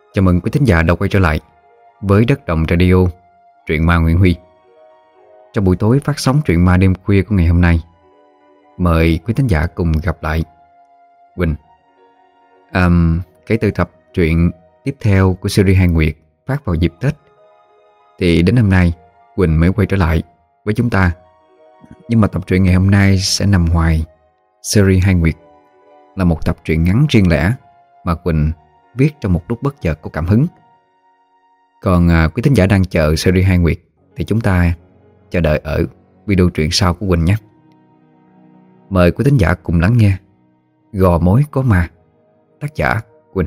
Chào mừng quý thính giả đã quay trở lại với Đất Đồng Radio, truyện ma Nguyễn Huy. Trong buổi tối phát sóng truyện ma đêm khuya của ngày hôm nay, mời quý thính giả cùng gặp lại Quỳnh. Kể từ tập truyện tiếp theo của series Hai Nguyệt phát vào dịp Tết, thì đến hôm nay Quỳnh mới quay trở lại với chúng ta. Nhưng mà tập truyện ngày hôm nay sẽ nằm ngoài series Hai Nguyệt, là một tập truyện ngắn riêng lẻ mà Quỳnh viết trong một lúc bất chợt có cảm hứng. Còn quý thính giả đang chờ series Hai Nguyệt thì chúng ta chờ đợi ở video truyện sau của Quỳnh nhé. Mời quý thính giả cùng lắng nghe Gò Mối Có Ma, tác giả Quỳnh.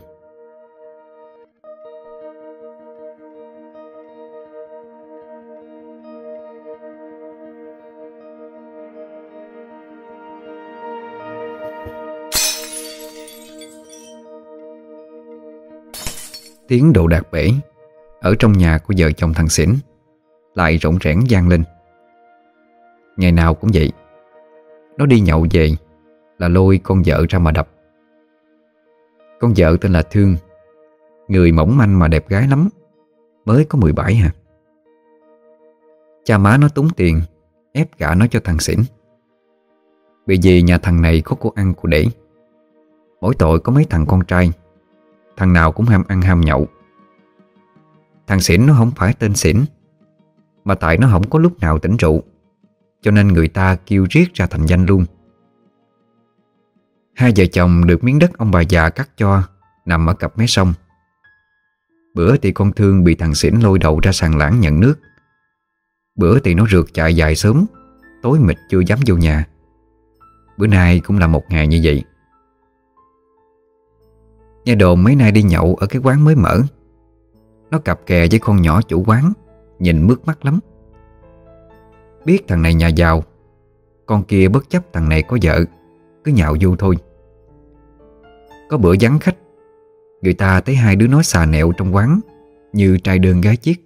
Tiếng đồ đạc bể ở trong nhà của vợ chồng thằng Xỉn lại rỗng rẽn vang lên. Ngày nào cũng vậy, nó đi nhậu về là lôi con vợ ra mà đập. Con vợ tên là Thương, người mỏng manh mà đẹp gái lắm, mới có 17 hả. Cha má nó túng tiền ép gả nó cho thằng Xỉn, bởi vì nhà thằng này có cô ăn cô để. Mỗi tội có mấy thằng con trai, thằng nào cũng ham ăn ham nhậu. Thằng Xỉn nó không phải tên Xỉn, mà tại nó không có lúc nào tỉnh rượu, cho nên người ta kêu riết ra thành danh luôn. Hai vợ chồng được miếng đất ông bà già cắt cho nằm ở cặp mé sông. Bữa thì con Thương bị thằng Xỉn lôi đầu ra sàn lãng nhận nước, bữa thì nó rượt chạy dài sớm, tối mịt chưa dám vô nhà. Bữa nay cũng là một ngày như vậy. Nghe đồn mấy nay đi nhậu ở cái quán mới mở, nó cặp kè với con nhỏ chủ quán, nhìn mướt mắt lắm. Biết thằng này nhà giàu, con kia bất chấp thằng này có vợ, cứ nhạo vô thôi. Có bữa vắng khách, người ta thấy hai đứa nói xà nẹo trong quán như trai đơn gái chiếc.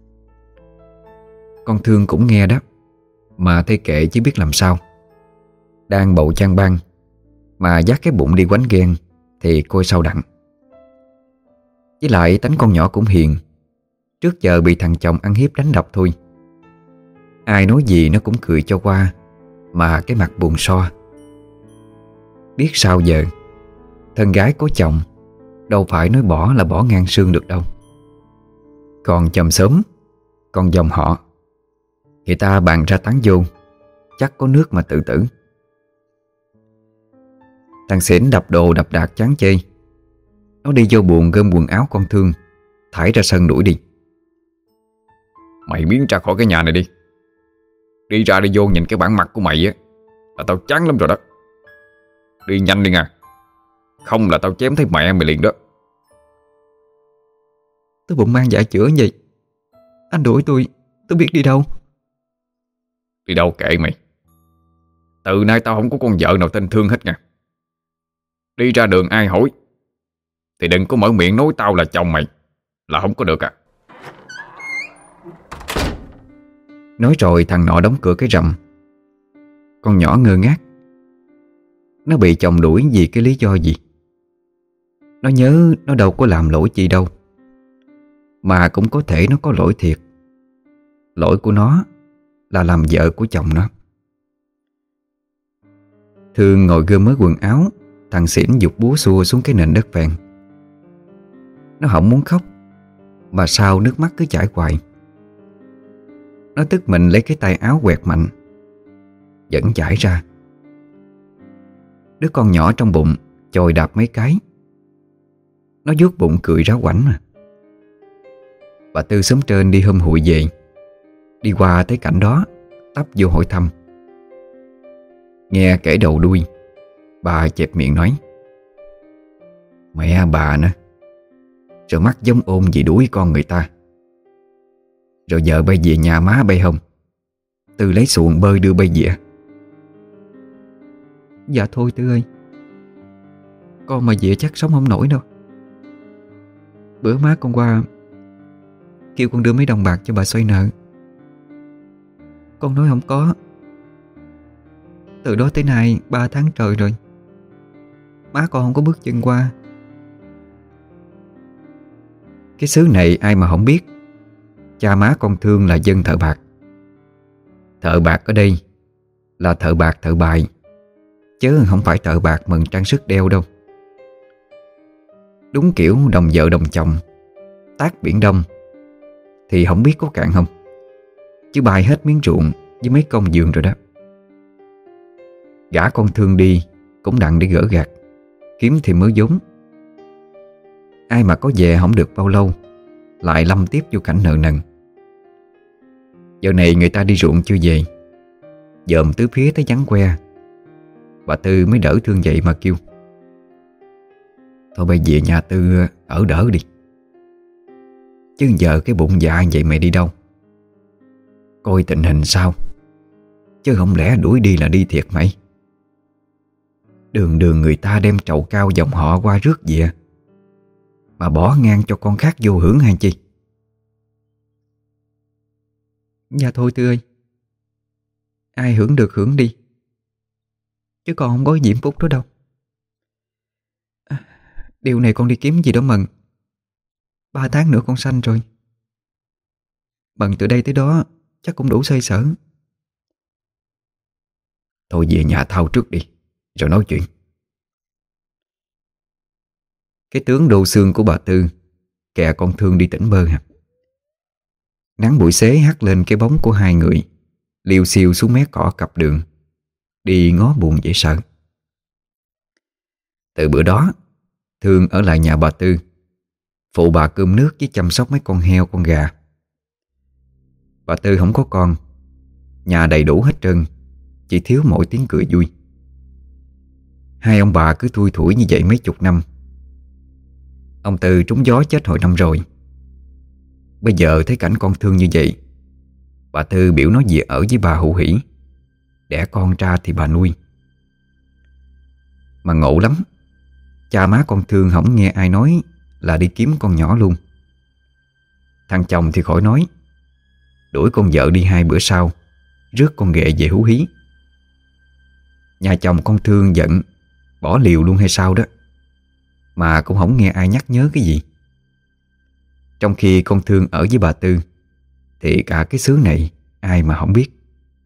Con Thương cũng nghe đó, mà thấy kệ chứ biết làm sao. Đang bầu chan ban mà dắt cái bụng đi quánh ghen thì coi sao đặng. Với lại tánh con nhỏ cũng hiền, trước giờ bị thằng chồng ăn hiếp đánh đập thôi. Ai nói gì nó cũng cười cho qua, mà cái mặt buồn so. Biết sao giờ, thân gái có chồng đâu phải nói bỏ là bỏ ngang xương được đâu. Còn chồng sớm, còn dòng họ, người ta bàn ra tán vô, chắc có nước mà tự tử. Thằng Xỉn đập đồ đập đạc chán chê. Nó đi vô buồng gom quần áo con Thương, thải ra sân đuổi đi. Mày biến ra khỏi cái nhà này đi. Đi ra đi vô nhìn cái bản mặt của mày á là tao chán lắm rồi đó. Đi nhanh đi nha, không là tao chém thấy mẹ mày liền đó. Tôi bụng mang dạ chữa vậy. Anh đuổi tôi biết đi đâu. Đi đâu kệ mày. Từ nay tao không có con vợ nào tên Thương hết nha. Đi ra đường ai hỏi thì đừng có mở miệng nói tao là chồng mày, là không có được à. Nói rồi thằng nọ đóng cửa cái rầm. Con nhỏ ngơ ngác. Nó bị chồng đuổi vì cái lý do gì? Nó nhớ nó đâu có làm lỗi gì đâu, mà cũng có thể nó có lỗi thiệt. Lỗi của nó là làm vợ của chồng nó. Thương ngồi gom mớ quần áo, thằng Xỉn giục búa xua xuống cái nền đất phèn. Nó không muốn khóc, mà sao nước mắt cứ chảy hoài. Nó tức mình lấy cái tay áo quẹt mạnh, vẫn chảy ra. Đứa con nhỏ trong bụng chồi đạp mấy cái. Nó vuốt bụng cười ráo quảnh mà. Bà Tư xóm trên đi hôm hụi về, đi qua thấy cảnh đó, tấp vô hỏi thăm. Nghe kể đầu đuôi, bà chẹp miệng nói: Mẹ bà nữa, rồi mắt giống ôn gì đuổi con người ta. Rồi vợ bay về nhà má bay không, Tư lấy xuồng bơi đưa bay về. Dạ thôi Tư ơi, con mà về chắc sống không nổi đâu. Bữa má con qua kêu con đưa mấy đồng bạc cho bà xoay nợ, con nói không có. Từ đó tới nay 3 tháng trời rồi, má con không có bước chân qua. Cái xứ này ai mà không biết, cha má con Thương là dân thợ bạc. Thợ bạc ở đây là thợ bạc thợ bài, chứ không phải thợ bạc mừng trang sức đeo đâu. Đúng kiểu đồng vợ đồng chồng, tát biển Đông, thì không biết có cạn không, chứ bài hết miếng ruộng với mấy công vườn rồi đó. Gả con Thương đi cũng đặng để gỡ gạc, kiếm thêm mớ vốn. Ai mà có về không được bao lâu lại lâm tiếp vô cảnh nợ nần. Giờ này người ta đi ruộng chưa về, dòm tứ phía thấy vắng que. Bà Tư mới đỡ Thương dậy mà kêu: thôi bây về nhà Tư ở đỡ đi, chứ giờ cái bụng dạ vậy mày đi đâu? Coi tình hình sao, chứ không lẽ đuổi đi là đi thiệt mày. Đường đường người ta đem trầu cao dòng họ qua rước về, mà bỏ ngang cho con khác vô hưởng hay chi? Dạ thôi Tư ơi, ai hưởng được hưởng đi, chứ con không có diễm phúc đó đâu. Điều này con đi kiếm gì đó mừng. 3 tháng nữa con sanh rồi, mừng từ đây tới đó chắc cũng đủ xoay sở. Thôi về nhà thao trước đi, rồi nói chuyện. Cái tướng đồ xương của bà Tư kè con Thương đi tỉnh bơ hả. Nắng buổi xế hắt lên cái bóng của hai người liêu xiêu xuống mé cỏ cặp đường, đi ngó buồn dễ sợ. Từ bữa đó, Thương ở lại nhà bà Tư, phụ bà cơm nước với chăm sóc mấy con heo con gà. Bà Tư không có con, nhà đầy đủ hết trơn, chỉ thiếu mỗi tiếng cười vui. Hai ông bà cứ thui thủi như vậy mấy chục năm. Ông Tư trúng gió chết hồi năm rồi. Bây giờ thấy cảnh con Thương như vậy, bà Tư biểu nó về ở với bà Hữu Hỷ, đẻ con ra thì bà nuôi. Mà ngộ lắm, cha má con Thương không nghe ai nói là đi kiếm con nhỏ luôn. Thằng chồng thì khỏi nói, đuổi con vợ đi 2 bữa sau, rước con ghệ về Hữu Hí. Nhà chồng con Thương giận bỏ liều luôn hay sao đó, mà cũng không nghe ai nhắc nhớ cái gì. Trong khi con Thương ở với bà Tư thì cả cái xứ này ai mà không biết.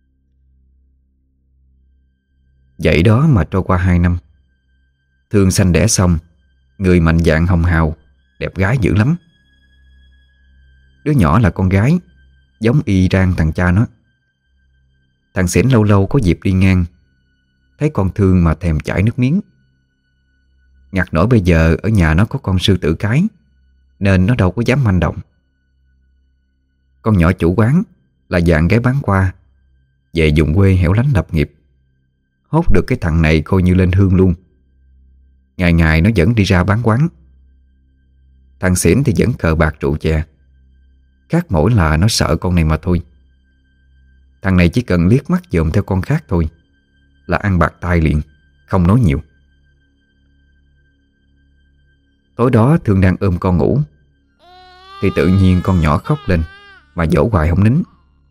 Vậy đó mà trôi qua 2 năm, Thương sanh đẻ xong, người mạnh dạn hồng hào, đẹp gái dữ lắm. Đứa nhỏ là con gái, giống y rang thằng cha nó. Thằng Xỉn lâu lâu có dịp đi ngang, thấy con Thương mà thèm chảy nước miếng. Ngặt nổi bây giờ ở nhà nó có con sư tử cái, nên nó đâu có dám manh động. Con nhỏ chủ quán là dạng gái bán qua, về vùng quê hẻo lánh lập nghiệp, hốt được cái thằng này coi như lên hương luôn. Ngày ngày nó vẫn đi ra bán quán. Thằng Xỉn thì vẫn cờ bạc rượu chè, khác mỗi là nó sợ con này mà thôi. Thằng này chỉ cần liếc mắt dòm theo con khác thôi là ăn bạc tai liền, không nói nhiều. Tối đó Thương đang ôm con ngủ thì tự nhiên con nhỏ khóc lên mà dỗ hoài không nín.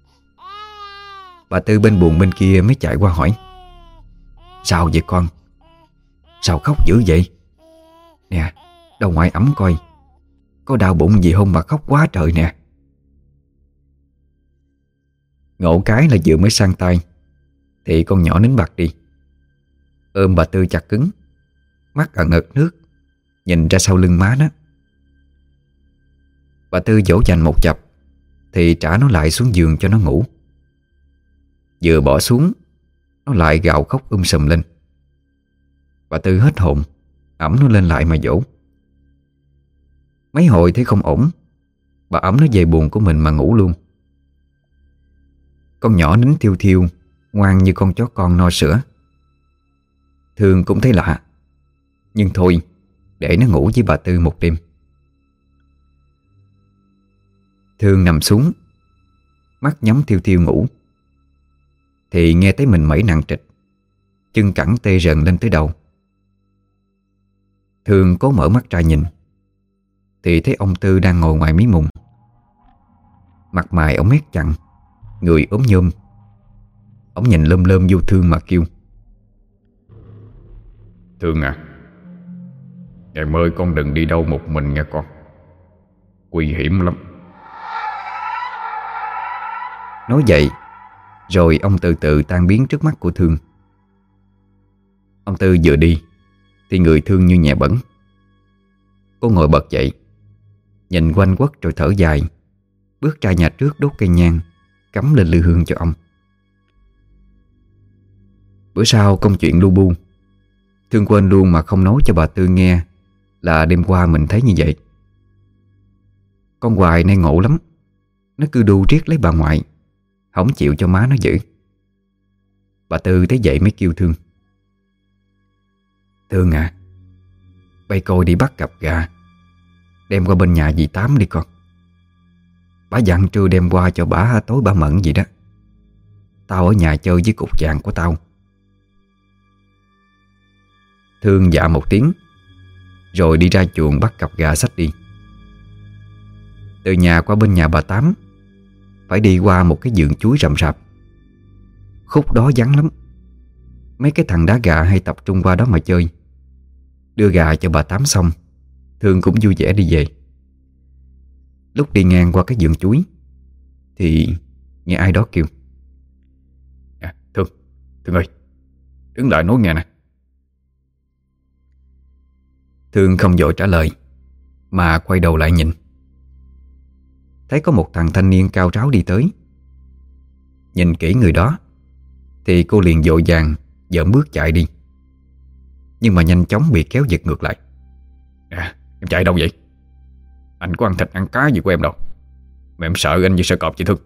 Bà Tư bên buồng bên kia mới chạy qua hỏi: sao vậy con? Sao khóc dữ vậy? Nè, đâu ngoại ấm coi, có đau bụng gì không mà khóc quá trời nè. Ngộ cái là vừa mới sang tay thì con nhỏ nín bặt đi, ôm bà Tư chặt cứng, mắt ẩn ực nước, nhìn ra sau lưng má nó. Bà Tư dỗ dành một chập thì trả nó lại xuống giường cho nó ngủ. Vừa bỏ xuống, nó lại gào khóc sùm lên. Bà Tư hết hồn, ẵm nó lên lại mà dỗ. Mấy hồi thấy không ổn, bà ẵm nó về buồng của mình mà ngủ luôn. Con nhỏ nín thiêu thiêu, ngoan như con chó con no sữa. Thương cũng thấy lạ, nhưng thôi, để nó ngủ với bà Tư một đêm. Thương nằm xuống, mắt nhắm thiêu thiêu ngủ, thì nghe thấy mình mẩy nặng trịch, chân cẳng tê rần lên tới đầu. Thương cố mở mắt ra nhìn thì thấy ông Tư đang ngồi ngoài mí mùng. Mặt mày ông mét chặn, người ốm nhôm. Ông nhìn lơm lơm vô Thương mà kêu: Thương à, ngày mơi con đừng đi đâu một mình nha con. nguy hiểm lắm. Nói vậy rồi ông từ từ tan biến trước mắt của Thương. Ông Tư vừa đi thì người Thương như nhẹ bẫng. Cô ngồi bật dậy, nhìn quanh quất rồi thở dài, bước ra nhà trước đốt cây nhang, cắm lên lư hương cho ông. Bữa sau công chuyện lu bu, Thương quên luôn mà không nói cho bà Tư nghe là đêm qua mình thấy như vậy. Con Hoài nay ngộ lắm, nó cứ đu riết lấy bà ngoại, không chịu cho má nó giữ. Bà Tư thấy vậy mới kêu Thương: Thương à, bay coi đi bắt cặp gà, đem qua bên nhà dì Tám đi con. Bà dặn trưa đem qua cho bà, tối bà Mận gì đó. Tao ở nhà chơi với cục vàng của tao. Thương dạ một tiếng, rồi đi ra chuồng bắt cặp gà xách đi. Từ nhà qua bên nhà bà Tám phải đi qua một cái vườn chuối rậm rạp. Khúc đó vắng lắm, mấy cái thằng đá gà hay tập trung qua đó mà chơi. Đưa gà cho bà Tám xong, Thương cũng vui vẻ đi về. Lúc đi ngang qua cái vườn chuối thì nghe ai đó kêu: Thương ơi, đứng lại nói nghe nè. Thương không vội trả lời, mà quay đầu lại nhìn. Thấy có một thằng thanh niên cao ráo đi tới. Nhìn kỹ người đó thì cô liền vội vàng dợm bước chạy đi, nhưng mà nhanh chóng bị kéo giật ngược lại. Em chạy đâu vậy? Anh có ăn thịt ăn cá gì của em đâu mà em sợ anh như sợ cọp chị Thương.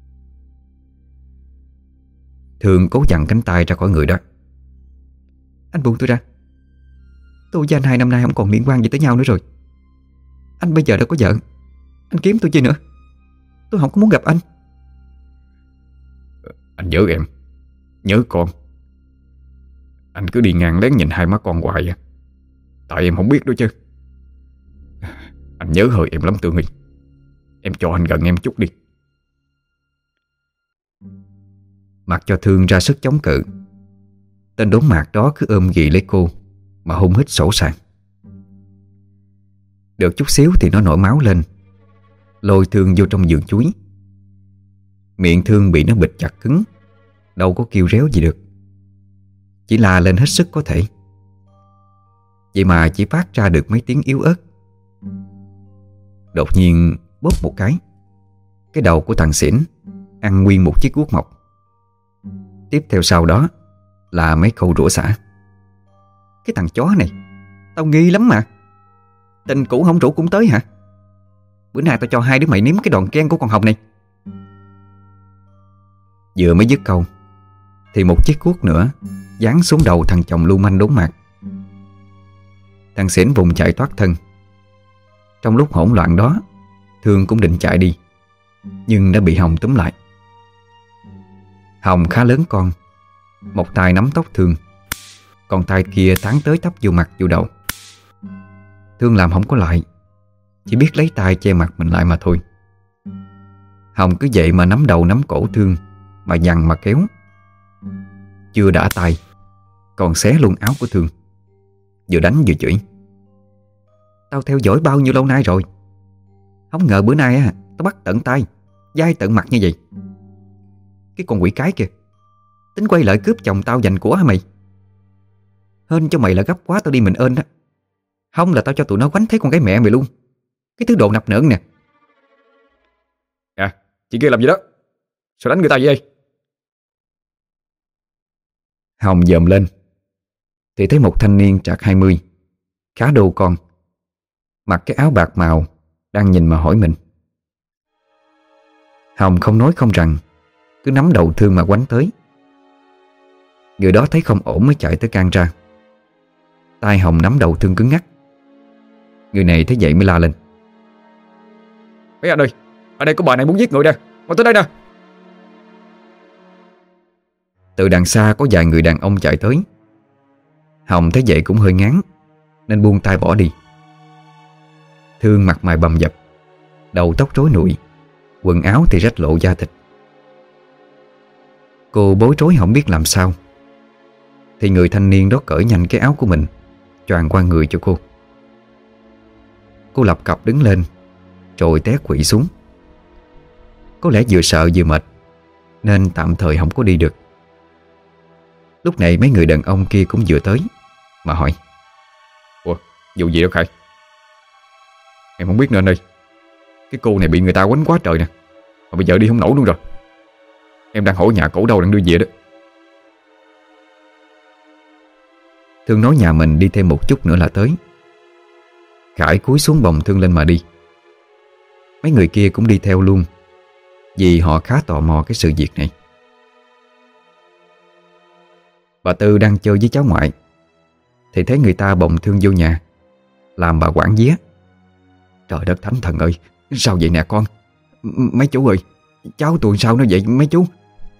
Thương cố dằn cánh tay ra khỏi người đó. Anh buông tôi ra. Tôi với anh 2 năm nay không còn liên quan gì tới nhau nữa rồi. Anh bây giờ đã có vợ, anh kiếm tôi chi nữa? Tôi không có muốn gặp anh. Anh nhớ em, nhớ con. Anh cứ đi ngang lén nhìn hai má con hoài à. Tại em không biết đâu chứ. Anh nhớ hơi em lắm Tương ơi. Em cho anh gần em chút đi. Mặc cho Thương ra sức chống cự, tên đốn mạc đó cứ ôm ghì lấy cô mà hung hít sổ sàng. Được chút xíu thì nó nổi máu lên, lôi Thương vô trong vườn chuối. Miệng Thương bị nó bịt chặt cứng, đâu có kêu réo gì được, chỉ la lên hết sức có thể. Vậy mà chỉ phát ra được mấy tiếng yếu ớt. Đột nhiên bóp một cái đầu của thằng xỉn ăn nguyên một chiếc guốc mộc. Tiếp theo sau đó là mấy câu rủa xả. Cái thằng chó này, tao nghi lắm mà. Tình cũ không rủ cũng tới hả? Bữa nay tao cho hai đứa mày nếm cái đòn ken của con Hồng này. Vừa mới dứt câu thì một chiếc cuốc nữa giáng xuống đầu thằng chồng lưu manh đốn mạc. Thằng xỉn vùng chạy thoát thân. Trong lúc hỗn loạn đó, Thương cũng định chạy đi, nhưng đã bị Hồng túm lại. Hồng khá lớn con, một tay nắm tóc Thương, còn tay kia tán tới tấp vô mặt vô đầu. Thương làm không có lại, chỉ biết lấy tay che mặt mình lại mà thôi. Hồng cứ vậy mà nắm đầu nắm cổ Thương, mà giằng mà kéo. Chưa đã tay, còn xé luôn áo của Thương, vừa đánh vừa chửi: Tao theo dõi bao nhiêu lâu nay rồi, không ngờ bữa nay tao bắt tận tay, dai tận mặt như vậy. Cái con quỷ cái kìa, tính quay lại cướp chồng tao giành của hả mày? Hên cho mày là gấp quá tao đi mình ơn đó, không là tao cho tụi nó quánh thấy con gái mẹ mày luôn. Cái thứ đồ nạp nỡn nè. Chị kia làm gì đó? Sao đánh người ta vậy? Hồng dòm lên thì thấy một thanh niên trạc 20, khá đô con, mặc cái áo bạc màu, đang nhìn mà hỏi mình. Hồng không nói không rằng, cứ nắm đầu Thương mà quánh tới. Người đó thấy không ổn mới chạy tới can ra. Tay Hồng nắm đầu Thương cứng ngắc. Người này thấy vậy mới la lên: Mấy anh ơi, ở đây có bà này muốn giết người nè, mau tới đây nè. Từ đằng xa có vài người đàn ông chạy tới. Hồng thấy vậy cũng hơi ngán, nên buông tay bỏ đi. Thương mặt mày bầm dập, đầu tóc rối nụi, quần áo thì rách lộ da thịt. Cô bối rối không biết làm sao, thì người thanh niên đó cởi nhanh cái áo của mình choàng qua người cho cô. Cô lập cập đứng lên, rồi té quỵ xuống. Có lẽ vừa sợ vừa mệt nên tạm thời không có đi được. Lúc này mấy người đàn ông kia cũng vừa tới mà hỏi: Ủa, vụ gì đó Khải? Em không biết nữa anh ơi. Cái cô này bị người ta quánh quá trời nè, mà bây giờ đi không nổi luôn rồi. Em đang hỏi nhà cổ đâu đang đưa về đó. Thương nói nhà mình đi thêm một chút nữa là tới. Khải cúi xuống bồng Thương lên mà đi. Mấy người kia cũng đi theo luôn, vì họ khá tò mò cái sự việc này. Bà Tư đang chơi với cháu ngoại thì thấy người ta bồng Thương vô nhà làm bà quản vía. Trời đất thánh thần ơi, sao vậy nè con? Mấy chú ơi, cháu tôi sao nó vậy mấy chú?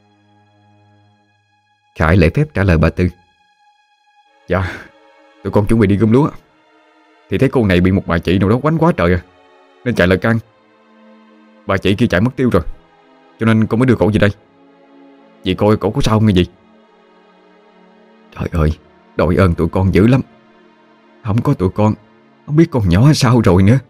Khải lễ phép trả lời bà Tư: Dạ, tụi con chuẩn bị đi gom lúa thì thấy cô này bị một bà chị nào đó quánh quá trời nên chạy lời can. Bà chị kia chạy mất tiêu rồi, cho nên con mới đưa cổ về đây. Chị coi cổ có sao không nghe gì? Trời ơi, đội ơn tụi con dữ lắm. Không có tụi con không biết con nhỏ sao rồi nữa.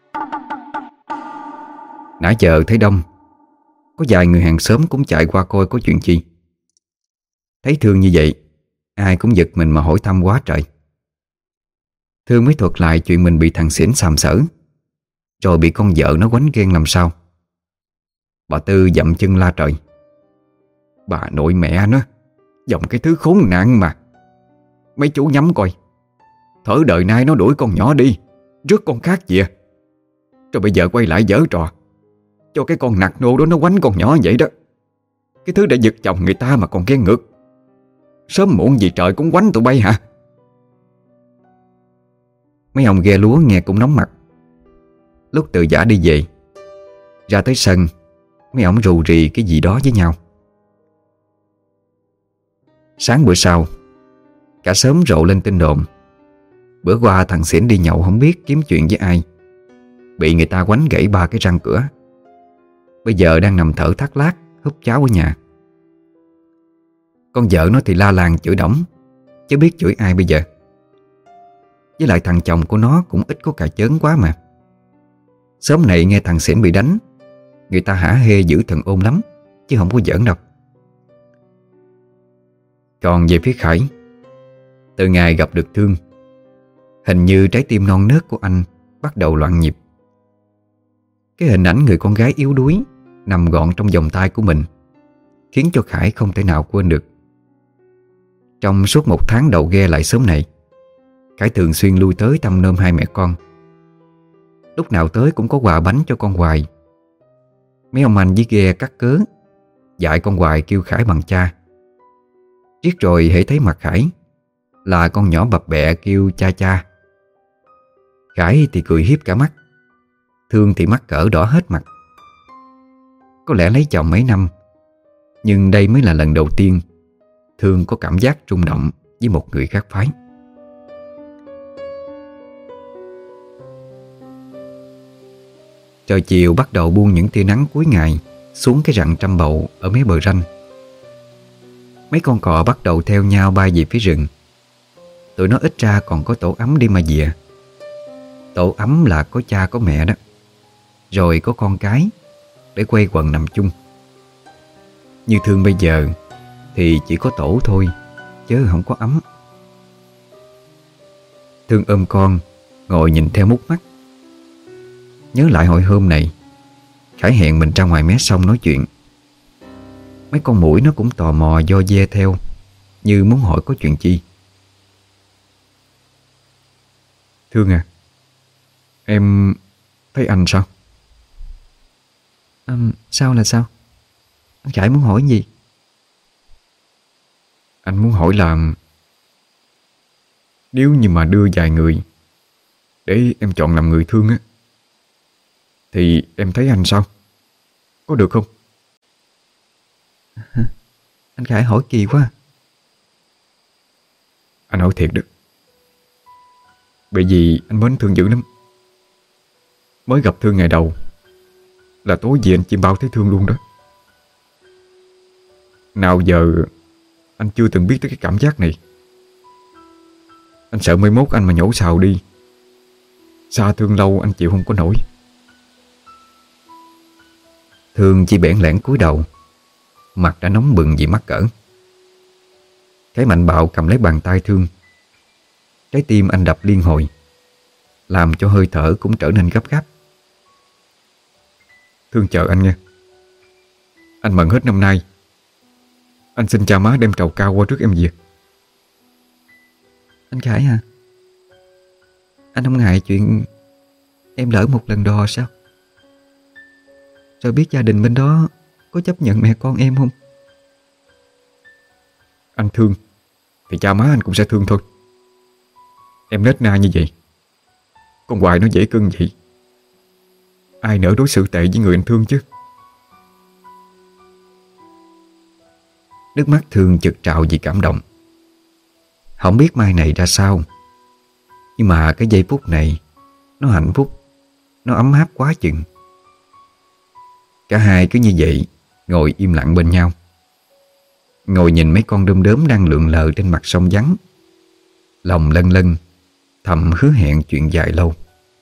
Nãy giờ thấy đông, có vài người hàng xóm cũng chạy qua coi có chuyện chi. Thấy Thương như vậy, ai cũng giật mình mà hỏi thăm quá trời. Thương mới thuật lại chuyện mình bị thằng Xỉn xàm xỡ, rồi bị con vợ nó quánh ghen làm sao. Bà Tư dậm chân la trời: Bà nội mẹ nó, dòng cái thứ khốn nạn mà. Mấy chú nhắm coi, thở đời nay nó đuổi con nhỏ đi, rước con khác về, rồi bây giờ quay lại giở trò cho cái con nạt nô đó nó quánh con nhỏ vậy đó. Cái thứ đã giật chồng người ta mà còn ghen ngược, sớm muộn gì trời cũng quánh tụi bay hả? Mấy ông ghe lúa nghe cũng nóng mặt. Lúc Từ Giả đi về, ra tới sân, mấy ông rù rì cái gì đó với nhau. Sáng bữa sau, cả xóm rộ lên tin đồn bữa qua thằng Xỉn đi nhậu không biết kiếm chuyện với ai, bị người ta quánh gãy 3 cái răng cửa. Bây giờ đang nằm thở thắt lát húp cháo ở nhà. Con vợ nó thì la làng chửi đổng, chứ biết chửi ai bây giờ. Với lại thằng chồng của nó cũng ít có cà chớn quá mà. Xóm này nghe thằng Xỉn bị đánh, người ta hả hê giữ thần ôn lắm, chứ không có giỡn đâu. Còn về phía Khải, từ ngày gặp được Thương, hình như trái tim non nớt của anh bắt đầu loạn nhịp. Cái hình ảnh người con gái yếu đuối nằm gọn trong vòng tay của mình khiến cho Khải không thể nào quên được. Trong suốt 1 tháng đầu ghe lại xóm này, Khải thường xuyên lui tới thăm nom hai mẹ con. Lúc nào tới cũng có quà bánh cho con Hoài. Mấy ông anh với ghe cắt cớ dạy con Hoài kêu Khải bằng cha. Riết rồi hễ thấy mặt Khải là con nhỏ bập bẹ kêu cha cha. Khải thì cười hiếp cả mắt, Thương thì mắc cỡ đỏ hết mặt. Có lẽ lấy chồng mấy năm, nhưng đây mới là lần đầu tiên Thương có cảm giác rung động với một người khác phái. Trời chiều bắt đầu buông những tia nắng cuối ngày xuống cái rặng trăm bầu ở mấy bờ ranh. Mấy con cò bắt đầu theo nhau bay về phía rừng. Tụi nó ít ra còn có tổ ấm đi mà dìa. Tổ ấm là có cha có mẹ đó, rồi có con cái để quây quần nằm chung. Như Thương bây giờ thì chỉ có tổ thôi, chứ không có ấm. Thương ôm con ngồi nhìn theo mút mắt. Nhớ lại hồi hôm này Khải hẹn mình ra ngoài mé sông nói chuyện. Mấy con muỗi nó cũng tò mò do ve theo, như muốn hỏi có chuyện chi. Thương à, em thấy anh sao? Sao là sao? Anh Khải muốn hỏi gì? Anh muốn hỏi là nếu như mà đưa vài người để em chọn làm người thương á, thì em thấy anh sao? Có được không? Anh Khải hỏi kỳ quá. Anh hỏi thiệt đó, bởi vì anh mến Thương dữ lắm. Mới gặp Thương ngày đầu là tối về anh chim bao thấy Thương luôn đó. Nào giờ anh chưa từng biết tới cái cảm giác này. Anh sợ mai mốt anh mà nhổ xào đi, xa Thương lâu anh chịu không có nổi. Thương chỉ bẽn lẽn cúi đầu, mặt đã nóng bừng vì mắc cỡ. Cái mạnh bạo cầm lấy bàn tay Thương. Trái tim anh đập liên hồi, làm cho hơi thở cũng trở nên gấp gáp. Thương chờ anh nghe. Anh mận hết năm nay. Anh xin cha má đem trầu cao qua trước em về. Anh Khải à, anh không ngại chuyện em lỡ một lần đò sao? Rồi biết gia đình bên đó có chấp nhận mẹ con em không? Anh thương thì cha má anh cũng sẽ thương thôi. Em nết na như vậy, con Hoài nó dễ cưng vậy, ai nỡ đối xử tệ với người anh thương chứ. Nước mắt Thương chực trào vì cảm động. Không biết mai này ra sao, nhưng mà cái giây phút này nó hạnh phúc, nó ấm áp quá chừng. Cả hai cứ như vậy ngồi im lặng bên nhau, ngồi nhìn mấy con đom đóm đang lượn lờ trên mặt sông vắng. Lòng lân lân thầm hứa hẹn chuyện dài lâu.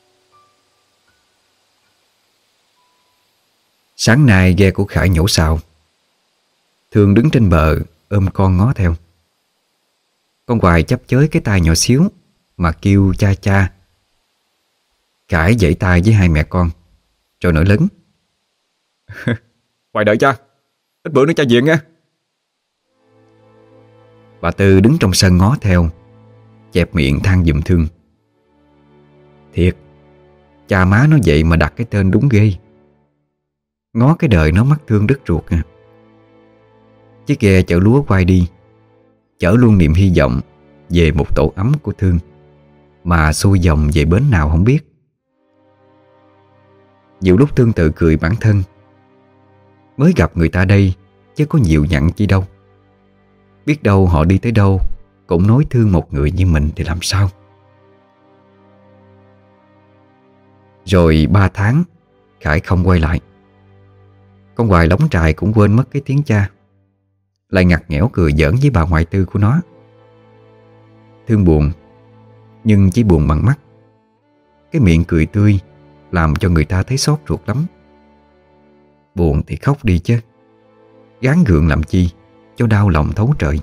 Sáng nay ghe của Khải nhổ sào. Thương đứng trên bờ ôm con ngó theo. Con Hoài chấp chới cái tay nhỏ xíu mà kêu cha cha. Khải giãy tay với hai mẹ con rồi nổi lớn. Hoài đợi cha, ít bữa nữa cha về nghe. Bà Tư đứng trong sân ngó theo, chẹp miệng than giùm Thương. Thiệt, cha má nó vậy mà đặt cái tên đúng ghê. Ngó cái đời nó mắc thương đứt ruột à. Chiếc ghe chở lúa quay đi, chở luôn niềm hy vọng về một tổ ấm của Thương, mà xuôi dòng về bến nào không biết. Nhiều lúc Thương tự cười bản thân. Mới gặp người ta đây chứ có nhiều nhặn chi đâu. Biết đâu họ đi tới đâu cũng nói thương một người như mình thì làm sao. Rồi 3 tháng Khải không quay lại. Con Hoài lóng trại cũng quên mất cái tiếng cha, lại ngặt nghẽo cười giỡn với bà ngoại Tư của nó. Thương buồn, nhưng chỉ buồn bằng mắt. Cái miệng cười tươi làm cho người ta thấy xót ruột lắm. Buồn thì khóc đi chứ, gắng gượng làm chi cho đau lòng thấu trời.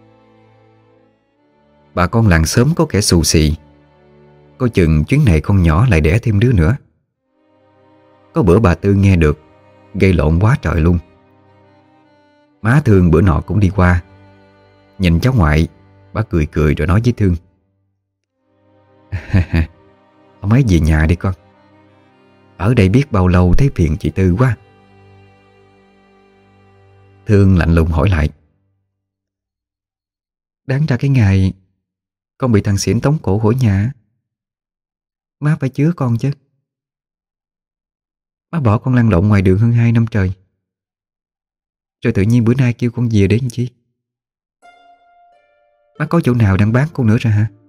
Bà con làng xóm có kẻ xù xì, coi chừng chuyến này con nhỏ lại đẻ thêm đứa nữa. Có bữa bà Tư nghe được, gây lộn quá trời luôn. Má Thương bữa nọ cũng đi qua, nhìn cháu ngoại, bà cười cười rồi nói với Thương. Ông ấy về nhà đi con, ở đây biết bao lâu thấy phiền chị Tư quá. Thương lạnh lùng hỏi lại. Đáng ra cái ngày con bị thằng Xỉn tống cổ khỏi nhà, má phải chứa con chứ. Má bỏ con lăn lộn ngoài đường hơn 2 năm trời, rồi tự nhiên bữa nay kêu con về để làm chi? Má có chỗ nào đang bán con nữa ra hả?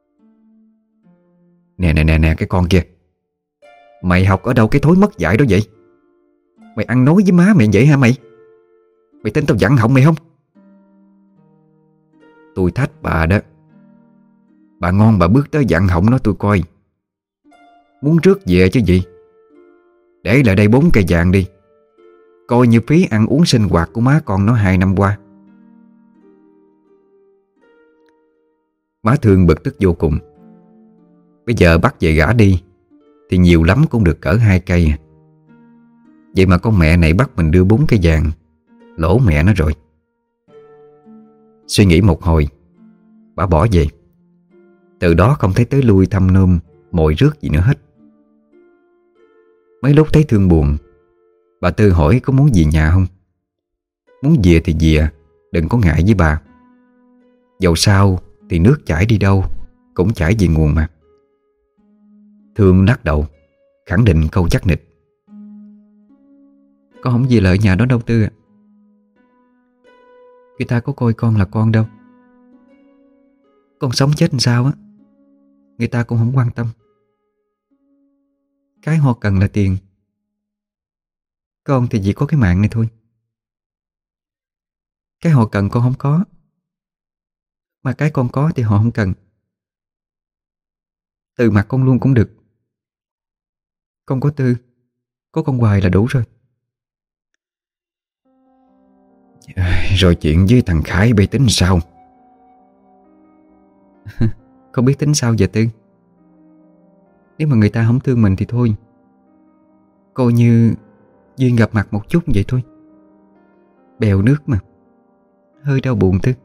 Nè cái con kia, mày học ở đâu cái thối mất dạy đó vậy? Mày ăn nói với má mày vậy hả mày? Mày tin tao dặn họng mày không? Tôi thách bà đó. Bà ngon bà bước tới dặn họng nó tôi coi. Muốn rước về chứ gì. Để lại đây 4 cây vàng đi, coi như phí ăn uống sinh hoạt của má con nó 2 năm qua. Má Thương bực tức vô cùng. Bây giờ bắt về gả đi thì nhiều lắm cũng được cỡ 2 cây à. Vậy mà con mẹ này bắt mình đưa 4 cây vàng, lỗ mẹ nó rồi. Suy nghĩ một hồi, bà bỏ về. Từ đó không thấy tới lui thăm nom mồi rước gì nữa hết. Mấy lúc thấy Thương buồn, bà Tư hỏi có muốn về nhà không. Muốn về thì về, đừng có ngại với bà. Dầu sao thì nước chảy đi đâu cũng chảy về nguồn mà. Thương lắc đầu, khẳng định câu chắc nịch. Con không về lại nhà đó đâu Tư à. Người ta có coi con là con đâu. Con sống chết làm sao á, người ta cũng không quan tâm. Cái họ cần là tiền. Con thì chỉ có cái mạng này thôi. Cái họ cần con không có, mà cái con có thì họ không cần. Từ mặt con luôn cũng được. Con có Tư, có con Hoài là đủ rồi. Rồi chuyện với thằng Khải bây tính sao? Không biết tính sao giờ Tư. Nếu mà người ta không thương mình thì thôi, coi như duyên gặp mặt một chút vậy thôi. Bèo nước mà, hơi đau buồn Tư.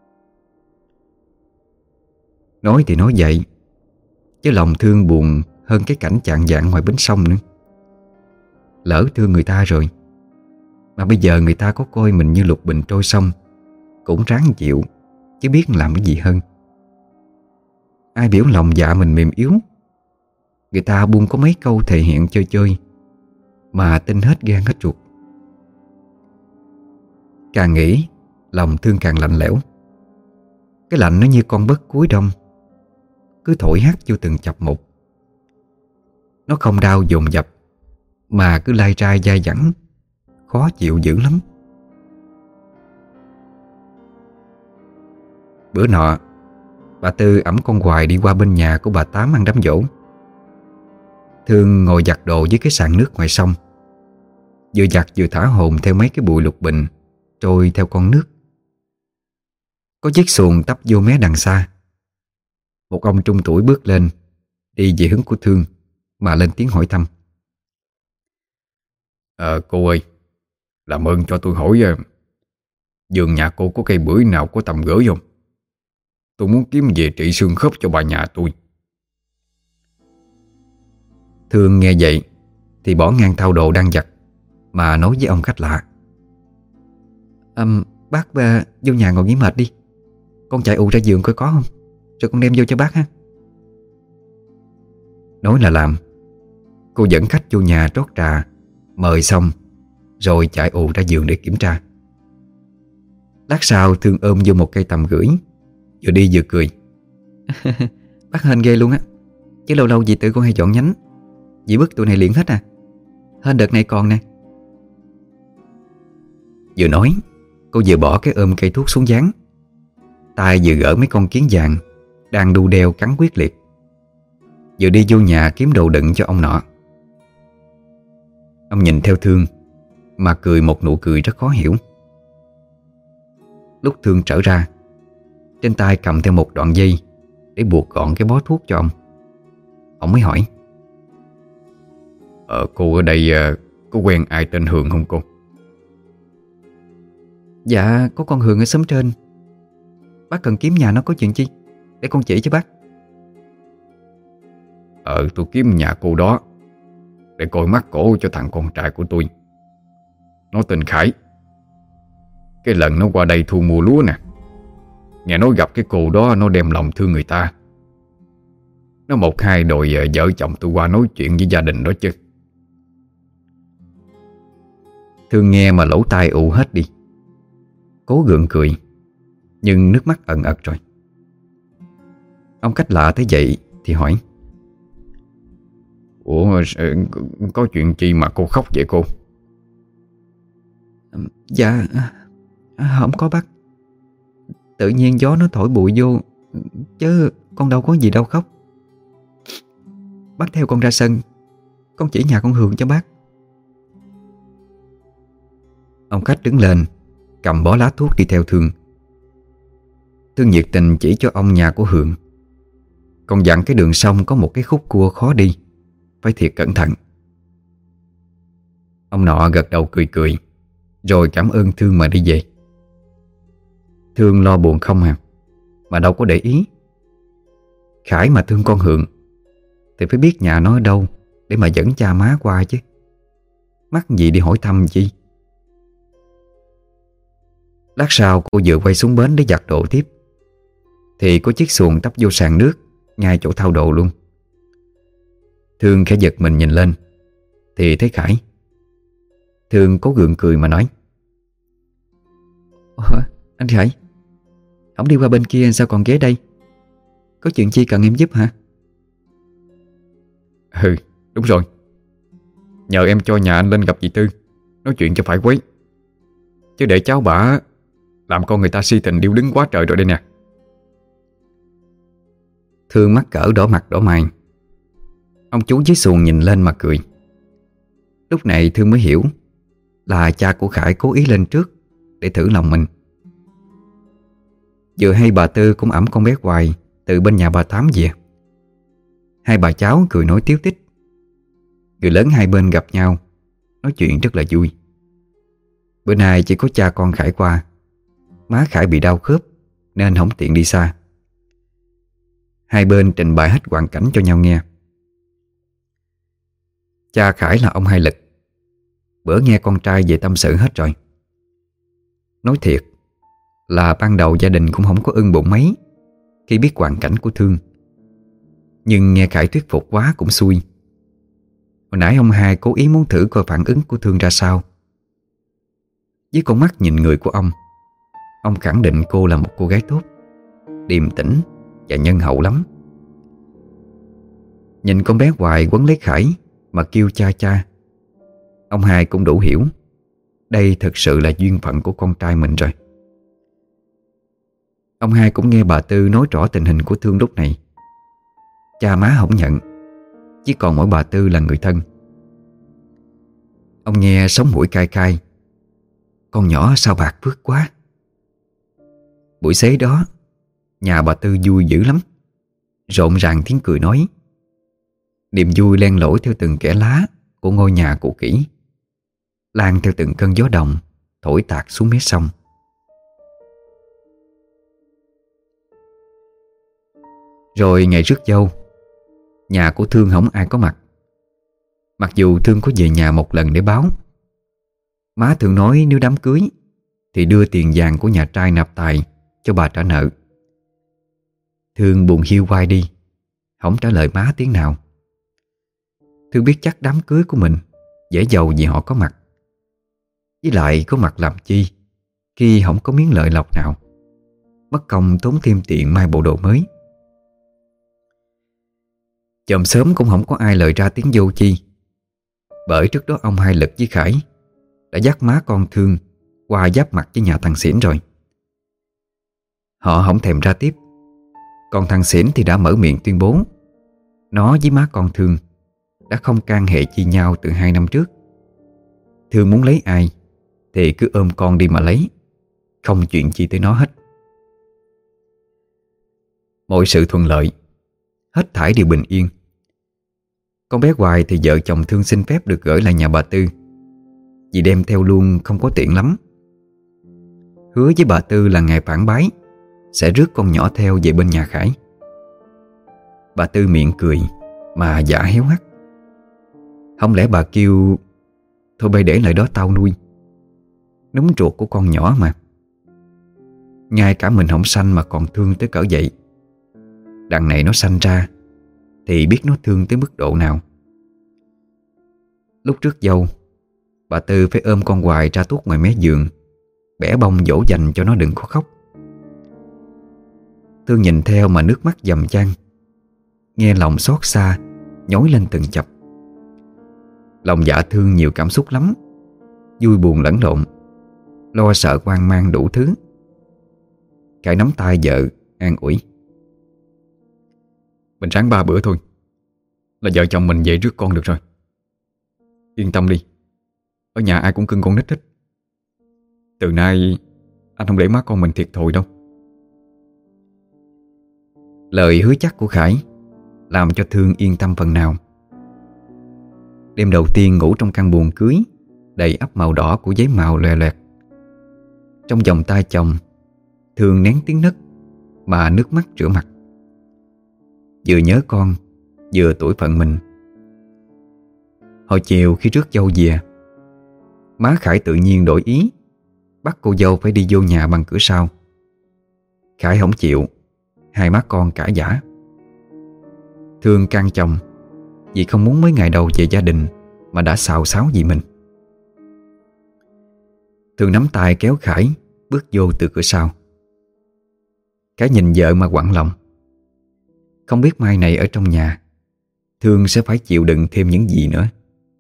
Nói thì nói vậy, chứ lòng thương buồn hơn cái cảnh chạng vạng ngoài bến sông nữa. Lỡ thương người ta rồi, mà bây giờ người ta có coi mình như lục bình trôi sông, cũng ráng chịu, chứ biết làm cái gì hơn. Ai biểu lòng dạ mình mềm yếu, người ta buông có mấy câu thể hiện chơi chơi mà tin hết gan hết ruột. Càng nghĩ, lòng thương càng lạnh lẽo. Cái lạnh nó như con bấc cuối đông, cứ thổi hắt vô từng chập một. Nó không đau dồn dập, mà cứ lai rai dai dẳng, khó chịu dữ lắm. Bữa nọ, bà Tư ẵm con Hoài đi qua bên nhà của bà Tám ăn đám giỗ. Thương ngồi giặt đồ dưới cái sàn nước ngoài sông, vừa giặt vừa thả hồn theo mấy cái bụi lục bình trôi theo con nước. Có chiếc xuồng tấp vô mé đằng xa. Một ông trung tuổi bước lên, đi về hướng của Thương mà lên tiếng hỏi thăm. Cô ơi, làm ơn cho tôi hỏi vườn nhà cô có cây bưởi nào có tầm gửi không? Tôi muốn kiếm về trị xương khớp cho bà nhà tôi. Thương nghe vậy thì bỏ ngang thao đồ đang giặt mà nói với ông khách lạ. Bác vô nhà ngồi nghỉ mệt đi, con chạy ù ra giường coi có không, rồi con đem vô cho bác ha. Nói là làm. Cô dẫn khách vô nhà trót trà, mời xong rồi chạy ù ra giường để kiểm tra. Lát sau Thương ôm vô một cây tầm gửi, vừa đi vừa cười. Bác hên ghê luôn á, chứ lâu lâu dì Tư con hay chọn nhánh, dì bức tụi này liền hết à. Hên đợt này còn nè. Vừa nói, cô vừa bỏ cái ôm cây thuốc xuống gián, tay vừa gỡ mấy con kiến vàng đang đu đeo cắn quyết liệt, vừa đi vô nhà kiếm đồ đựng cho ông nọ. Ông nhìn theo Thương mà cười một nụ cười rất khó hiểu. Lúc Thương trở ra, trên tay cầm theo một đoạn dây để buộc gọn cái bó thuốc cho ông. Ông mới hỏi: Cô ở đây có quen ai tên Hường không cô? Dạ có con Hường ở xóm trên. Bác cần kiếm nhà nó có chuyện chi, để con chỉ cho bác. Tôi kiếm nhà cô đó để coi mắt cổ cho thằng con trai của tôi. Nó tên Khải. Cái lần nó qua đây thu mua lúa nè, nghe nói gặp cái cô đó nó đem lòng thương người ta. Nó một hai đòi vợ chồng tôi qua nói chuyện với gia đình đó chứ. Thương nghe mà lỗ tai ù hết đi, cố gượng cười, nhưng nước mắt ẩn ật rồi. Ông khách lạ thấy vậy thì hỏi: Ủa, có chuyện chi mà cô khóc vậy cô? Dạ không có bác. Tự nhiên gió nó thổi bụi vô, chứ con đâu có gì đâu khóc. Bác theo con ra sân, con chỉ nhà con Hường cho bác. Ông khách đứng lên, cầm bó lá thuốc đi theo Thương. Thương nhiệt tình chỉ cho ông nhà của Hường, còn dặn cái đường sông có một cái khúc cua khó đi, phải thiệt cẩn thận. Ông nọ gật đầu cười cười, rồi cảm ơn Thương mà đi về. Thương lo buồn không à, mà đâu có để ý. Khải mà thương con Hường thì phải biết nhà nó ở đâu để mà dẫn cha má qua chứ. Mắc gì đi hỏi thăm chi. Lát sau cô vừa quay xuống bến để giặt đồ tiếp, thì có chiếc xuồng tấp vô sàn nước ngay chỗ thao đồ luôn. Thương khẽ giật mình nhìn lên thì thấy Khải. Thương cố gượng cười mà nói: Anh Khải, ổng đi qua bên kia sao còn ghé đây? Có chuyện chi cần em giúp hả? Ừ, đúng rồi. Nhờ em cho nhà anh lên gặp dì Tư, nói chuyện cho phải quấy. Chứ để cháu bả làm con người ta si tình điêu đứng quá trời rồi đây nè. Thương mắc cỡ đỏ mặt đỏ mày. Ông chú dưới xuồng nhìn lên mà cười. Lúc này Thương mới hiểu là cha của Khải cố ý lên trước để thử lòng mình. Vừa hay bà Tư cũng ẵm con bé Hoài từ bên nhà bà Tám về. Hai bà cháu cười nói tíu tít. Người lớn hai bên gặp nhau, nói chuyện rất là vui. Bữa nay chỉ có cha con Khải qua. Má Khải bị đau khớp nên không tiện đi xa. Hai bên trình bày hết hoàn cảnh cho nhau nghe. Cha Khải là ông Hai Lực. Bữa nghe con trai về tâm sự hết rồi. Nói thiệt là ban đầu gia đình cũng không có ưng bụng mấy khi biết hoàn cảnh của Thương. Nhưng nghe Khải thuyết phục quá cũng xui. Hồi nãy ông Hai cố ý muốn thử coi phản ứng của Thương ra sao. Với con mắt nhìn người của ông khẳng định cô là một cô gái tốt, điềm tĩnh và nhân hậu lắm. Nhìn con bé Hoài quấn lấy Khải mà kêu cha cha, ông Hai cũng đủ hiểu đây thực sự là duyên phận của con trai mình rồi. Ông Hai cũng nghe bà Tư nói rõ tình hình của Thương lúc này. Cha má không nhận, chỉ còn mỗi bà Tư là người thân. Ông nghe sống mũi cay cay. Con nhỏ sao bạc phước quá. Buổi xế đó, nhà bà Tư vui dữ lắm. Rộn ràng tiếng cười nói. Niềm vui len lỏi theo từng kẽ lá của ngôi nhà cũ kỹ, lan theo từng cơn gió đồng thổi tạt xuống mé sông. Rồi ngày rước dâu, nhà của Thương không ai có mặt. Mặc dù Thương có về nhà một lần để báo. Má Thương nói nếu đám cưới thì đưa tiền vàng của nhà trai nạp tài cho bà trả nợ. Thương buồn hiu quay đi, không trả lời má tiếng nào. Thương biết chắc đám cưới của mình dễ giàu vì họ có mặt. Với lại có mặt làm chi khi không có miếng lợi lộc nào, mất công tốn thêm tiền may bộ đồ mới. Chòm sớm cũng không có ai lời ra tiếng vô chi. Bởi trước đó ông Hai Lực với Khải đã dắt má con Thương qua giáp mặt với nhà thằng Xỉn rồi. Họ không thèm ra tiếp. Còn thằng Xỉn thì đã mở miệng tuyên bố nó với má con Thương đã không can hệ chi nhau từ 2 năm trước. Thương muốn lấy ai thì cứ ôm con đi mà lấy, không chuyện chi tới nó hết. Mọi sự thuận lợi, hết thảy đều bình yên. Con bé Hoài thì vợ chồng Thương xin phép được gửi lại nhà bà Tư, vì đem theo luôn không có tiện lắm. Hứa với bà Tư là ngày phản bái sẽ rước con nhỏ theo về bên nhà Khải. Bà Tư miệng cười mà giả héo hắt. Không lẽ bà kêu thôi bây để lại đó tao nuôi. Núm ruột của con nhỏ mà. Ngay cả mình không sanh mà còn thương tới cỡ vậy. Đằng này nó sanh ra thì biết nó thương tới mức độ nào. Lúc trước dâu, bà Tư phải ôm con Hoài ra tuốt ngoài mé giường, bẻ bông dỗ dành cho nó đừng có khóc. Thương nhìn theo mà nước mắt dầm chan, nghe lòng xót xa nhói lên từng chập. Lòng dạ Thương nhiều cảm xúc lắm, vui buồn lẫn lộn, lo sợ hoang mang đủ thứ. Khải nắm tay vợ an ủi. Mình ráng 3 bữa thôi là vợ chồng mình về rước con được rồi. Yên tâm đi, ở nhà ai cũng cưng con nít hết. Từ nay anh không để má con mình thiệt thòi đâu. Lời hứa chắc của Khải làm cho Thương yên tâm phần nào. Đêm đầu tiên ngủ trong căn buồng cưới đầy ắp màu đỏ của giấy màu loè loẹt. Trong vòng tay chồng, Thương nén tiếng nấc mà nước mắt rửa mặt. Vừa nhớ con, vừa tủi phận mình. Hồi chiều khi rước dâu về, má Khải tự nhiên đổi ý, bắt cô dâu phải đi vô nhà bằng cửa sau. Khải không chịu, hai má con cãi vã. Thương can chồng vì không muốn mấy ngày đầu về gia đình mà đã xào xáo vì mình. Thương nắm tay kéo Khải bước vô từ cửa sau. Khải nhìn vợ mà quặn lòng. Không biết mai này ở trong nhà Thương sẽ phải chịu đựng thêm những gì nữa.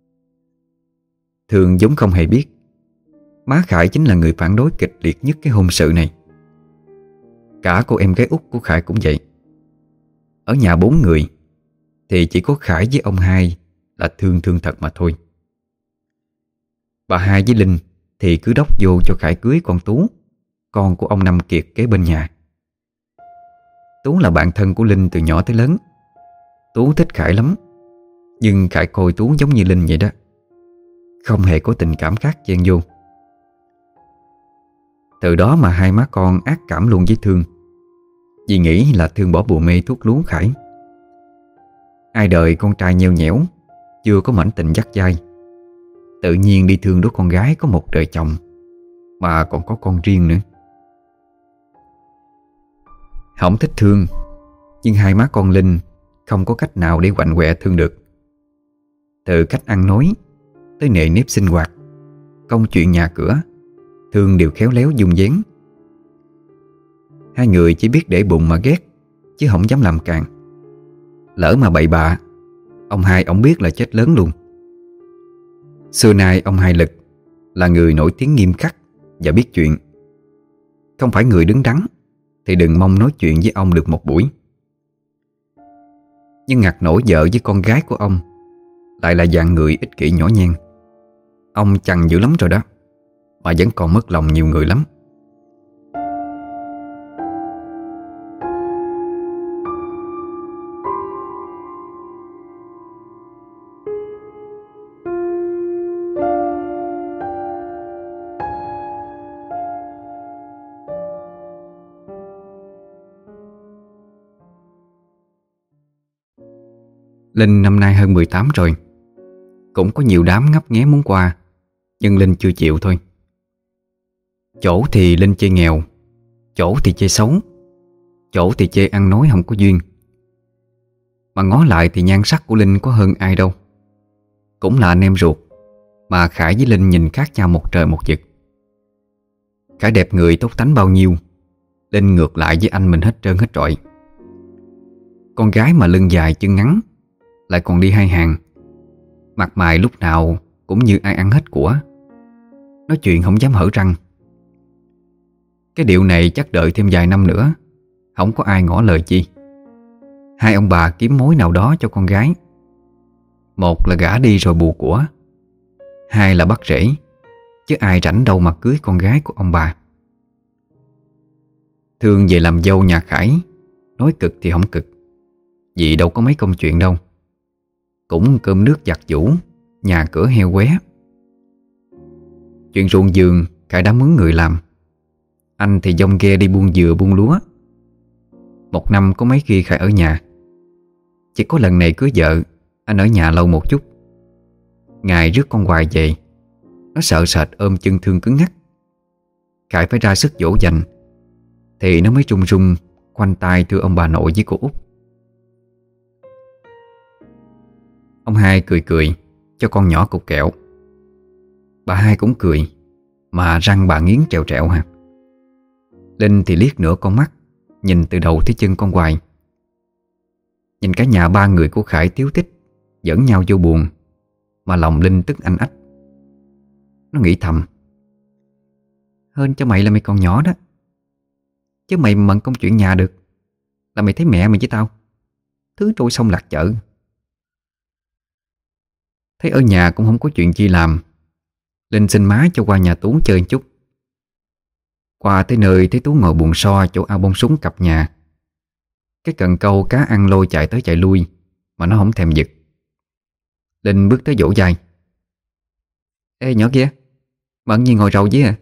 Thương giống không hề biết má Khải chính là người phản đối kịch liệt nhất cái hôn sự này. Cả cô em gái út của Khải cũng vậy. Ở nhà 4 người thì chỉ có Khải với ông Hai là thương thật mà thôi. Bà Hai với Linh thì cứ đốc vô cho Khải cưới con Tú, con của ông Năm Kiệt kế bên nhà. Tú là bạn thân của Linh từ nhỏ tới lớn. Tú thích Khải lắm, nhưng Khải coi Tú giống như Linh vậy đó, không hề có tình cảm khác chen vô. Từ đó mà hai má con ác cảm luôn với Thương, vì nghĩ là Thương bỏ bùa mê thuốc lú Khải. Ai đời con trai nheo nhẽo, chưa có mảnh tình dắt dai, tự nhiên đi thương đứa con gái có một đời chồng mà còn có con riêng nữa. Không thích Thương, nhưng hai má con Linh không có cách nào để quạnh quẹ Thương được. Từ cách ăn nói tới nề nếp sinh hoạt, công chuyện nhà cửa, Thương đều khéo léo dung dáng. Hai người chỉ biết để bụng mà ghét, chứ không dám làm càng. Lỡ mà bậy bạ, ông hai ổng biết là chết lớn luôn. Xưa nay ông Hai Lực là người nổi tiếng nghiêm khắc và biết chuyện. Không phải người đứng đắn thì đừng mong nói chuyện với ông được một buổi. Nhưng ngặt nổi vợ với con gái của ông lại là dạng người ích kỷ nhỏ nhen. Ông chằn dữ lắm rồi đó, mà vẫn còn mất lòng nhiều người lắm. Linh năm nay hơn 18 rồi. Cũng có nhiều đám ngấp nghé muốn qua, nhưng Linh chưa chịu thôi. Chỗ thì Linh chê nghèo, chỗ thì chê xấu, chỗ thì chê ăn nói không có duyên. Mà ngó lại thì nhan sắc của Linh có hơn ai đâu. Cũng là anh em ruột, mà Khải với Linh nhìn khác nhau một trời một vực. Khải đẹp người tốt tánh bao nhiêu, Linh ngược lại với anh mình hết trơn hết trọi. Con gái mà lưng dài chân ngắn, lại còn đi hai hàng, mặt mày lúc nào cũng như ai ăn hết của, nói chuyện không dám hở răng. Cái điệu này chắc đợi thêm vài năm nữa không có ai ngỏ lời chi. Hai ông bà kiếm mối nào đó cho con gái. Một là gả đi rồi bù của, hai là bắt rễ, chứ ai rảnh đâu mà cưới con gái của ông bà. Thương về làm dâu nhà Khải, nói cực thì không cực, vì đâu có mấy công chuyện đâu. Cũng cơm nước giặt giũ, nhà cửa heo qué. Chuyện ruộng vườn Khải đã mướn người làm. Anh thì dông ghe đi buôn dừa buôn lúa. Một năm có mấy khi Khải ở nhà. Chỉ có lần này cưới vợ, anh ở nhà lâu một chút. Ngày rước con Hoài về, nó sợ sệt ôm chân Thương cứng ngắc. Khải phải ra sức dỗ dành thì nó mới run run khoanh tay thưa ông bà nội với cô út. Ông Hai cười cười cho con nhỏ cục kẹo. Bà Hai cũng cười, mà răng bà nghiến trèo trẹo ha. Linh thì liếc nửa con mắt, nhìn từ đầu tới chân con Hoài. Nhìn cả nhà ba người của Khải tíu tích dẫn nhau vô buồn, mà lòng Linh tức anh ách. Nó nghĩ thầm: hên cho mày là mày còn nhỏ đó, chứ mày mận công chuyện nhà được là mày thấy mẹ mày với tao thứ trôi sông lạc chợ. Thấy ở nhà cũng không có chuyện chi làm, Linh xin má cho qua nhà Tú chơi chút. Qua tới nơi thấy Tú ngồi buồn so chỗ ao bông súng cặp nhà. Cái cần câu cá ăn lôi chạy tới chạy lui mà nó không thèm giật. Linh bước tới vỗ vai: ê nhỏ kia, bận gì ngồi rầu với à?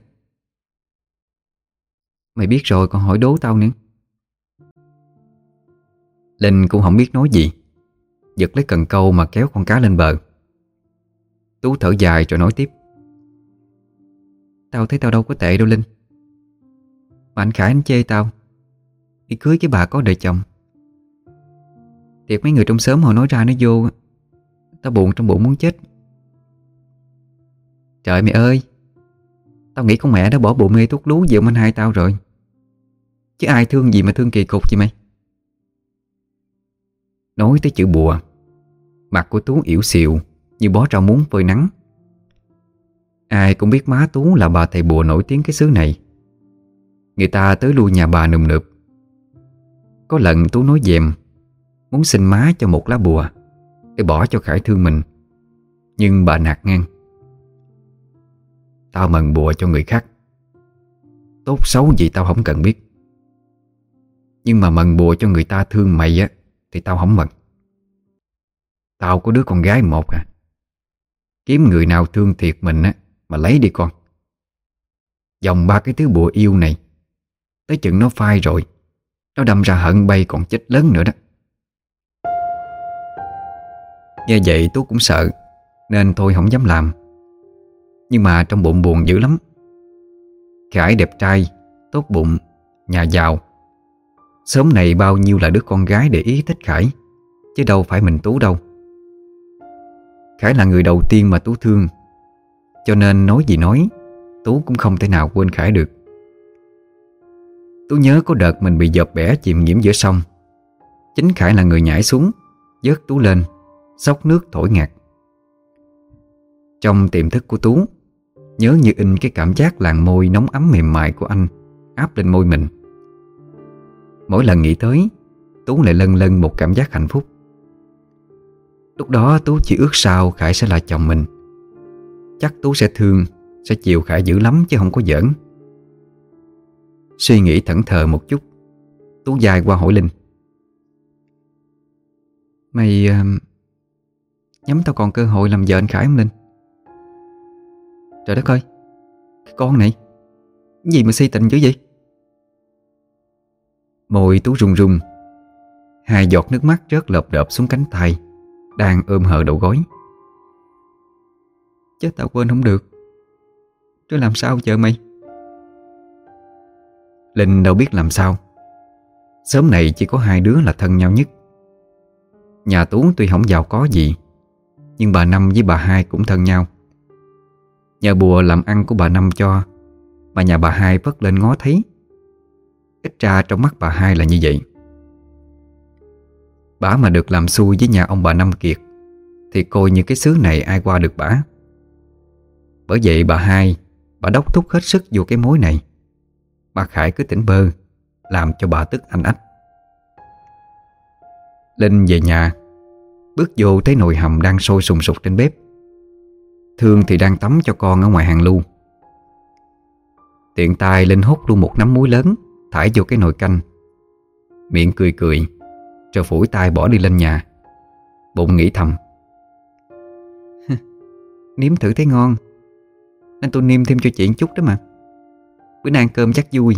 Mày biết rồi còn hỏi đố tao nữa. Linh cũng không biết nói gì, giật lấy cần câu mà kéo con cá lên bờ. Tú thở dài rồi nói tiếp: tao thấy tao đâu có tệ đâu Linh. Mà anh Khải anh chê tao đi cưới cái bà có đời chồng. Thiệt mấy người trong xóm họ nói ra nói vô, tao buồn trong bụng muốn chết. Trời mày ơi, tao nghĩ con mẹ đã bỏ bụng mê thuốc lú về ông anh hai tao rồi, chứ ai thương gì mà thương kỳ cục vậy mày. Nói tới chữ bùa, mặt của Tú ỉu xìu như bó rau muống phơi nắng. Ai cũng biết má Tú là bà thầy bùa nổi tiếng cái xứ này. Người ta tới lui nhà bà nườm nượp. Có lần Tú nói dèm muốn xin má cho một lá bùa để bỏ cho Khải thương mình, nhưng bà nạt ngang: tao mần bùa cho người khác. Tốt xấu gì tao không cần biết. Nhưng mà mần bùa cho người ta thương mày á thì tao không mần. Tao có đứa con gái một à. Kiếm người nào thương thiệt mình á mà lấy đi con. Dòng ba cái thứ bùa yêu này, tới chừng nó phai rồi, nó đâm ra hận bay còn chết lớn nữa đó. Nghe vậy Tú cũng sợ, nên thôi không dám làm. Nhưng mà trong bụng buồn dữ lắm. Khải đẹp trai, tốt bụng, nhà giàu. Xóm này bao nhiêu là đứa con gái để ý thích Khải, chứ đâu phải mình Tú đâu. Khải là người đầu tiên mà Tú thương, cho nên nói gì nói, Tú cũng không thể nào quên Khải được. Tú nhớ có đợt mình bị dợp bẻ chìm nhiễm giữa sông, chính Khải là người nhảy xuống vớt Tú lên, xóc nước thổi ngạt. Trong tiềm thức của Tú, nhớ như in cái cảm giác làn môi nóng ấm mềm mại của anh áp lên môi mình. Mỗi lần nghĩ tới, Tú lại lân lân một cảm giác hạnh phúc. Lúc đó Tú chỉ ước sao Khải sẽ là chồng mình. Chắc Tú sẽ thương, sẽ chiều Khải dữ lắm chứ không có giỡn. Suy nghĩ thẫn thờ một chút, Tú dài qua hỏi Linh: Mày nhắm tao còn cơ hội làm vợ anh Khải không Linh? Trời đất ơi, cái con này cái gì mà si tình dữ vậy? Môi Tú run run, hai giọt nước mắt rớt lợp đợp xuống cánh tay đang ôm hờ đầu gối. Chết tao quên không được, chứ làm sao vợ mày? Linh đâu biết làm sao. Xóm này chỉ có hai đứa là thân nhau nhất. Nhà Tú tuy không giàu có gì, nhưng bà Năm với bà Hai cũng thân nhau. Nhờ bùa làm ăn của bà Năm cho mà nhà bà Hai vất lên ngó thấy. Ít ra trong mắt bà Hai là như vậy. Bả mà được làm xui với nhà ông bà Năm Kiệt thì coi như cái xứ này ai qua được bả. Bởi vậy bà Hai, bà đốc thúc hết sức vô cái mối này, mà Khải cứ tỉnh bơ, làm cho bà tức anh ách. Linh về nhà, bước vô thấy nồi hầm đang sôi sùng sục trên bếp. Thương thì đang tắm cho con ở ngoài hàng lu. Tiện tay Linh hút luôn một nắm muối lớn thải vô cái nồi canh, miệng cười cười, rồi phủi tay bỏ đi lên nhà. Bụng nghĩ thầm: Nếm thử thấy ngon nên tôi nêm thêm cho chị chút đó mà. Bữa nay ăn cơm chắc vui.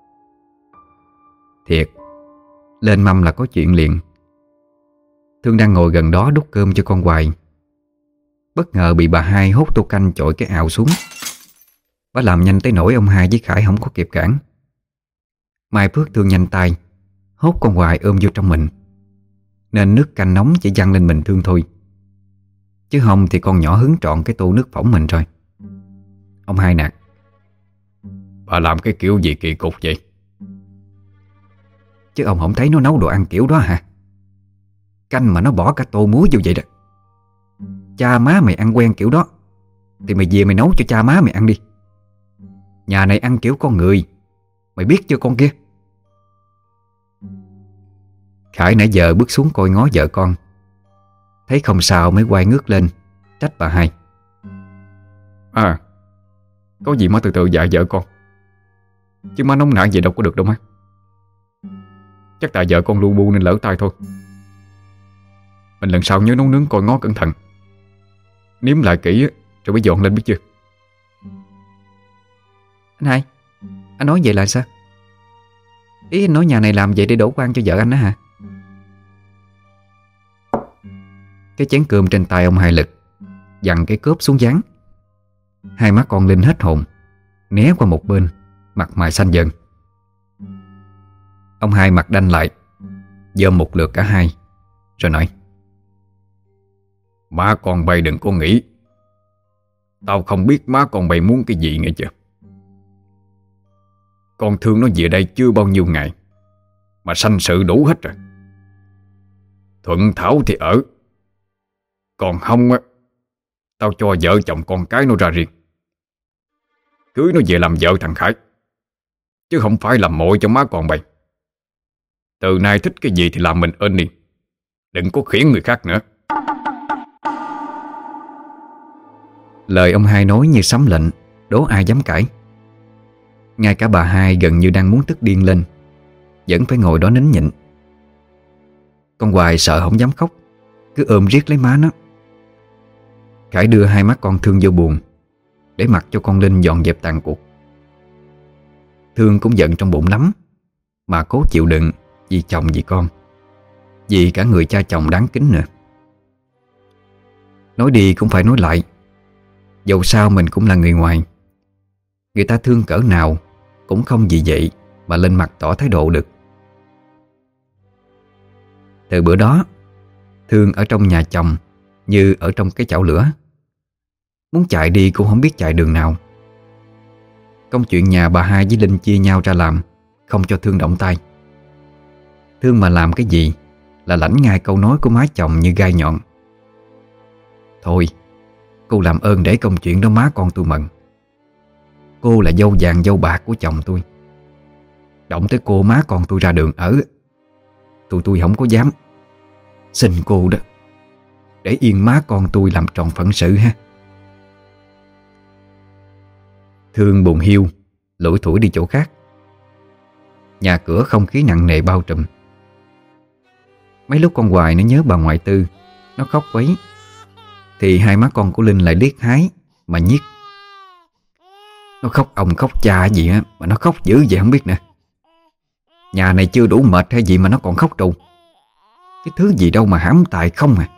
Thiệt, lên mâm là có chuyện liền. Thương đang ngồi gần đó đút cơm cho con hoài, bất ngờ bị bà Hai hốt tô canh chội cái ào xuống. Bà làm nhanh tới nỗi ông Hai với Khải không có kịp cản. Mai Phước Thương nhanh tay hốt con hoài ôm vô trong mình, nên nước canh nóng chỉ văng lên mình Thương thôi, chứ không thì con nhỏ hứng trọn cái tô nước phỏng mình rồi. Ông Hai nạt: Bà làm cái kiểu gì kỳ cục vậy? Chứ ông không thấy nó nấu đồ ăn kiểu đó hả? Canh mà nó bỏ cả tô muối vô vậy đó. Cha má mày ăn quen kiểu đó thì mày về mày nấu cho cha má mày ăn đi. Nhà này ăn kiểu con người, mày biết chưa con kia? Khải nãy giờ bước xuống coi ngó vợ con, thấy không sao mới quay ngước lên trách bà Hai: À, có gì má từ từ dạy vợ con, chứ má nóng nảy vậy đâu có được đâu má. Chắc tại vợ con lu bu nên lỡ tay thôi. Mình lần sau nhớ nấu nướng coi ngó cẩn thận, nếm lại kỹ rồi mới dọn lên biết chưa? Anh Hai, anh nói vậy là sao? Ý anh nói nhà này làm vậy để đổ quan cho vợ anh đó hả? Cái chén cơm trên tay ông Hai lực dằn cái cớp xuống dán. Hai má con Linh hết hồn, né qua một bên, mặt mày xanh dần. Ông Hai mặt đanh lại, dòm một lượt cả hai, rồi nói: Má con bay đừng có nghĩ tao không biết má con bay muốn cái gì nghe chưa. Con Thương nó về đây chưa bao nhiêu ngày mà sanh sự đủ hết rồi. Thuận thảo thì ở, còn không á, tao cho vợ chồng con cái nó ra riêng, cưới nó về làm vợ thằng Khải, chứ không phải làm mội cho má con bay. Từ nay thích cái gì thì làm mình ơn đi, đừng có khiển người khác nữa. Lời ông Hai nói như sấm lệnh, đố ai dám cãi. Ngay cả bà hai gần như đang muốn tức điên lên vẫn phải ngồi đó nín nhịn. Con Hoài sợ không dám khóc, cứ ôm riết lấy má nó. Khải đưa hai má con Thương vô buồng để mặc cho con Linh dọn dẹp tàn cuộc. Thương cũng giận trong bụng lắm, mà cố chịu đựng vì chồng vì con, vì cả người cha chồng đáng kính nữa. Nói đi cũng phải nói lại, dẫu sao mình cũng là người ngoài. Người ta thương cỡ nào cũng không vì vậy mà lên mặt tỏ thái độ được. Từ bữa đó, Thương ở trong nhà chồng như ở trong cái chảo lửa. Muốn chạy đi cũng không biết chạy đường nào. Công chuyện nhà bà hai với Linh chia nhau ra làm, không cho Thương động tay. Thương mà làm cái gì là lãnh ngay câu nói của má chồng như gai nhọn. Thôi, cô làm ơn để công chuyện đó má con tôi mận. Cô là dâu vàng dâu bạc của chồng tôi. Động tới cô má con tôi ra đường ở, tôi không có dám. Xin cô đó, để yên má con tôi làm tròn phận sự ha. Thương buồn hiu lủi thủi đi chỗ khác. Nhà cửa không khí nặng nề bao trùm. Mấy lúc con Hoài nó nhớ bà ngoại Tư, nó khóc quấy, thì hai má con của Linh lại liếc hái mà nhiếc. Nó khóc ông khóc cha gì á mà nó khóc dữ vậy không biết nè. Nhà này chưa đủ mệt hay gì mà nó còn khóc trù. Cái thứ gì đâu mà hãm tài không à.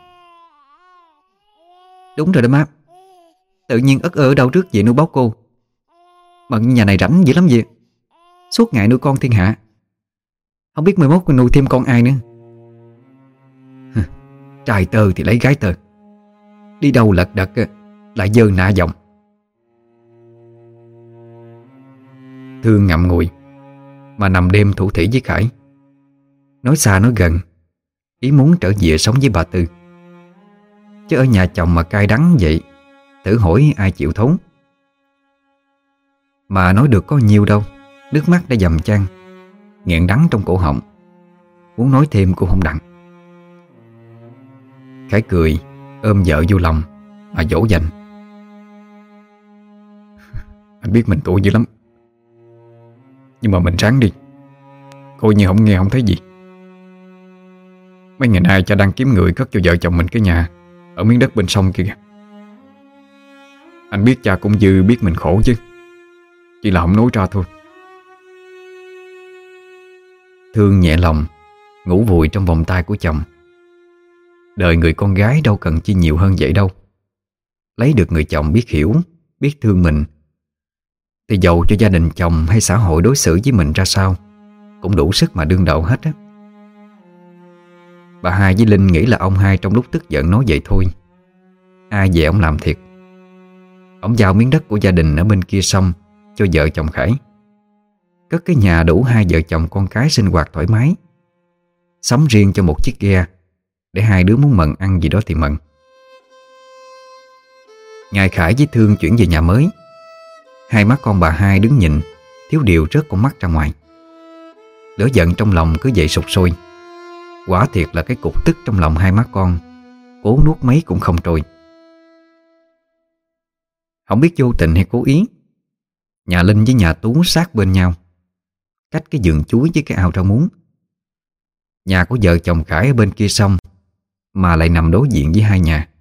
Đúng rồi đó má. Tự nhiên ất ở đâu trước vậy nuôi báo cô. Mà nhà này rảnh dữ lắm vậy. Suốt ngày nuôi con thiên hạ. Không biết 11 nuôi thêm con ai nữa. Trai tơ thì lấy gái tơ. Đi đâu lật đật lại dơ nạ giọng. Thương ngậm ngùi mà nằm đêm thủ thỉ với Khải. Nói xa nói gần, ý muốn trở về sống với bà Tư. Chứ ở nhà chồng mà cay đắng vậy, thử hỏi ai chịu thốn. Mà nói được có nhiêu đâu, nước mắt đã dầm chan, nghẹn đắng trong cổ họng. Muốn nói thêm cũng không đặng. Khải cười, ôm vợ vô lòng mà dỗ dành. Anh biết mình tội dữ lắm, nhưng mà mình ráng đi, coi như không nghe không thấy gì. Mấy ngày nay cha đang kiếm người cất cho vợ chồng mình cái nhà ở miếng đất bên sông kia kìa. Anh biết cha cũng dư biết mình khổ chứ, chỉ là không nói ra thôi. Thương nhẹ lòng, ngủ vùi trong vòng tay của chồng. Đời người con gái đâu cần chi nhiều hơn vậy đâu. Lấy được người chồng biết hiểu, biết thương mình, thì dầu cho gia đình chồng hay xã hội đối xử với mình ra sao cũng đủ sức mà đương đầu hết á. Bà hai với Linh nghĩ là ông hai trong lúc tức giận nói vậy thôi. Ai về ông làm thiệt. Ông giao miếng đất của gia đình ở bên kia sông cho vợ chồng Khải, cất cái nhà đủ hai vợ chồng con cái sinh hoạt thoải mái, sắm riêng cho một chiếc ghe để hai đứa muốn mận ăn gì đó thì mận. Ngày Khải với Thương chuyển về nhà mới, hai má con bà hai đứng nhìn, thiếu điều rớt con mắt ra ngoài. Lửa giận trong lòng cứ vậy sục sôi. Quả thiệt là cái cục tức trong lòng hai má con, cố nuốt mấy cũng không trôi. Không biết vô tình hay cố ý, nhà Linh với nhà Tú sát bên nhau, cách cái vườn chuối với cái ao rau muống. Nhà của vợ chồng Khải ở bên kia sông, mà lại nằm đối diện với hai nhà.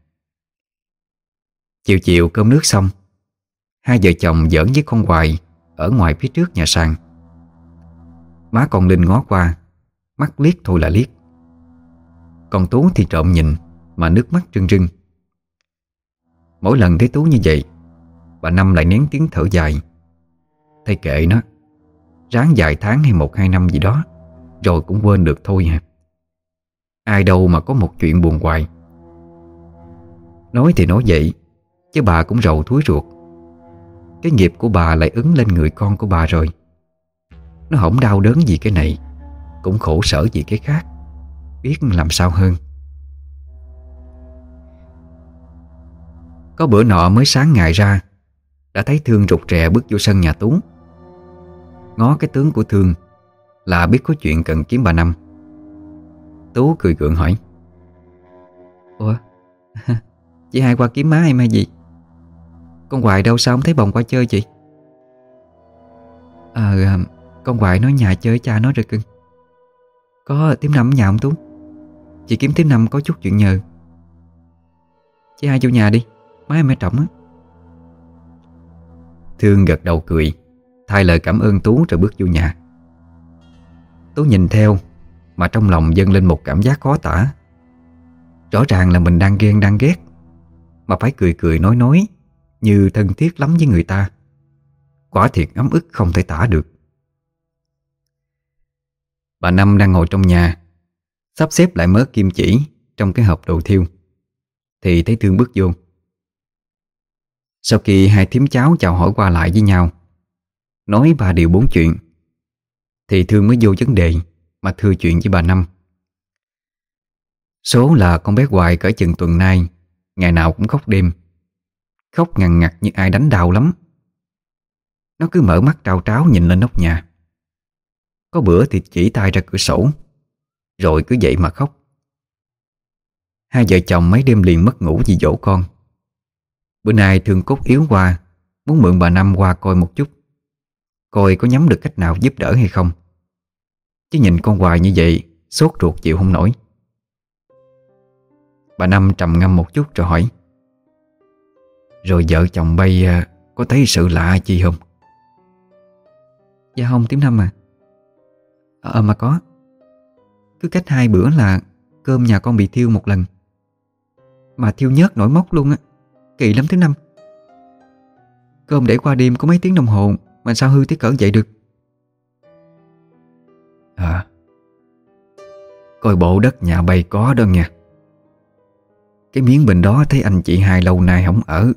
Chiều chiều cơm nước xong, hai vợ chồng giỡn với con Hoài ở ngoài phía trước nhà sàn. Má con Linh ngó qua, mắt liếc thôi là liếc. Còn Tú thì trộm nhìn mà nước mắt rưng rưng. Mỗi lần thấy Tú như vậy, bà Năm lại nén tiếng thở dài. Thay kệ nó, ráng vài tháng hay 1-2 năm gì đó rồi cũng quên được thôi hả. Ai đâu mà có một chuyện buồn hoài. Nói thì nói vậy, chứ bà cũng rầu thúi ruột. Cái nghiệp của bà lại ứng lên người con của bà rồi. Nó không đau đớn gì cái này, cũng khổ sở gì cái khác, biết làm sao hơn. Có bữa nọ mới sáng ngày ra, đã thấy Thương rụt rè bước vô sân nhà Tú. Ngó cái tướng của Thương là biết có chuyện cần kiếm bà Năm. Tú cười gượng hỏi: Ủa, chị hai qua kiếm má em hay gì? Con Hoài đâu, sao không thấy bồng qua chơi chị? Con Hoài nó nhà chơi cha nó rồi cưng. Có Tím Năm ở nhà không Tú? Chị kiếm Tím Năm có chút chuyện nhờ. Chị hai vô nhà đi, má em ở trọng á. Thương gật đầu cười, thay lời cảm ơn Tú rồi bước vô nhà. Tú nhìn theo mà trong lòng dâng lên một cảm giác khó tả. Rõ ràng là mình đang ghen đang ghét, mà phải cười cười nói như thân thiết lắm với người ta. Quả thiệt ấm ức không thể tả được. Bà Năm đang ngồi trong nhà, sắp xếp lại mớ kim chỉ trong cái hộp đồ thiêu, thì thấy Thương bước vô. Sau khi hai thím cháu chào hỏi qua lại với nhau, nói ba điều bốn chuyện, thì Thương mới vô vấn đề mà thưa chuyện với bà Năm. Số là con bé Hoài cỡ chừng tuần nay, ngày nào cũng khóc đêm. Khóc ngằn ngặt như ai đánh đau lắm. Nó cứ mở mắt trao tráo nhìn lên nóc nhà. Có bữa thì chỉ tay ra cửa sổ, rồi cứ dậy mà khóc. Hai vợ chồng mấy đêm liền mất ngủ vì dỗ con. Bữa nay Thương cốt yếu qua, muốn mượn bà Năm qua coi một chút, coi có nhắm được cách nào giúp đỡ hay không. Chứ nhìn con Hoài như vậy, sốt ruột chịu không nổi. Bà Năm trầm ngâm một chút rồi hỏi: Rồi vợ chồng bay có thấy sự lạ chi không? Dạ không Tím Năm à. Mà có. Cứ cách 2 bữa là cơm nhà con bị thiêu một lần. Mà thiêu nhớt nổi mốc luôn á. Kỳ lắm Tím Năm. Cơm để qua đêm có mấy tiếng đồng hồ mà sao hư tới cỡ vậy được? Coi bộ đất nhà bay có đó nha. Cái miếng bên đó thấy anh chị hai lâu nay không ở.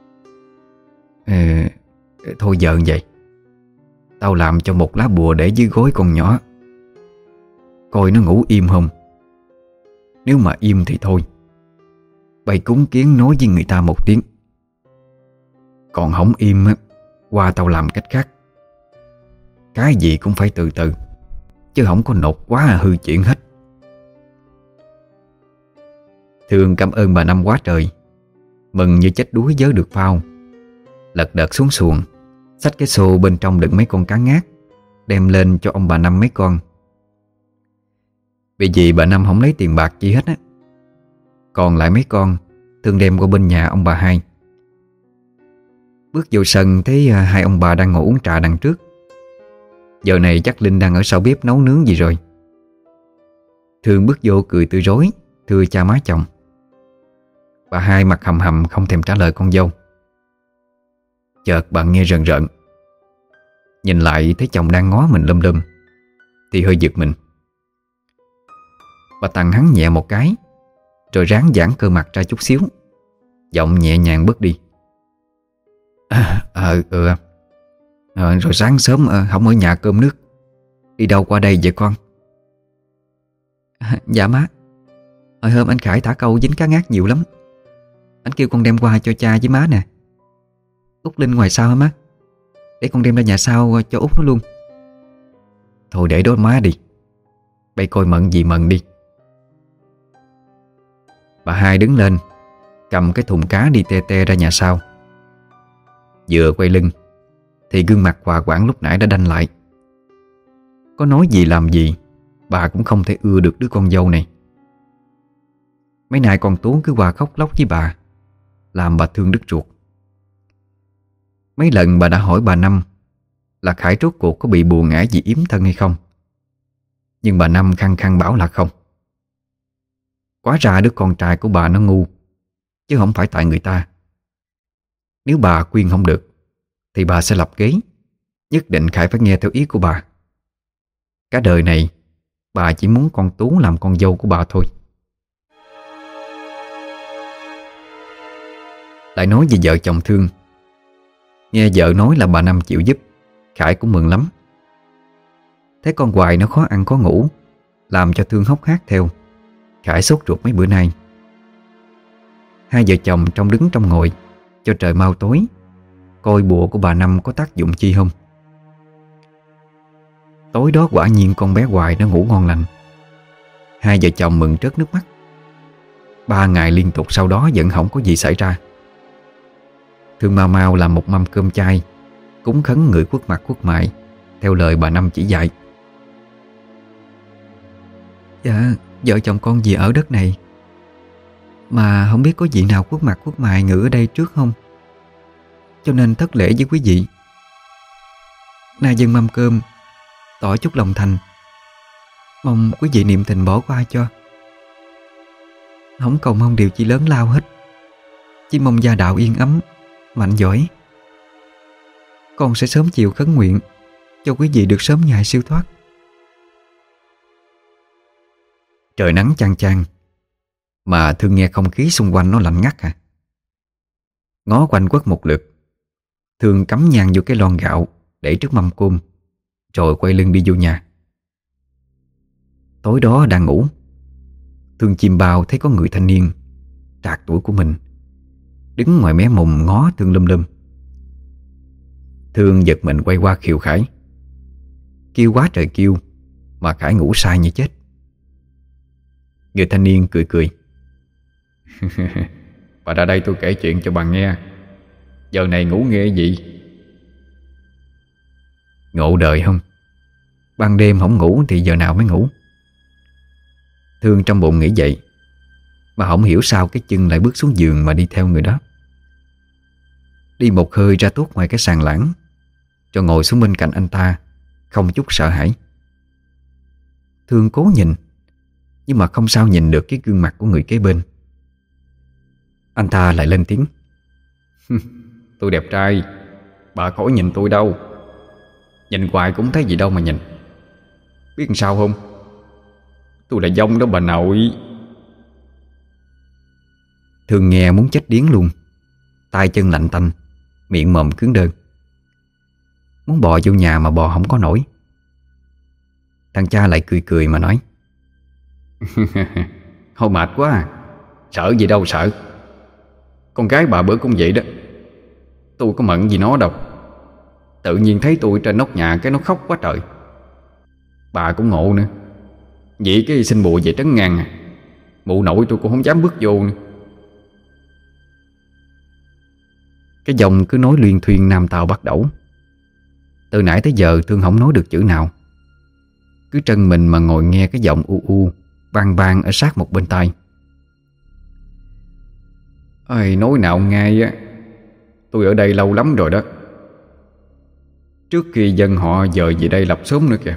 Thôi giờ vậy, tao làm cho một lá bùa để dưới gối con nhỏ, coi nó ngủ im không. Nếu mà im thì thôi, bay cúng kiến nói với người ta một tiếng. Còn không im á, qua tao làm cách khác. Cái gì cũng phải từ từ, chứ không có nột quá hư chuyện hết. Thương cảm ơn bà Năm quá trời, mừng như chết đuối vớ được phao. Lật đật xuống xuồng, xách cái xô bên trong đựng mấy con cá ngát, đem lên cho ông bà Năm mấy con. Vì gì bà Năm không lấy tiền bạc gì hết á. Còn lại mấy con Thương đem qua bên nhà ông bà hai. Bước vô sân thấy hai ông bà đang ngồi uống trà đằng trước. Giờ này chắc Linh đang ở sau bếp nấu nướng gì rồi. Thương bước vô cười tươi rói, thưa cha má chồng. Bà hai mặt hầm hầm không thèm trả lời con dâu. Chợt bà nghe rần rợn, nhìn lại thấy chồng đang ngó mình lum lum, thì hơi giật mình. Bà tằng hắn nhẹ một cái, rồi ráng giãn cơ mặt ra chút xíu, giọng nhẹ nhàng bước đi. Rồi sáng sớm không ở nhà cơm nước, đi đâu qua đây vậy con? Dạ má, hồi hôm anh Khải thả câu dính cá ngát nhiều lắm. Anh kêu con đem qua cho cha với má nè. Út Linh ngoài sau hả má? Để con đem ra nhà sau cho Út nó luôn. Thôi để đó má đi, bây coi mận gì mận đi. Bà hai đứng lên, cầm cái thùng cá đi tê tê ra nhà sau. Vừa quay lưng thì gương mặt hòa quản lúc nãy đã đanh lại. Có nói gì làm gì, bà cũng không thể ưa được đứa con dâu này. Mấy nay con Tú cứ qua khóc lóc với bà, làm bà thương đứt ruột. Mấy lần bà đã hỏi bà Năm là Khải rốt cuộc có bị buồn ngã gì yếm thân hay không, nhưng bà Năm khăng khăng bảo là không. Quá ra đứa con trai của bà nó ngu, chứ không phải tại người ta. Nếu bà khuyên không được thì bà sẽ lập kế, nhất định Khải phải nghe theo ý của bà. Cả đời này bà chỉ muốn con Tú làm con dâu của bà thôi. Lại nói về vợ chồng Thương. Nghe vợ nói là bà Năm chịu giúp, Khải cũng mừng lắm. Thấy con Hoài nó khó ăn khó ngủ, làm cho Thương hốc hác theo, Khải sốt ruột mấy bữa nay. Hai vợ chồng trong đứng trong ngồi cho trời mau tối, coi bùa của bà Năm có tác dụng chi không. Tối đó quả nhiên con bé Hoài nó ngủ ngon lành. Hai vợ chồng mừng trớt nước mắt. 3 ngày liên tục sau đó vẫn không có gì xảy ra. Thương mau mau làm một mâm cơm chay cúng khấn người khuất mặt khuất mại theo lời bà Năm chỉ dạy. Dạ, vợ chồng con về ở đất này, mà không biết có vị nào khuất mặt khuất mại ngự ở đây trước không, cho nên thất lễ với quý vị. Nay dâng mâm cơm tỏ chút lòng thành, mong quý vị niệm tình bỏ qua cho. Không cầu mong điều chi lớn lao hết, chỉ mong gia đạo yên ấm, mạnh giỏi. Con sẽ sớm chịu khấn nguyện cho quý vị được sớm ngày siêu thoát. Trời nắng chang chang mà Thương nghe không khí xung quanh nó lạnh ngắt à. Ngó quanh quất một lượt, Thương cắm nhang vô cái lon gạo để trước mâm cơm, rồi quay lưng đi vô nhà. Tối đó đang ngủ, Thương chim bao thấy có người thanh niên trạc tuổi của mình đứng ngoài mé mùng ngó Thương lum lum. Thương giật mình quay qua khiều Khải. Kêu quá trời kêu mà Khải ngủ sai như chết. Người thanh niên cười cười. Bà ra đây tôi kể chuyện cho bà nghe. Giờ này ngủ nghe gì? Ngộ đời không? Ban đêm không ngủ thì giờ nào mới ngủ? Thương trong bụng nghĩ vậy, mà không hiểu sao cái chân lại bước xuống giường mà đi theo người đó. Đi một hơi ra tuốt ngoài cái sàn lãng, rồi ngồi xuống bên cạnh anh ta, không chút sợ hãi. Thương cố nhìn, nhưng mà không sao nhìn được cái gương mặt của người kế bên. Anh ta lại lên tiếng. Tôi đẹp trai, bà khỏi nhìn tôi đâu. Nhìn hoài cũng thấy gì đâu mà nhìn. Biết làm sao không? Tôi là dông đó bà nội. Thương nghe muốn chết điếng luôn, tay chân lạnh tanh, miệng mồm cứng đơ. Muốn bò vô nhà mà bò không có nổi. Thằng cha lại cười cười mà nói. Thôi mệt quá à. Sợ gì đâu sợ. Con gái bà bữa cũng vậy đó. Tôi có mận gì nó đâu. Tự nhiên thấy tôi trên nóc nhà cái nó khóc quá trời. Bà cũng ngộ nữa. Vậy cái xin bùa về trấn ngang à. Mụ nội tôi cũng không dám bước vô nữa. Cái dòng cứ nói luyên thuyên nam tào bắt đầu. Từ nãy tới giờ Thương không nói được chữ nào, cứ trân mình mà ngồi nghe cái giọng u u vang vang ở sát một bên tai. Ơi, nói nào ngay á. Tôi ở đây lâu lắm rồi đó. Trước khi dân họ dời về đây lập xóm nữa kìa.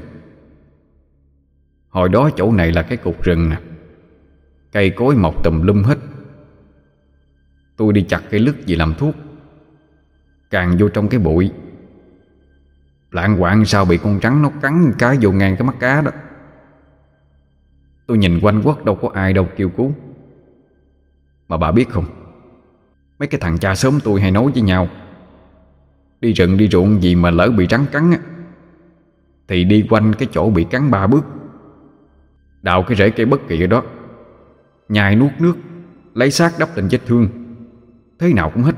Hồi đó chỗ này là cái cục rừng nè, cây cối mọc tùm lum hết. Tôi đi chặt cây lứt gì làm thuốc, càng vô trong cái bụi. Lạng quạng sao bị con trắng nó cắn cái vô ngang cái mắt cá đó. Tôi nhìn quanh quất đâu có ai đâu kêu cứu. Mà bà biết không, mấy cái thằng cha xóm tôi hay nói với nhau, đi rừng đi ruộng gì mà lỡ bị rắn cắn á, thì đi quanh cái chỗ bị cắn 3 bước, đào cái rễ cây bất kỳ ở đó, nhai nuốt nước, lấy xác đắp lên vết thương, thế nào cũng hết.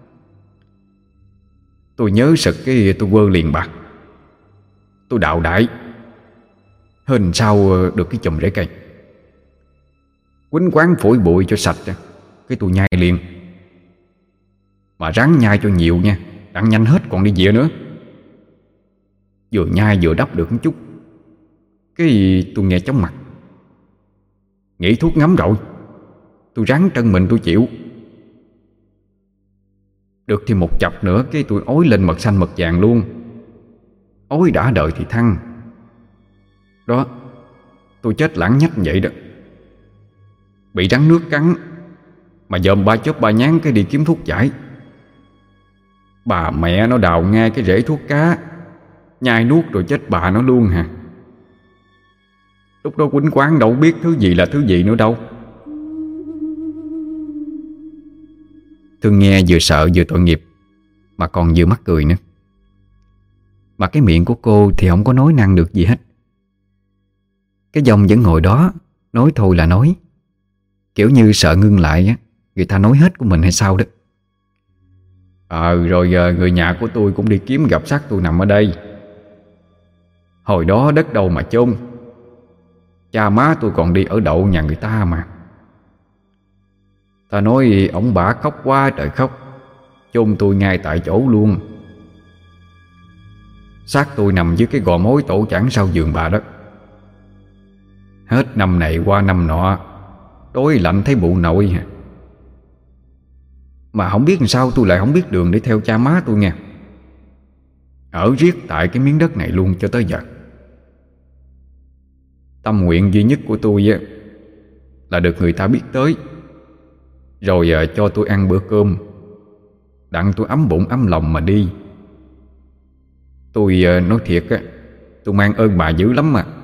Tôi nhớ sực cái tôi quơ liền bạc. Tôi đào đại hên sao được cái chùm rễ cây, quýnh quán phổi bụi cho sạch, cái tôi nhai liền. Mà ráng nhai cho nhiều nha, đặng nhanh hết còn đi về nữa. Vừa nhai vừa đắp được một chút, cái tôi nghe chóng mặt, nghĩ thuốc ngấm rồi. Tôi ráng trân mình tôi chịu. Được thì một chập nữa cái tôi ói lên mật xanh mật vàng luôn. Ói đã đời thì thăng. Đó, tôi chết lãng nhách vậy đó. Bị rắn nước cắn mà dòm ba chớp ba nhán cái đi kiếm thuốc giải. Bà mẹ nó đào ngay cái rễ thuốc cá, nhai nuốt rồi chết bà nó luôn hả. Lúc đó quýnh quán đâu biết thứ gì là thứ gì nữa đâu. Thương nghe vừa sợ vừa tội nghiệp, mà còn vừa mắc cười nữa. Mà cái miệng của cô thì không có nói năng được gì hết. Cái dòng vẫn ngồi đó, nói thôi là nói, kiểu như sợ ngưng lại á, người ta nói hết của mình hay sao đó. Rồi giờ người nhà của tôi cũng đi kiếm gặp xác tôi nằm ở đây. Hồi đó đất đâu mà chôn. Cha má tôi còn đi ở đậu nhà người ta mà. Ta nói ổng bả khóc quá trời khóc, chôn tôi ngay tại chỗ luôn. Xác tôi nằm dưới cái gò mối tổ chản sau giường bà đó. Hết năm này qua năm nọ, tối lạnh thấy bụ nội. Mà không biết làm sao tôi lại không biết đường để theo cha má tôi nha. Ở riết tại cái miếng đất này luôn cho tới giờ. Tâm nguyện duy nhất của tôi á là được người ta biết tới, rồi cho tôi ăn bữa cơm, đặng tôi ấm bụng ấm lòng mà đi. Tôi nói thiệt á, tôi mang ơn bà dữ lắm mà.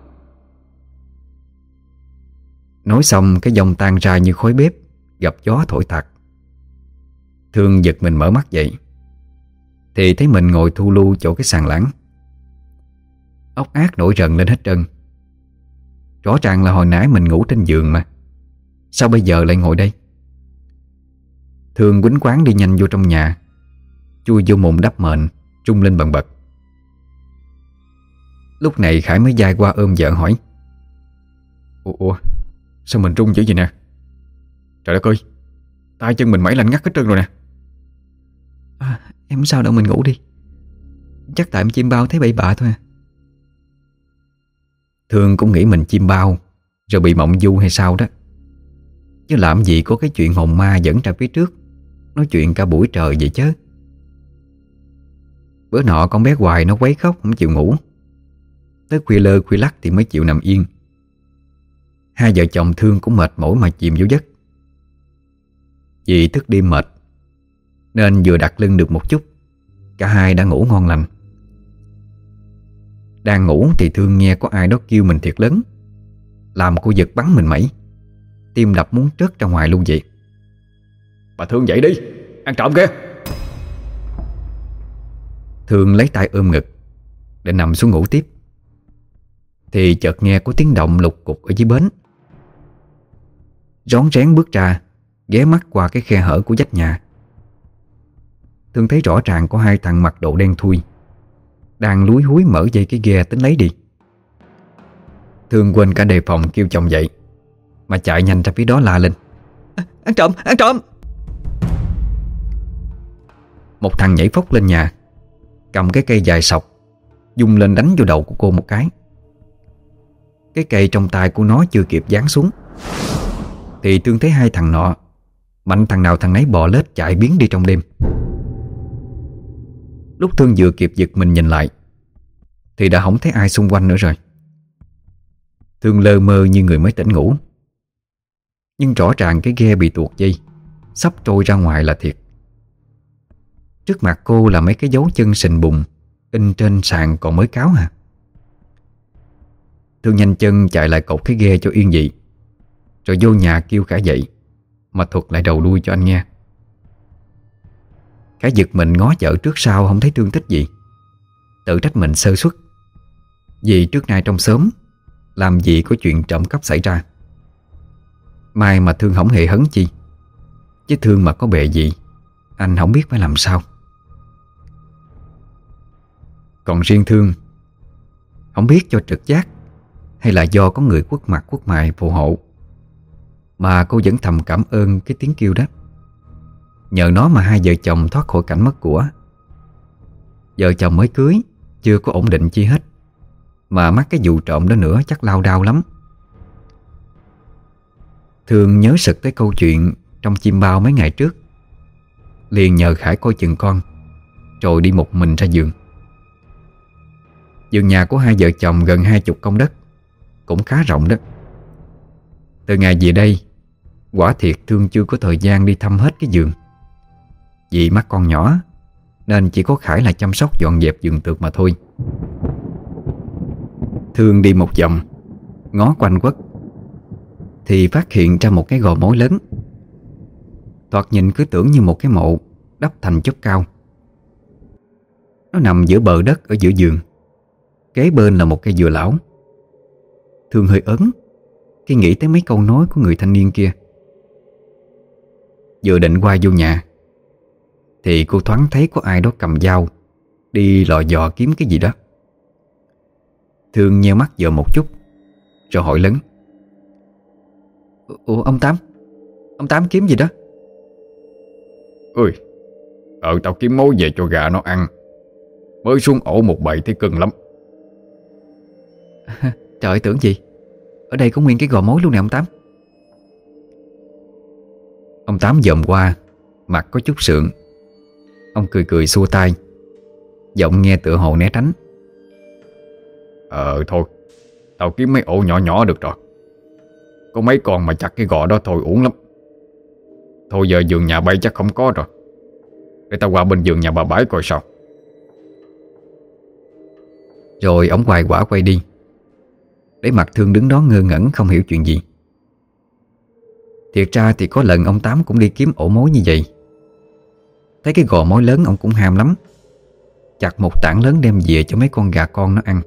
Nói xong cái dòng tan ra như khói bếp gặp gió thổi tạt. Thương giật mình mở mắt dậy thì thấy mình ngồi thu lu chỗ cái sàn lẳng. Ốc ác nổi rần lên hết trơn. Rõ ràng là hồi nãy mình ngủ trên giường mà, sao bây giờ lại ngồi đây? Thương quýnh quáng đi nhanh vô trong nhà, chui vô mùng đắp mền, trung lên bần bật. Lúc này Khải mới dài qua ôm vợ hỏi: Ủa sao mình run dữ vậy nè? Trời đất ơi, tay chân mình mẩy lạnh ngắt hết trơn rồi nè. Em sao đâu, mình ngủ đi. Chắc tại em chim bao thấy bậy bạ thôi à. Thương cũng nghĩ mình chim bao rồi bị mộng du hay sao đó, chứ làm gì có cái chuyện hồn ma dẫn ra phía trước nói chuyện cả buổi trời vậy chứ. Bữa nọ con bé Hoài nó quấy khóc không chịu ngủ, tới khuya lơ khuya lắc thì mới chịu nằm yên. Hai vợ chồng Thương cũng mệt mỏi mà chìm vô giấc. Vì thức đêm mệt nên vừa đặt lưng được một chút, cả hai đã ngủ ngon lành. Đang ngủ thì Thương nghe có ai đó kêu mình thiệt lớn, làm cô giật bắn mình mẩy, tim đập muốn trớt ra ngoài luôn vậy. Bà Thương dậy đi, ăn trộm kìa. Thương lấy tay ôm ngực để nằm xuống ngủ tiếp, thì chợt nghe có tiếng động lục cục ở dưới bến. Rón rén bước ra, ghé mắt qua cái khe hở của vách nhà. Thương thấy rõ ràng có hai thằng mặc đồ đen thui đang lúi húi mở dây cái ghe tính lấy đi. Thương quên cả đề phòng kêu chồng dậy, mà chạy nhanh ra phía đó la lên: Ăn trộm, ăn trộm! Một thằng nhảy phốc lên nhà, cầm cái cây dài sọc dung lên đánh vô đầu của cô một cái. Cái cây trong tay của nó chưa kịp giáng xuống thì Thương thấy hai thằng nọ mạnh thằng nào thằng nấy bò lết chạy biến đi trong đêm. Lúc Thương vừa kịp giật mình nhìn lại thì đã không thấy ai xung quanh nữa rồi. Thương lơ mơ như người mới tỉnh ngủ, nhưng rõ ràng cái ghe bị tuột dây, sắp trôi ra ngoài là thiệt. Trước mặt cô là mấy cái dấu chân sình bùn in trên sàn còn mới cáo hả. Thương nhanh chân chạy lại cột cái ghe cho yên vị, rồi vô nhà kêu Khải dậy mà thuật lại đầu đuôi cho anh nghe. Khải giật mình ngó chợ trước sau không thấy thương tích gì, tự trách mình sơ suất, vì trước nay trong xóm làm gì có chuyện trộm cắp xảy ra. May mà Thương không hề hấn chi, chứ Thương mà có bề gì anh không biết phải làm sao. Còn riêng Thương, không biết cho trực giác hay là do có người quất mặt quất mày phù hộ, mà cô vẫn thầm cảm ơn cái tiếng kêu đó. Nhờ nó mà hai vợ chồng thoát khỏi cảnh mất của. Vợ chồng mới cưới chưa có ổn định chi hết, mà mắc cái vụ trộm đó nữa chắc lao đao lắm. Thương nhớ sực tới câu chuyện trong chim bao mấy ngày trước, liền nhờ Khải coi chừng con, rồi đi một mình ra vườn. Vườn nhà của hai vợ chồng gần 20 công đất, cũng khá rộng đó. Từ ngày về đây, quả thiệt Thương chưa có thời gian đi thăm hết cái vườn. Vì mắt con nhỏ nên chỉ có Khải là chăm sóc dọn dẹp vườn tược mà thôi. Thương đi một vòng, ngó quanh quất thì phát hiện ra một cái gò mối lớn. Thoạt nhìn cứ tưởng như một cái mộ đắp thành chóp cao. Nó nằm giữa bờ đất ở giữa vườn, kế bên là một cây dừa lão. Thương hơi ớn khi nghĩ tới mấy câu nói của người thanh niên kia. Vừa định qua vô nhà thì cô thoáng thấy có ai đó cầm dao đi lò dò kiếm cái gì đó. Thương nheo mắt giờ một chút rồi hỏi lớn: Ủa ông Tám kiếm gì đó? Ôi, Tao kiếm mối về cho gà nó ăn. Mới xuống ổ một bầy thấy cưng lắm. Trời ơi, tưởng gì. Ở đây có nguyên cái gò mối luôn nè ông Tám. Ông Tám dòm qua, mặt có chút sượng. Ông cười cười xua tay, giọng nghe tựa hồ né tránh. Thôi, tao kiếm mấy ổ nhỏ nhỏ được rồi. Có mấy con mà chặt cái gò đó thôi uổng lắm. Thôi giờ vườn nhà bay chắc không có rồi. Để tao qua bên vườn nhà bà Bãi coi sao. Rồi ông hoài quả quay đi, để mặt Thương đứng đó ngơ ngẩn không hiểu chuyện gì. Thiệt ra thì có lần ông Tám cũng đi kiếm ổ mối như vậy. Thấy cái gò mối lớn ông cũng ham lắm, chặt một tảng lớn đem về cho mấy con gà con nó ăn.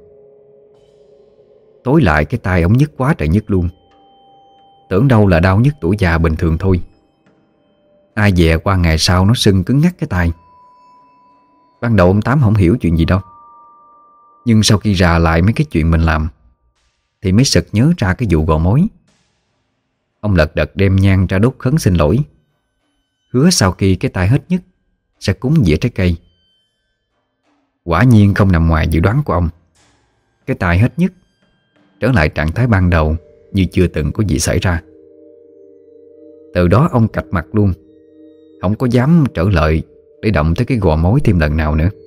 Tối lại cái tay ông nhức quá trời nhức luôn. Tưởng đâu là đau nhức tuổi già bình thường thôi. Ai dè qua ngày sau nó sưng cứng ngắc cái tay. Ban đầu ông Tám không hiểu chuyện gì đâu, nhưng sau khi rà lại mấy cái chuyện mình làm thì mới sực nhớ ra cái vụ gò mối. Ông lật đật đem nhang ra đốt khấn xin lỗi, hứa sau khi cái tay hết nhức sẽ cúng dĩa trái cây. Quả nhiên không nằm ngoài dự đoán của ông. Cái tay hết nhức, trở lại trạng thái ban đầu như chưa từng có gì xảy ra. Từ đó ông cạch mặt luôn, không có dám trở lại để động tới cái gò mối thêm lần nào nữa.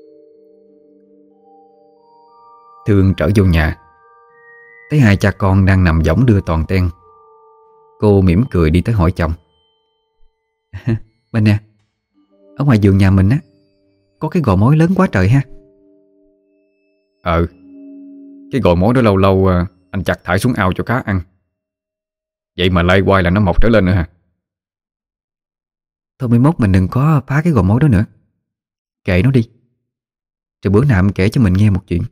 Thương trở vô nhà, thấy hai cha con đang nằm võng đưa toàn ten. Cô mỉm cười đi tới hỏi chồng. Bên nè, ở ngoài vườn nhà mình á, có cái gò mối lớn quá trời ha. Cái gò mối đó lâu lâu anh chặt thải xuống ao cho cá ăn. Vậy mà lay quay là nó mọc trở lên nữa hả? Thôi mai mốt mình đừng có phá cái gò mối đó nữa, kệ nó đi. Rồi bữa nào em kể cho mình nghe một chuyện.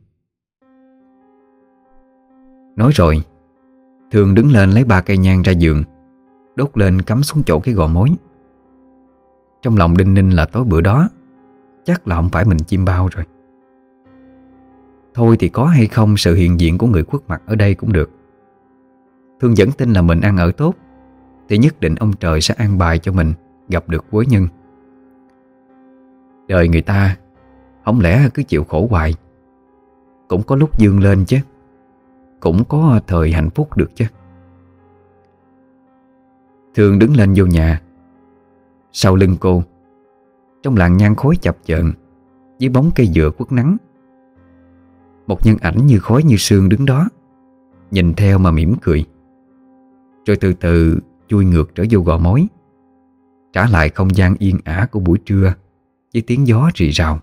Nói rồi, Thương đứng lên lấy 3 cây nhang ra giường, đốt lên cắm xuống chỗ cái gò mối. Trong lòng đinh ninh là tối bữa đó chắc là không phải mình chim bao rồi. Thôi thì có hay không sự hiện diện của người khuất mặt ở đây cũng được. Thương vẫn tin là mình ăn ở tốt thì nhất định ông trời sẽ an bài cho mình gặp được quý nhân. Đời người ta không lẽ cứ chịu khổ hoài. Cũng có lúc vươn lên chứ, cũng có thời hạnh phúc được chứ. Thương đứng lên vô nhà. Sau lưng cô, trong làn nhang khói chập chờn với bóng cây dừa khuất nắng, một nhân ảnh như khói như sương đứng đó, nhìn theo mà mỉm cười. Rồi từ từ chui ngược trở vô gò mối, trả lại không gian yên ả của buổi trưa với tiếng gió rì rào.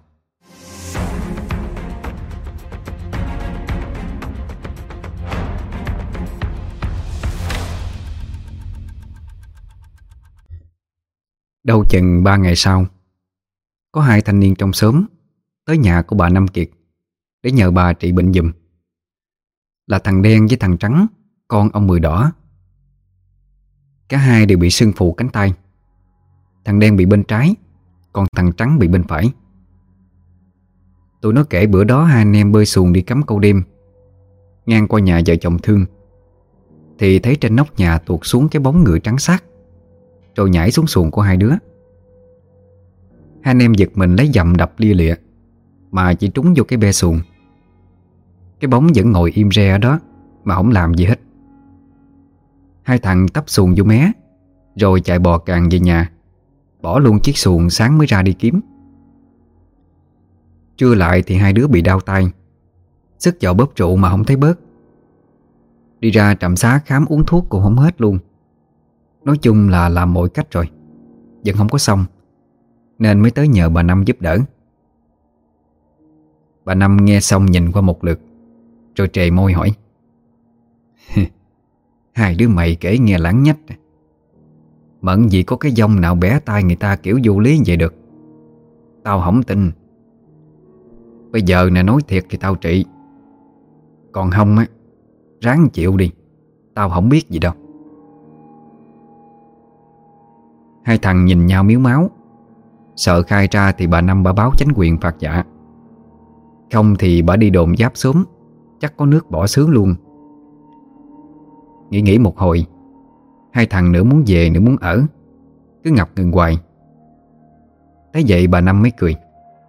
Đâu chừng 3 ngày sau, có 2 thanh niên trong xóm tới nhà của bà Năm Kiệt để nhờ bà trị bệnh giùm. Là thằng Đen với thằng Trắng, con ông Mười Đỏ. Cả hai đều bị sưng phù cánh tay. Thằng Đen bị bên trái, còn thằng Trắng bị bên phải. Tụi nó kể bữa đó hai anh em bơi xuồng đi cắm câu đêm, ngang qua nhà vợ chồng Thương thì thấy trên nóc nhà tuột xuống cái bóng người trắng xát, rồi nhảy xuống xuồng của hai đứa. Hai anh em giật mình lấy dầm đập lia lịa, mà chỉ trúng vô cái be xuồng. Cái bóng vẫn ngồi im re ở đó mà không làm gì hết. Hai thằng tấp xuồng vô mé, rồi chạy bò càng về nhà, bỏ luôn chiếc xuồng sáng mới ra đi kiếm. Trưa lại thì hai đứa bị đau tay, sức vào bóp rượu mà không thấy bớt. Đi ra trạm xá khám uống thuốc cũng không hết luôn. Nói chung là làm mọi cách rồi, vẫn không có xong, nên mới tới nhờ bà Năm giúp đỡ. Bà Năm nghe xong nhìn qua một lượt, rồi trề môi hỏi. Hai đứa mày kể nghe lãng nhách, mận gì có cái dông nào bẻ tay người ta kiểu vô lý vậy được. Tao không tin. Bây giờ nè, nói thiệt thì tao trị, còn không á, ráng chịu đi, tao không biết gì đâu. Hai thằng nhìn nhau miếu máu, sợ khai ra thì bà Năm bà báo chánh quyền phạt dạ. Không thì bà đi đồn giáp xóm, chắc có nước bỏ xứ luôn. Nghĩ một hồi, hai thằng nửa muốn về nửa muốn ở, cứ ngập ngừng hoài. Thấy vậy bà Năm mới cười.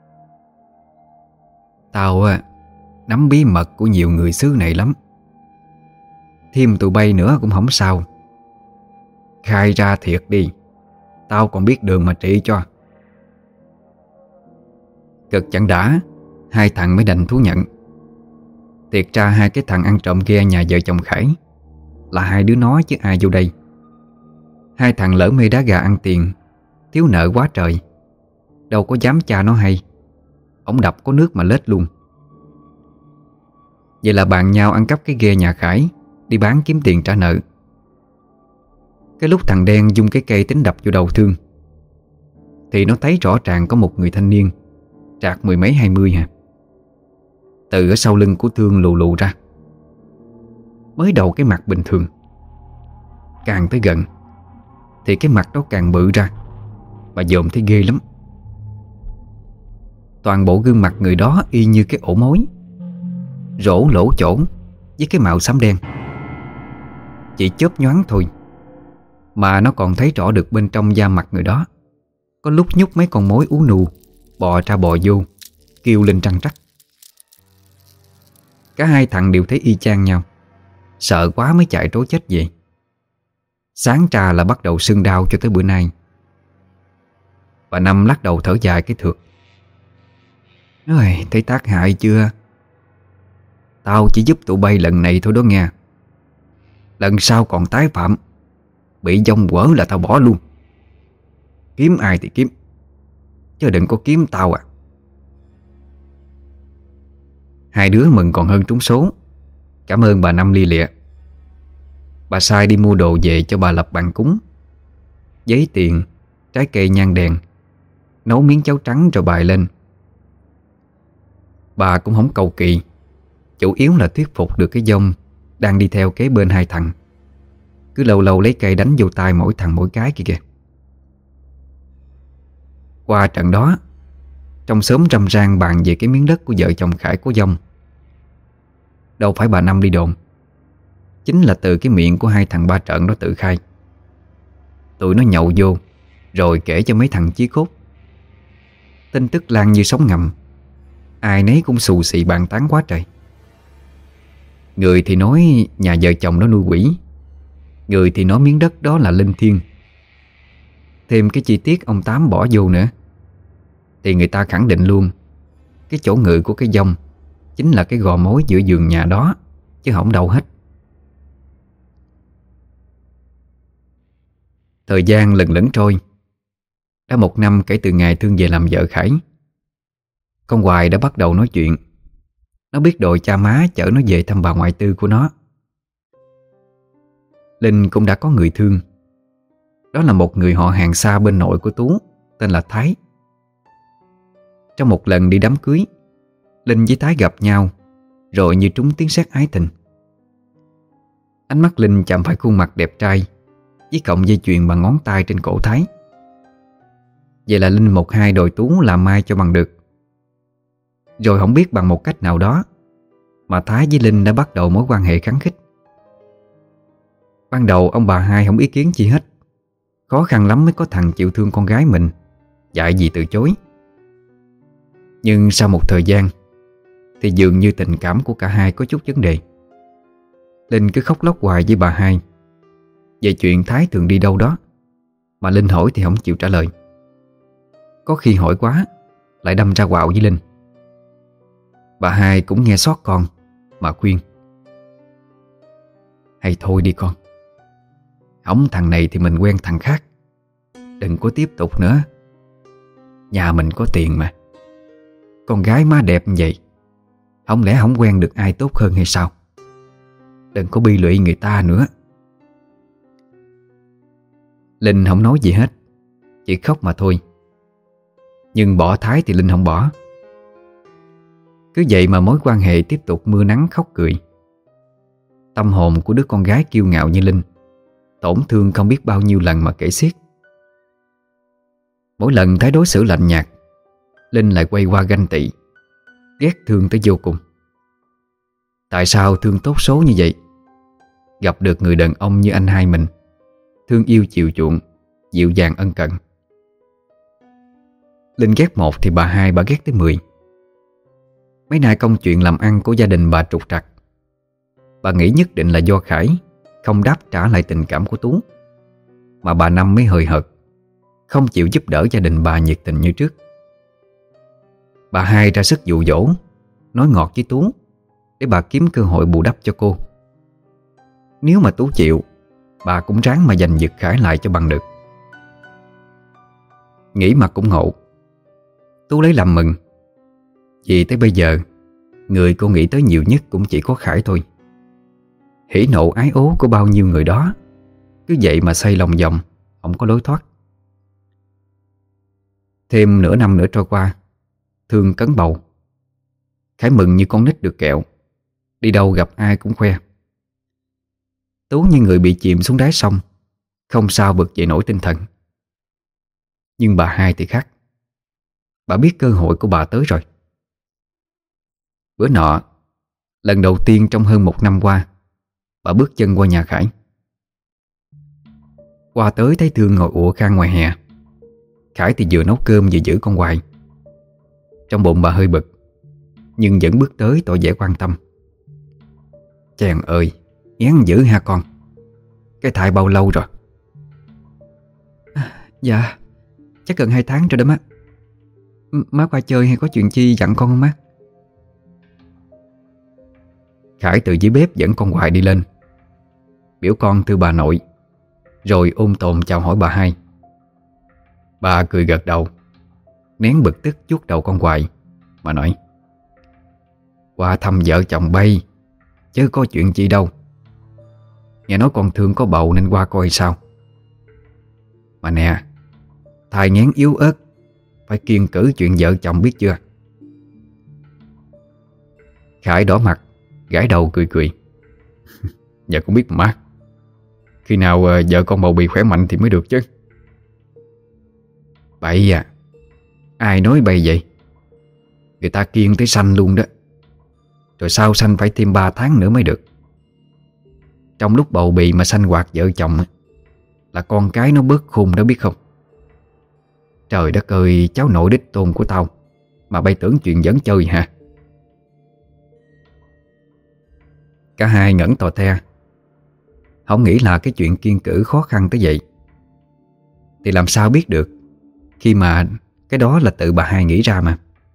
Tao nắm bí mật của nhiều người xứ này lắm. Thêm tụi bay nữa cũng không sao. Khai ra thiệt đi, tao còn biết đường mà trị cho. Cực chẳng đã, hai thằng mới đành thú nhận. Thiệt ra hai cái thằng ăn trộm ghe nhà vợ chồng Khải là hai đứa nó chứ ai vô đây. Hai thằng lỡ mê đá gà ăn tiền, thiếu nợ quá trời, đâu có dám cha nó hay. Ổng đập có nước mà lết luôn. Vậy là bàn nhau ăn cắp cái ghe nhà Khải, đi bán kiếm tiền trả nợ. Cái lúc thằng đen dùng cái cây tính đập vô đầu Thương thì nó thấy rõ ràng có một người thanh niên trạc 10 mấy 20 hả, từ ở sau lưng của Thương lù lù ra. Mới đầu cái mặt bình thường, càng tới gần thì cái mặt đó càng bự ra, mà dòm thấy ghê lắm. Toàn bộ gương mặt người đó y như cái ổ mối, rỗ lỗ chỗ với cái màu xám đen. Chỉ chớp nhoáng thôi mà nó còn thấy rõ được bên trong da mặt người đó có lúc nhúc mấy con mối ú nù bò ra bò vô, kêu lên trăng trắc. Cả hai thằng đều thấy y chang nhau, sợ quá mới chạy trối chết về. Sáng trà là bắt đầu sưng đau cho tới bữa nay. Bà Năm lắc đầu thở dài cái thượt. Ôi, thấy tác hại chưa? Tao chỉ giúp tụi bay lần này thôi đó nghe. Lần sau còn tái phạm, bị dông quở là tao bỏ luôn. Kiếm ai thì kiếm, chứ đừng có kiếm tao à. Hai đứa mừng còn hơn trúng số. Cảm ơn bà Năm lia lịa. Bà sai đi mua đồ về cho bà lập bàn cúng, giấy tiền, trái cây nhang đèn, nấu miếng cháo trắng rồi bài lên. Bà cũng không cầu kỳ, chủ yếu là thuyết phục được cái dông đang đi theo kế bên hai thằng, cứ lâu lâu lấy cây đánh vô tai mỗi thằng mỗi cái kìa. Qua trận đó, trong xóm râm ran bàn về cái miếng đất của vợ chồng Khải của dông. Đâu phải bà Năm đi đồn, chính là từ cái miệng của hai thằng ba trợn đó tự khai. Tụi nó nhậu vô rồi kể cho mấy thằng chí cốt. Tin tức lan như sóng ngầm, ai nấy cũng xù xì bàn tán quá trời. Người thì nói nhà vợ chồng nó nuôi quỷ, người thì nói miếng đất đó là linh thiêng. Thêm cái chi tiết ông Tám bỏ vô nữa, thì người ta khẳng định luôn cái chỗ ngự của cái dông chính là cái gò mối giữa giường nhà đó, chứ không đâu hết. Thời gian lần lẫn trôi. Đã 1 năm kể từ ngày Thương về làm vợ Khải. Con Hoài đã bắt đầu nói chuyện. Nó biết đội cha má chở nó về thăm bà ngoại tư của nó. Linh cũng đã có người thương. Đó là một người họ hàng xa bên nội của Tú, tên là Thái. Trong một lần đi đám cưới, Linh với Thái gặp nhau, rồi như trúng tiếng sét ái tình. Ánh mắt Linh chạm phải khuôn mặt đẹp trai với cọng dây chuyền bằng ngón tay trên cổ Thái. Vậy là Linh một hai đòi Tú làm mai cho bằng được. Rồi không biết bằng một cách nào đó mà Thái với Linh đã bắt đầu mối quan hệ khăng khít. Ban đầu ông bà hai không ý kiến chi hết. Khó khăn lắm mới có thằng chịu thương con gái mình, dại gì từ chối. Nhưng sau một thời gian thì dường như tình cảm của cả hai có chút vấn đề. Linh cứ khóc lóc hoài với bà hai về chuyện Thái thường đi đâu đó, mà Linh hỏi thì không chịu trả lời. Có khi hỏi quá lại đâm ra quạo với Linh. Bà hai cũng nghe xót con mà khuyên: hay thôi đi con, hổng thằng này thì mình quen thằng khác, đừng có tiếp tục nữa. Nhà mình có tiền mà, con gái má đẹp như vậy, không lẽ không quen được ai tốt hơn hay sao? Đừng có bi lụy người ta nữa. Linh không nói gì hết, chỉ khóc mà thôi. Nhưng bỏ Thái thì Linh không bỏ. Cứ vậy mà mối quan hệ tiếp tục mưa nắng khóc cười. Tâm hồn của đứa con gái kiêu ngạo như Linh tổn thương không biết bao nhiêu lần mà kể xiết. Mỗi lần Thái đối xử lạnh nhạt, Linh lại quay qua ganh tị, ghét Thương tới vô cùng. Tại sao Thương tốt số như vậy, gặp được người đàn ông như anh hai mình, thương yêu chiều chuộng, dịu dàng ân cần. Linh ghét một thì bà hai bà ghét tới 10. Mấy nay công chuyện làm ăn của gia đình bà trục trặc. Bà nghĩ nhất định là do Khải không đáp trả lại tình cảm của Tú, mà bà Năm mới hời hợt, không chịu giúp đỡ gia đình bà nhiệt tình như trước. Bà hai ra sức dụ dỗ, nói ngọt với Tú để bà kiếm cơ hội bù đắp cho cô. Nếu mà Tú chịu, bà cũng ráng mà giành giật Khải lại cho bằng được. Nghĩ mà cũng ngộ, Tú lấy làm mừng, vì tới bây giờ người cô nghĩ tới nhiều nhất cũng chỉ có Khải thôi. Hỉ nộ ái ố của bao nhiêu người đó cứ vậy mà xoay lòng vòng, không có lối thoát. Thêm nửa năm nữa trôi qua, Thương cấn bầu. Khải mừng như con nít được kẹo, đi đâu gặp ai cũng khoe. Tú như người bị chìm xuống đáy sông, không sao bật dậy nổi tinh thần. Nhưng bà hai thì khác. Bà biết cơ hội của bà tới rồi. Bữa nọ, lần đầu tiên trong hơn 1 năm qua, bà bước chân qua nhà Khải. Qua tới thấy Thương ngồi ụa khang ngoài hè. Khải thì vừa nấu cơm vừa giữ con quài. Trong bụng bà hơi bực, nhưng vẫn bước tới tỏ vẻ quan tâm. Chàng ơi, ngán dữ ha con. Cái thai bao lâu rồi? Dạ, chắc gần 2 tháng rồi đó má. Má qua chơi hay có chuyện chi dặn con không má? Khải từ dưới bếp dẫn con quài đi lên, biểu con thưa bà nội, rồi ôm tồn chào hỏi bà hai. Bà cười gật đầu, nén bực tức chuốt đầu con quài mà nói: qua thăm vợ chồng bay, chứ có chuyện chi đâu. Nghe nói con Thương có bầu nên qua coi sao. Mà nè, thai nghén yếu ớt, phải kiêng cữ chuyện vợ chồng biết chưa? Khải đỏ mặt, gãi đầu cười cười. Dạ cũng biết mà má. Khi nào vợ con bầu bị khỏe mạnh thì mới được chứ. Bậy à, ai nói bậy vậy? Người ta kiêng tới sanh luôn đó. Rồi sau sanh phải thêm 3 tháng nữa mới được. Trong lúc bầu bì mà sanh hoạt vợ chồng là con cái nó bớt khùng đó biết không? Trời đất ơi, cháu nội đích tôn của tao mà bay tưởng chuyện giỡn chơi hả? Cả hai ngẩn tò te, không nghĩ là cái chuyện kiêng cữ khó khăn tới vậy. Thì làm sao biết được, khi mà cái đó là tự bà hai nghĩ ra mà.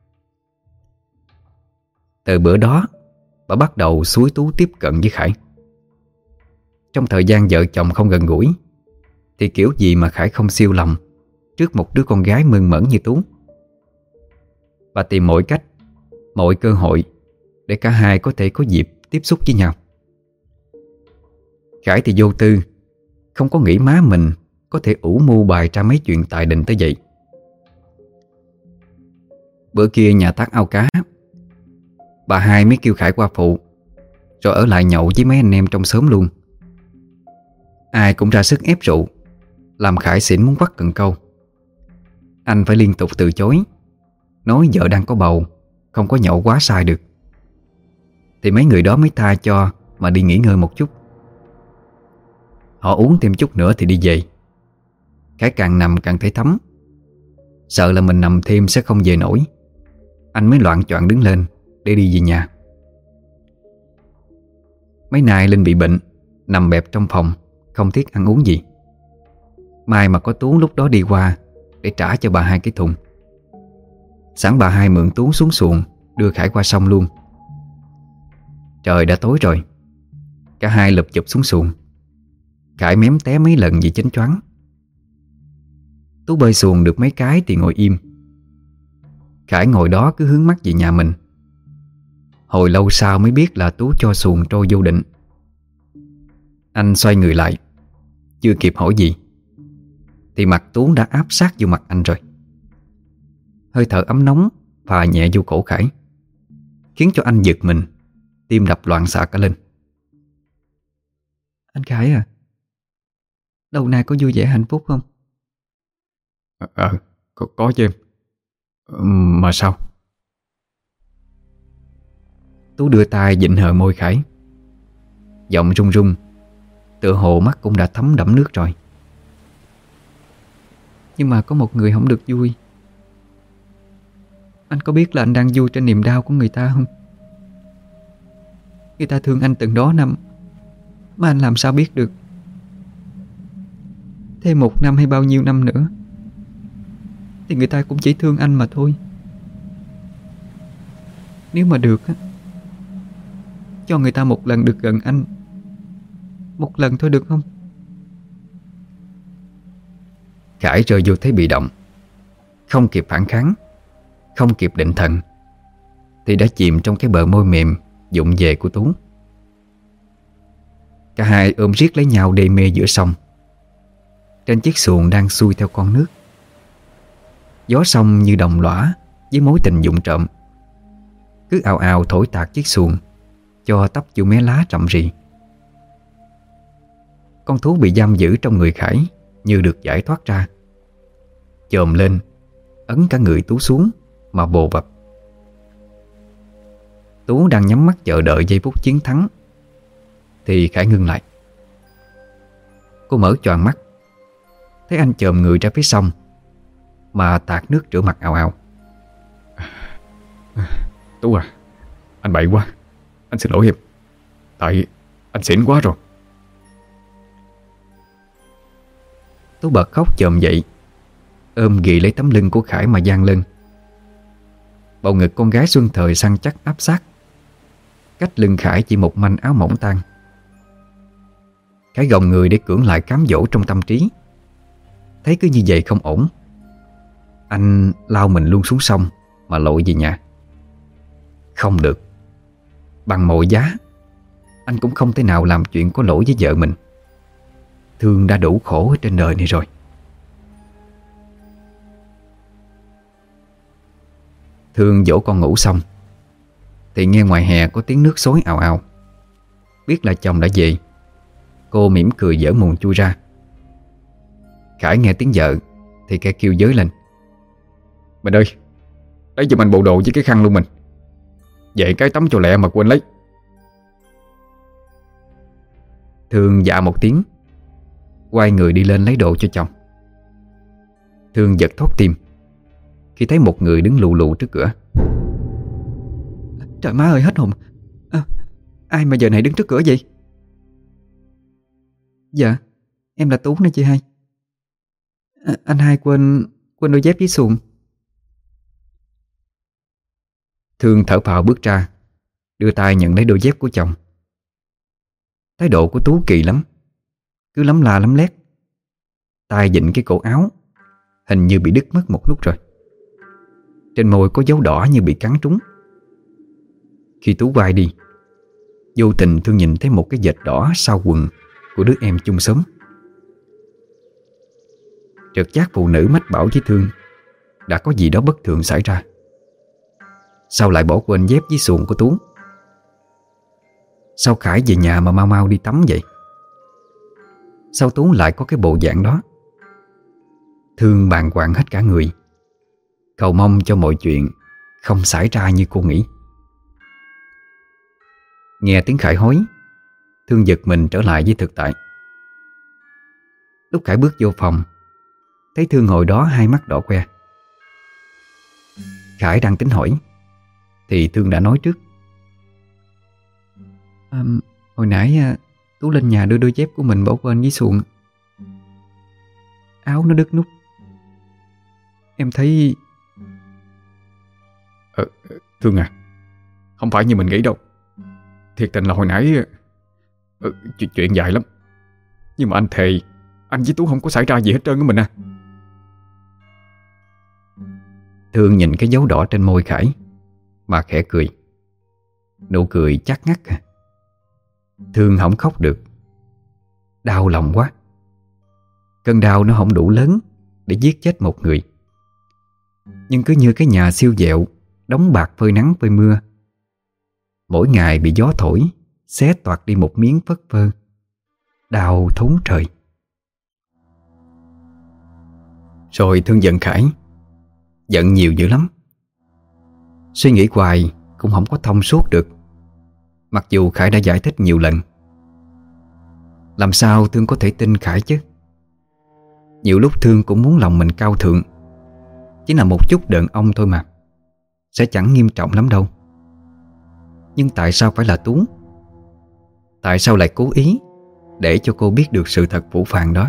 Từ bữa đó, bà bắt đầu xúi Tú tiếp cận với Khải. Trong thời gian vợ chồng không gần gũi thì kiểu gì mà Khải không siêu lòng trước một đứa con gái mơn mởn như Tú. Bà tìm mọi cách, mọi cơ hội để cả hai có thể có dịp tiếp xúc với nhau. Khải thì vô tư, không có nghĩ má mình có thể ủ mưu bài ra mấy chuyện tài đình tới vậy. Bữa kia nhà tát ao cá, bà hai mới kêu Khải qua phụ, rồi ở lại nhậu với mấy anh em trong xóm luôn. Ai cũng ra sức ép rượu, làm Khải xỉn muốn quắt cần câu. Anh phải liên tục từ chối, nói vợ đang có bầu, không có nhậu quá sai được. Thì mấy người đó mới tha cho mà đi nghỉ ngơi một chút. Họ uống thêm chút nữa thì đi về. Khải càng nằm càng thấy thấm, sợ là mình nằm thêm sẽ không về nổi. Anh mới loạng choạng đứng lên để đi về nhà. Mấy nay Linh bị bệnh, nằm bẹp trong phòng, không thiết ăn uống gì. Mai mà có Tú lúc đó đi qua để trả cho bà hai cái thùng. Sẵn bà hai mượn Tú xuống xuồng đưa Khải qua sông luôn. Trời đã tối rồi, cả hai lụp chụp xuống xuồng. Khải mém té mấy lần vì chánh choáng. Tú bơi xuồng được mấy cái thì ngồi im. Khải ngồi đó cứ hướng mắt về nhà mình. Hồi lâu sau mới biết là Tú cho xuồng trôi vô định. Anh xoay người lại, chưa kịp hỏi gì thì mặt Tú đã áp sát vô mặt anh rồi. Hơi thở ấm nóng phà nhẹ vô cổ Khải, khiến cho anh giật mình, tim đập loạn xạ cả lên. Anh Khải à, đầu nay có vui vẻ hạnh phúc không? Có chứ em. Mà sao? Tú đưa tay vịn hờ môi Khải, giọng run run, tựa hồ mắt cũng đã thấm đẫm nước rồi. Nhưng mà có một người không được vui. Anh có biết là anh đang vui trên niềm đau của người ta không? Người ta thương anh từng đó năm mà anh làm sao biết được. Thêm 1 năm hay bao nhiêu năm nữa thì người ta cũng chỉ thương anh mà thôi. Nếu mà được á, cho người ta một lần được gần anh, một lần thôi được không? Khải rơi vô thế bị động, không kịp phản kháng, không kịp định thần thì đã chìm trong cái bờ môi mềm vụng về của Tú. Cả hai ôm riết lấy nhau đê mê giữa sông. Trên chiếc xuồng đang xuôi theo con nước. Gió sông như đồng lõa với mối tình vụng trộm, cứ ào ào thổi tạt chiếc xuồng cho tóc chú mé lá rậm rì. Con thú bị giam giữ trong người Khải như được giải thoát ra, chồm lên ấn cả người Tú xuống mà bồ bập. Tú đang nhắm mắt chờ đợi giây phút chiến thắng thì Khải ngưng lại. Cô mở choàng mắt, thấy anh chồm người ra phía sông mà tạt nước rửa mặt ào ào. Tú à, anh bậy quá, anh xin lỗi em. Tại anh xỉn quá rồi. Tú bật khóc chồm dậy, ôm ghì lấy tấm lưng của Khải mà giang lên. Bầu ngực con gái Xuân Thời săn chắc áp sát, cách lưng Khải chỉ một manh áo mỏng tan. Khải gồng người để cưỡng lại cám dỗ trong tâm trí. Thấy cứ như vậy không ổn, anh lao mình luôn xuống sông mà lội về nhà. Không được, bằng mọi giá anh cũng không thể nào làm chuyện có lỗi với vợ mình. Thương đã đủ khổ ở trên đời này rồi. Thương dỗ con ngủ xong thì nghe ngoài hè có tiếng nước xối ào ào. Biết là chồng đã về, cô mỉm cười giở mùn chui ra. Khải nghe tiếng vợ thì kẻ kêu giới lên: Mình ơi, lấy giùm anh bộ đồ với cái khăn luôn mình. Về cái tắm cho lẹ mà quên lấy. Thương dạ một tiếng, quay người đi lên lấy đồ cho chồng. Thương giật thót tim khi thấy một người đứng lù lù trước cửa. Trời má ơi, hết hồn. Ai mà giờ này đứng trước cửa vậy? Dạ, em là Tú nè chị hai. Anh hai quên đôi dép với xuồng. Thương thở phào bước ra, đưa tay nhận lấy đôi dép của chồng. Thái độ của Tú kỳ lắm, cứ lắm la lắm lét, tay vịn cái cổ áo, hình như bị đứt mất một nút rồi. Trên môi có dấu đỏ như bị cắn trúng. Khi Tú quay đi, vô tình Thương nhìn thấy một cái vệt đỏ sau quần của đứa em chung xóm. Trực giác phụ nữ mách bảo với Thương đã có gì đó bất thường xảy ra. Sao lại bỏ quên dép với xuồng của Tú? Sao Khải về nhà mà mau mau đi tắm vậy? Sao Tú lại có cái bộ dạng đó? Thương bàng hoàng hết cả người, cầu mong cho mọi chuyện không xảy ra như cô nghĩ. Nghe tiếng Khải hối, Thương giật mình trở lại với thực tại. Lúc Khải bước vô phòng, thấy Thương ngồi đó hai mắt đỏ que. Khải đang tính hỏi thì Thương đã nói trước: Hồi nãy Tú lên nhà đưa đôi dép của mình bỏ quên với xuồng. Áo nó đứt nút. Em thấy... Thương à, không phải như mình nghĩ đâu. Thiệt tình là hồi nãy chuyện dài lắm. Nhưng mà anh thề anh với Tú không có xảy ra gì hết trơn với mình à. Thương nhìn cái dấu đỏ trên môi Khải mà khẽ cười. Nụ cười chắc ngắt à. Thương không khóc được, đau lòng quá. Cơn đau nó không đủ lớn để giết chết một người, nhưng cứ như cái nhà siêu vẹo đóng bạc phơi nắng phơi mưa, mỗi ngày bị gió thổi xé toạc đi một miếng phất phơ, đau thấu trời. Rồi Thương giận Khải, giận nhiều dữ lắm. Suy nghĩ hoài cũng không có thông suốt được, mặc dù Khải đã giải thích nhiều lần. Làm sao Thương có thể tin Khải chứ? Nhiều lúc Thương cũng muốn lòng mình cao thượng, chỉ là một chút đàn ông thôi mà. sẽ chẳng nghiêm trọng lắm đâu. Nhưng tại sao phải là Tú? Tại sao lại cố ý để cho cô biết được sự thật phũ phàng đó?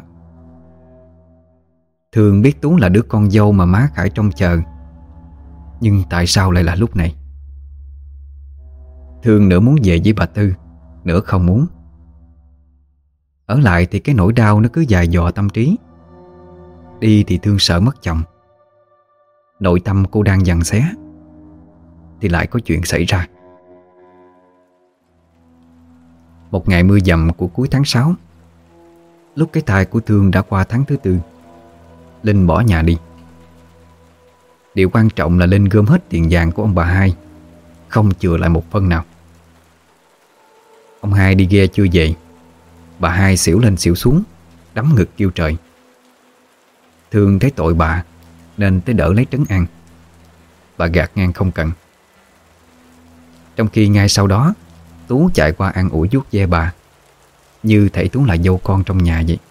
Thường biết Tú là đứa con dâu mà má Khải trông chờ, nhưng tại sao lại là lúc này? Thường nửa muốn về với bà Tư, nửa không muốn. Ở lại thì cái nỗi đau nó cứ dài dò tâm trí. Đi thì Thương sợ mất chồng. Nội tâm cô đang giằng xé thì lại có chuyện xảy ra. Một ngày mưa dầm của cuối tháng 6, lúc cái thai của Thương đã qua tháng thứ 4, Linh bỏ nhà đi. Điều quan trọng là Linh gom hết tiền vàng của ông bà Hai, không chừa lại một phân nào. Ông Hai đi ghe chưa về, bà Hai xỉu lên xỉu xuống, đấm ngực kêu trời. Thương thấy tội bà nên tới đỡ lấy trấn an. Bà gạt ngang không cần. Trong khi ngay sau đó Tú chạy qua an ủi vuốt ve bà, như thể Tú là dâu con trong nhà vậy.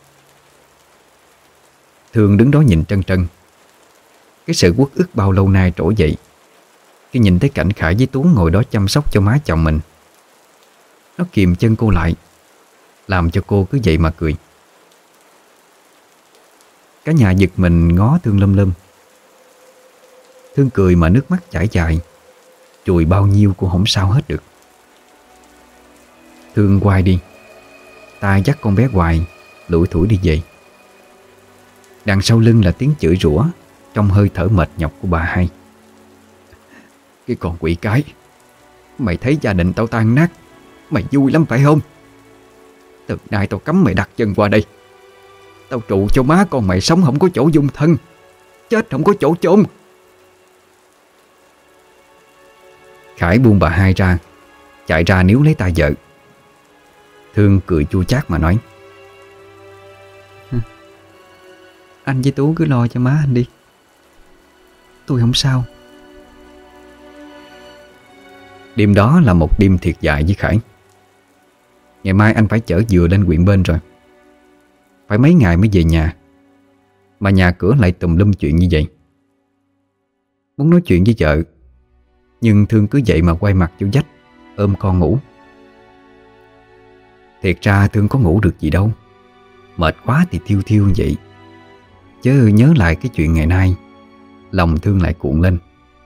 Thương đứng đó nhìn trân trân. Cái sự uất ức bao lâu nay trỗi dậy khi nhìn thấy cảnh Khải với Tú ngồi đó chăm sóc cho má chồng mình. Nó kìm chân cô lại, làm cho cô cứ vậy mà cười. Cả nhà giật mình ngó Thương lâm lâm. Thương cười mà nước mắt chảy dài, chùi bao nhiêu cô không sao hết được. Thương quay đi, tay dắt con bé hoài lủi thủi đi về. Đằng sau lưng là tiếng chửi rủa trong hơi thở mệt nhọc của bà Hai. Cái con quỷ cái, mày thấy gia đình tao tan nát, mày vui lắm phải không? Từ nay tao cấm mày đặt chân qua đây. Tao trụ cho má con mày sống không có chỗ dung thân, chết không có chỗ chôn. Khải buông bà Hai ra, chạy ra níu lấy tay vợ. Thương cười chua chát mà nói: Anh với Tú cứ lo cho má anh đi, tôi không sao. Đêm đó là một đêm thiệt dài với Khải. Ngày mai anh phải chở dừa lên huyện bên rồi. Phải mấy ngày mới về nhà, mà nhà cửa lại tùm lum chuyện như vậy. Muốn nói chuyện với vợ, nhưng Thương cứ vậy mà quay mặt vô vách, ôm con ngủ. Thiệt ra Thương có ngủ được gì đâu, mệt quá thì thiêu thiêu vậy. Chớ nhớ lại cái chuyện ngày nay, lòng Thương lại cuộn lên.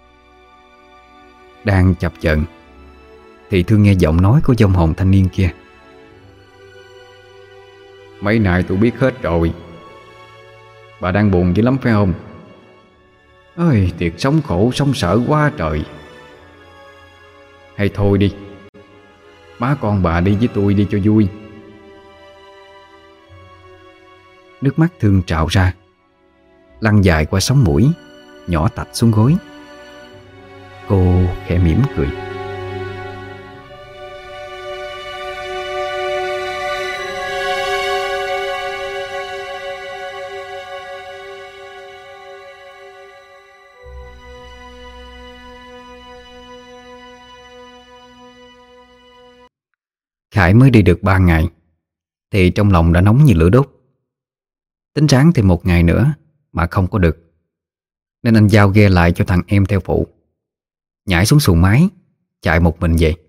Đang chập chờn thì Thương nghe giọng nói của vong hồn thanh niên kia: Mấy nay tôi biết hết rồi. Bà đang buồn dữ lắm phải không? Ơi, thiệt sống khổ sống sợ quá trời. Hay thôi đi, má con bà đi với tôi đi cho vui. Nước mắt Thương trào ra, lăn dài qua sống mũi, nhỏ tạch xuống gối. Cô khẽ mỉm cười. Khải mới đi được 3 ngày thì trong lòng đã nóng như lửa đốt. Tính ráng thêm 1 ngày nữa mà không có được, nên anh giao ghe lại cho thằng em theo phụ, nhảy xuống xuồng máy, chạy một mình về.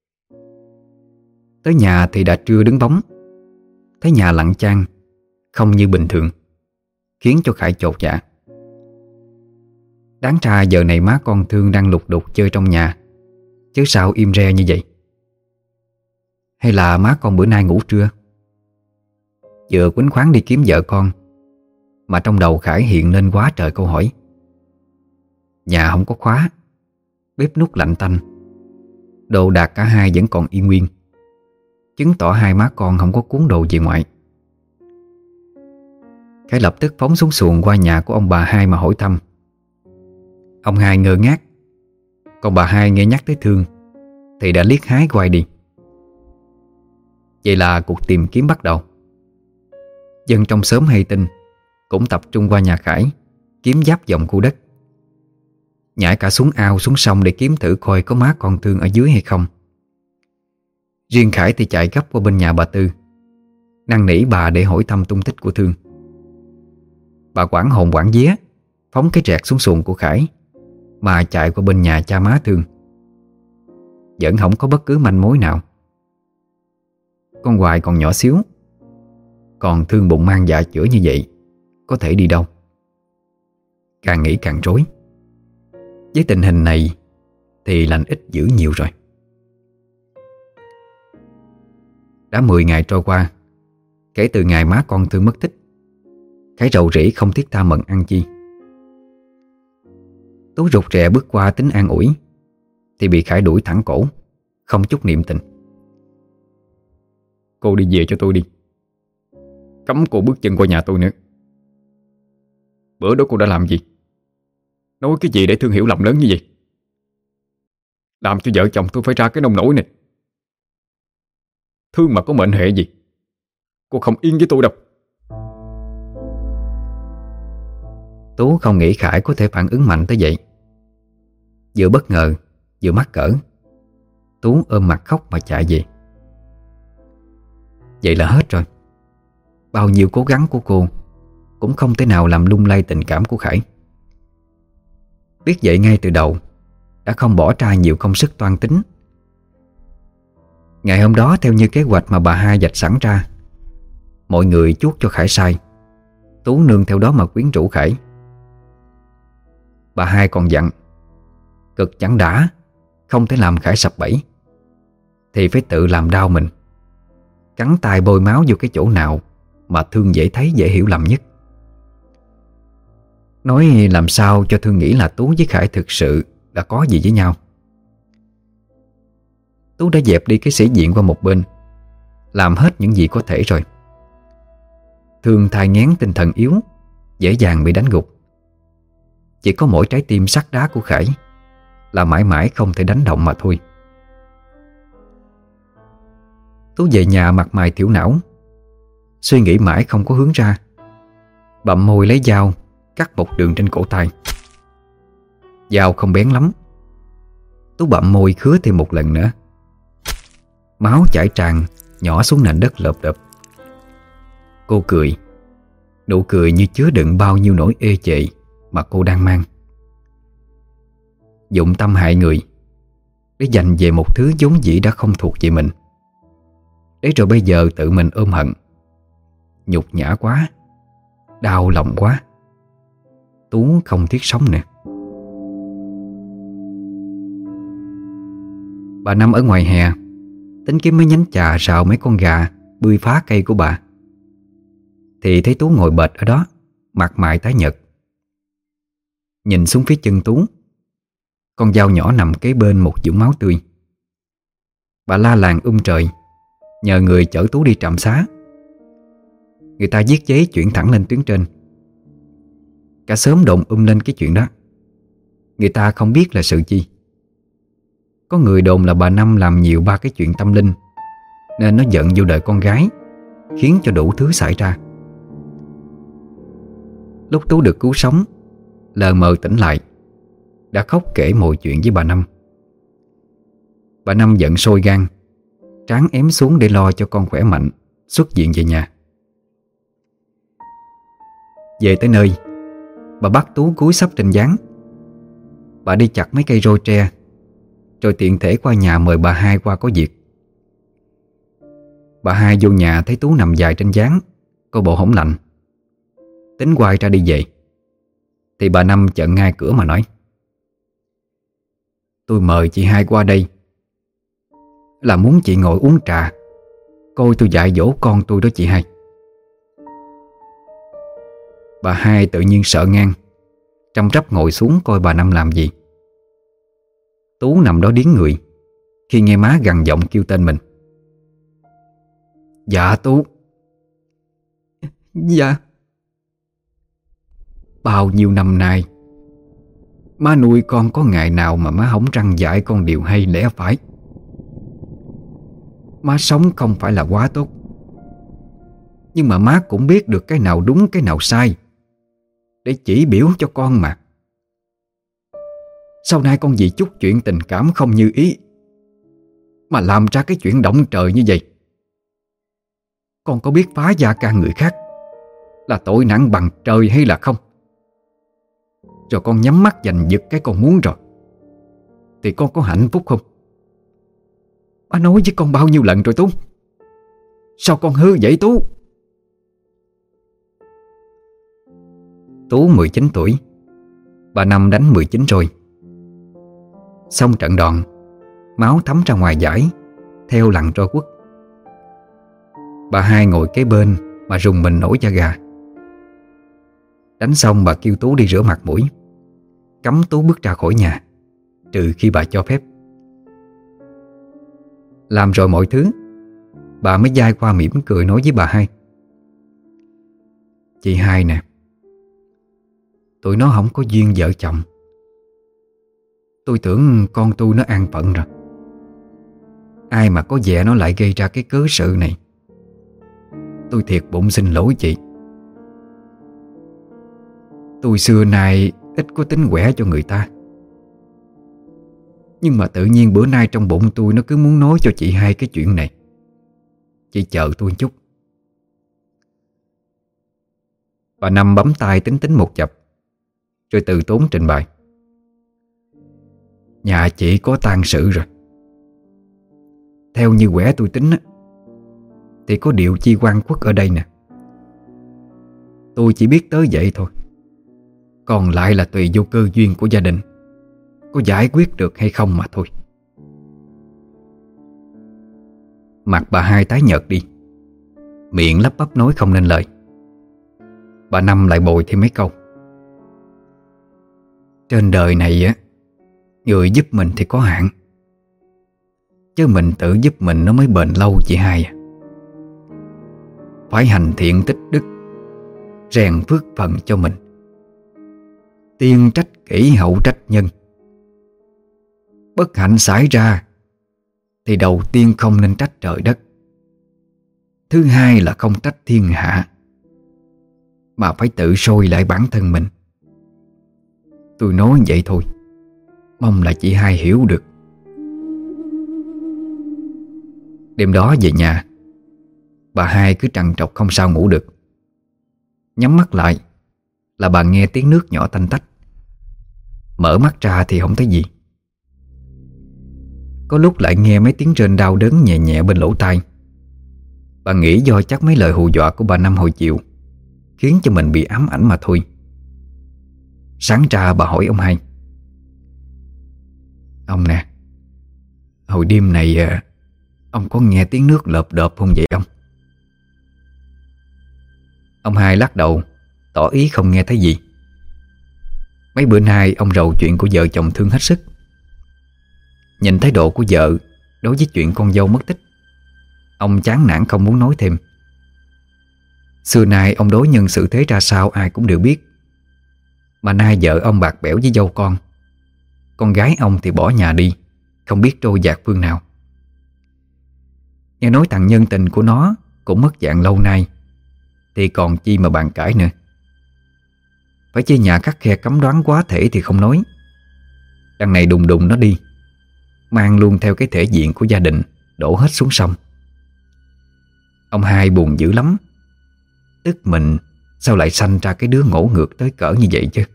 Tới nhà thì đã trưa đứng bóng. Thấy nhà lặng chang, không như bình thường, khiến cho Khải chột dạ. Đáng ra giờ này má con Thương đang lục đục chơi trong nhà, chứ sao im re như vậy? Hay là má con bữa nay ngủ trưa? Vừa quýnh khoáng đi kiếm vợ con, mà trong đầu Khải hiện lên quá trời câu hỏi. Nhà không có khóa, bếp núc lạnh tanh, đồ đạc cả hai vẫn còn y nguyên, chứng tỏ hai má con không có cuốn đồ về ngoại. Khải lập tức phóng xuống xuồng qua nhà của ông bà Hai mà hỏi thăm. Ông Hai ngơ ngác, còn bà Hai nghe nhắc tới Thương thì đã liếc hái quay đi. Vậy là cuộc tìm kiếm bắt đầu. Dân trong xóm hay tin cũng tập trung qua nhà Khải, kiếm giáp vòng khu đất. Nhảy cả xuống ao xuống sông để kiếm thử coi có má con Thương ở dưới hay không. Riêng Khải thì chạy gấp qua bên nhà bà Tư, năn nỉ bà để hỏi thăm tung tích của Thương. Bà quản hồn quản vía phóng cái rẹt xuống xuồng của Khải, mà chạy qua bên nhà cha má Thương. Vẫn không có bất cứ manh mối nào. Con Hoài còn nhỏ xíu, còn Thương bụng mang dạ chữa như vậy, có thể đi đâu? Càng nghĩ càng rối. Với tình hình này thì lành ít dữ nhiều rồi. Đã 10 ngày trôi qua kể từ ngày má con Thương mất tích. Khải rầu rĩ không thiết tha mận ăn chi. Tú rụt rè bước qua tính an ủi thì bị Khải đuổi thẳng cổ, không chút niệm tình. Cô đi về cho tôi đi. Cấm cô bước chân qua nhà tôi nữa. Bữa đó cô đã làm gì? Nói cái gì để Thương hiểu lầm lớn như vậy? Làm cho vợ chồng tôi phải ra cái nông nổi này. Thương mà có mệnh hệ gì, cô không yên với tôi đâu. Tú không nghĩ Khải có thể phản ứng mạnh tới vậy. Vừa bất ngờ vừa mắc cỡ, Tú ôm mặt khóc mà chạy về. Vậy là hết rồi. Bao nhiêu cố gắng của cô cũng không thể nào làm lung lay tình cảm của Khải. Biết vậy ngay từ đầu đã không bỏ ra nhiều công sức toan tính. Ngày hôm đó, theo như kế hoạch mà bà hai vạch sẵn ra, mọi người chuốt cho Khải sai, Tú nương theo đó mà quyến rũ Khải. Bà hai còn dặn cực chẳng đã không thể làm Khải sập bẫy thì phải tự làm đau mình, cắn tay bôi máu vô cái chỗ nào mà Thương dễ thấy dễ hiểu lầm nhất. Nói làm sao cho Thương nghĩ là Tú với Khải thực sự đã có gì với nhau. Tú đã dẹp đi cái sĩ diện qua một bên, làm hết những gì có thể rồi. Thương thai nghén tinh thần yếu, dễ dàng bị đánh gục. Chỉ có mỗi trái tim sắt đá của Khải là mãi mãi không thể đánh động mà thôi. Tú về nhà mặt mày thiểu não, suy nghĩ mãi không có hướng ra, bặm môi lấy dao cắt một đường trên cổ tay. Dao không bén lắm. Tú bặm môi khứa thêm một lần nữa. Máu chảy tràn nhỏ xuống nền đất lợp đợp. Cô cười, nụ cười như chứa đựng bao nhiêu nỗi ê chệ mà cô đang mang. Dụng tâm hại người để giành về một thứ vốn dĩ đã không thuộc về mình, để rồi bây giờ tự mình ôm hận. Nhục nhã quá, đau lòng quá. Tú không thiết sống nữa. Bà Năm ở ngoài hè tính kiếm mấy nhánh chà rào mấy con gà bươi phá cây của bà, thì thấy Tú ngồi bệt ở đó, mặt mày tái nhợt. Nhìn xuống phía chân Tú, con dao nhỏ nằm kế bên một vũng máu tươi. Bà la làng trời, nhờ người chở Tú đi trạm xá. Người ta viết giấy chuyển thẳng lên tuyến trên. Cả xóm đồn lên cái chuyện đó. Người ta không biết là sự chi. Có người đồn là bà Năm làm nhiều ba cái chuyện tâm linh, nên nó giận vô đời con gái, khiến cho đủ thứ xảy ra. Lúc Tú được cứu sống, lờ mờ tỉnh lại, đã khóc kể mọi chuyện với bà Năm. Bà Năm giận sôi gan, trán ém xuống để lo cho con khỏe mạnh xuất viện về nhà. Về tới nơi, bà bắt Tú cúi sấp trên gián. Bà đi chặt mấy cây roi tre, rồi tiện thể qua nhà mời bà hai qua có việc. Bà hai vô nhà thấy Tú nằm dài trên gián, có bộ hổng lạnh, tính quay ra đi về, thì bà Năm chặn ngay cửa mà nói: "Tôi mời chị hai qua đây là muốn chị ngồi uống trà, coi tôi dạy dỗ con tôi đó chị hai." Bà hai tự nhiên sợ ngang, trăm trắp ngồi xuống coi bà Năm làm gì. Tú nằm đó điếng người khi nghe má gằn giọng kêu tên mình. "Dạ Tú." Dạ. "Bao nhiêu năm nay má nuôi con, có ngày nào mà má không răn dạy con điều hay lẽ phải. Má sống không phải là quá tốt, nhưng mà má cũng biết được cái nào đúng cái nào sai để chỉ biểu cho con mà. Sau này con vì chút chuyện tình cảm không như ý mà làm ra cái chuyện động trời như vậy. Con có biết phá gia can người khác là tội nặng bằng trời hay là không? rồi con nhắm mắt giành giật cái con muốn rồi, thì con có hạnh phúc không? Ba nói với con bao nhiêu lần rồi Tú, sao con hư vậy Tú? Tú 19 tuổi, bà Năm đánh 19 rồi. Xong trận đòn, máu thấm ra ngoài dải theo lằn trôi quất. Bà Hai ngồi kế bên mà rùng mình nổi da gà. Đánh xong bà kêu Tú đi rửa mặt mũi, cấm Tú bước ra khỏi nhà trừ khi bà cho phép. Làm rồi mọi thứ, bà mới dai qua mỉm cười nói với bà Hai: "Chị Hai nè, tụi nó không có duyên vợ chồng. Tôi tưởng con tôi nó an phận rồi, ai mà có vẻ nó lại gây ra cái cớ sự này. Tôi thiệt bụng xin lỗi chị. Tôi xưa nay ít có tính quẻ cho người ta, nhưng mà tự nhiên bữa nay trong bụng tôi nó cứ muốn nói cho chị Hai cái chuyện này. Chị chờ tôi một chút." Bà Năm bấm tay tính một chập, rồi từ tốn trình bày: "Nhà chị có tang sự rồi. Theo như quẻ tôi tính á, thì có điều chi quan quốc ở đây nè. Tôi chỉ biết tới vậy thôi, còn lại là tùy vô cơ duyên của gia đình có giải quyết được hay không mà thôi." Mặt bà Hai tái nhợt đi, miệng lắp bắp nói không nên lời. Bà Năm lại bồi thêm mấy câu: "Trên đời này á, người giúp mình thì có hạn, chứ mình tự giúp mình nó mới bền lâu chị Hai à. Phải hành thiện tích đức, rèn phước phần cho mình. Tiên trách kỷ hậu trách nhân. Bất hạnh xảy ra thì đầu tiên không nên trách trời đất, thứ hai là không trách thiên hạ, mà phải tự soi lại bản thân mình. Tôi nói vậy thôi, mong là chị Hai hiểu được." Đêm đó về nhà, bà Hai cứ trằn trọc không sao ngủ được. Nhắm mắt lại là bà nghe tiếng nước nhỏ tanh tách, mở mắt ra thì không thấy gì. Có lúc lại nghe mấy tiếng rên đau đớn nhẹ nhẹ bên lỗ tai. Bà nghĩ do chắc mấy lời hù dọa của bà Năm hồi chiều khiến cho mình bị ám ảnh mà thôi. Sáng ra bà hỏi ông Hai: "Ông nè, hồi đêm này ông có nghe tiếng nước lợp đợp không vậy ông?" Ông Hai lắc đầu, tỏ ý không nghe thấy gì. Mấy bữa nay ông rầu chuyện của vợ chồng thương hết sức. Nhìn thái độ của vợ đối với chuyện con dâu mất tích, ông chán nản không muốn nói thêm. Xưa nay ông đối nhân xử thế ra sao ai cũng đều biết. Mà nay vợ ông bạc bẽo với dâu con gái ông thì bỏ nhà đi, không biết trôi dạt phương nào. Nghe nói thằng nhân tình của nó cũng mất dạng lâu nay, thì còn chi mà bàn cãi nữa. Phải chia nhà khắt khe cấm đoán quá thể thì không nói, đằng này đùng đùng nó đi, mang luôn theo cái thể diện của gia đình đổ hết xuống sông. Ông Hai buồn dữ lắm, tức mình sao lại sanh ra cái đứa ngỗ ngược tới cỡ như vậy chứ.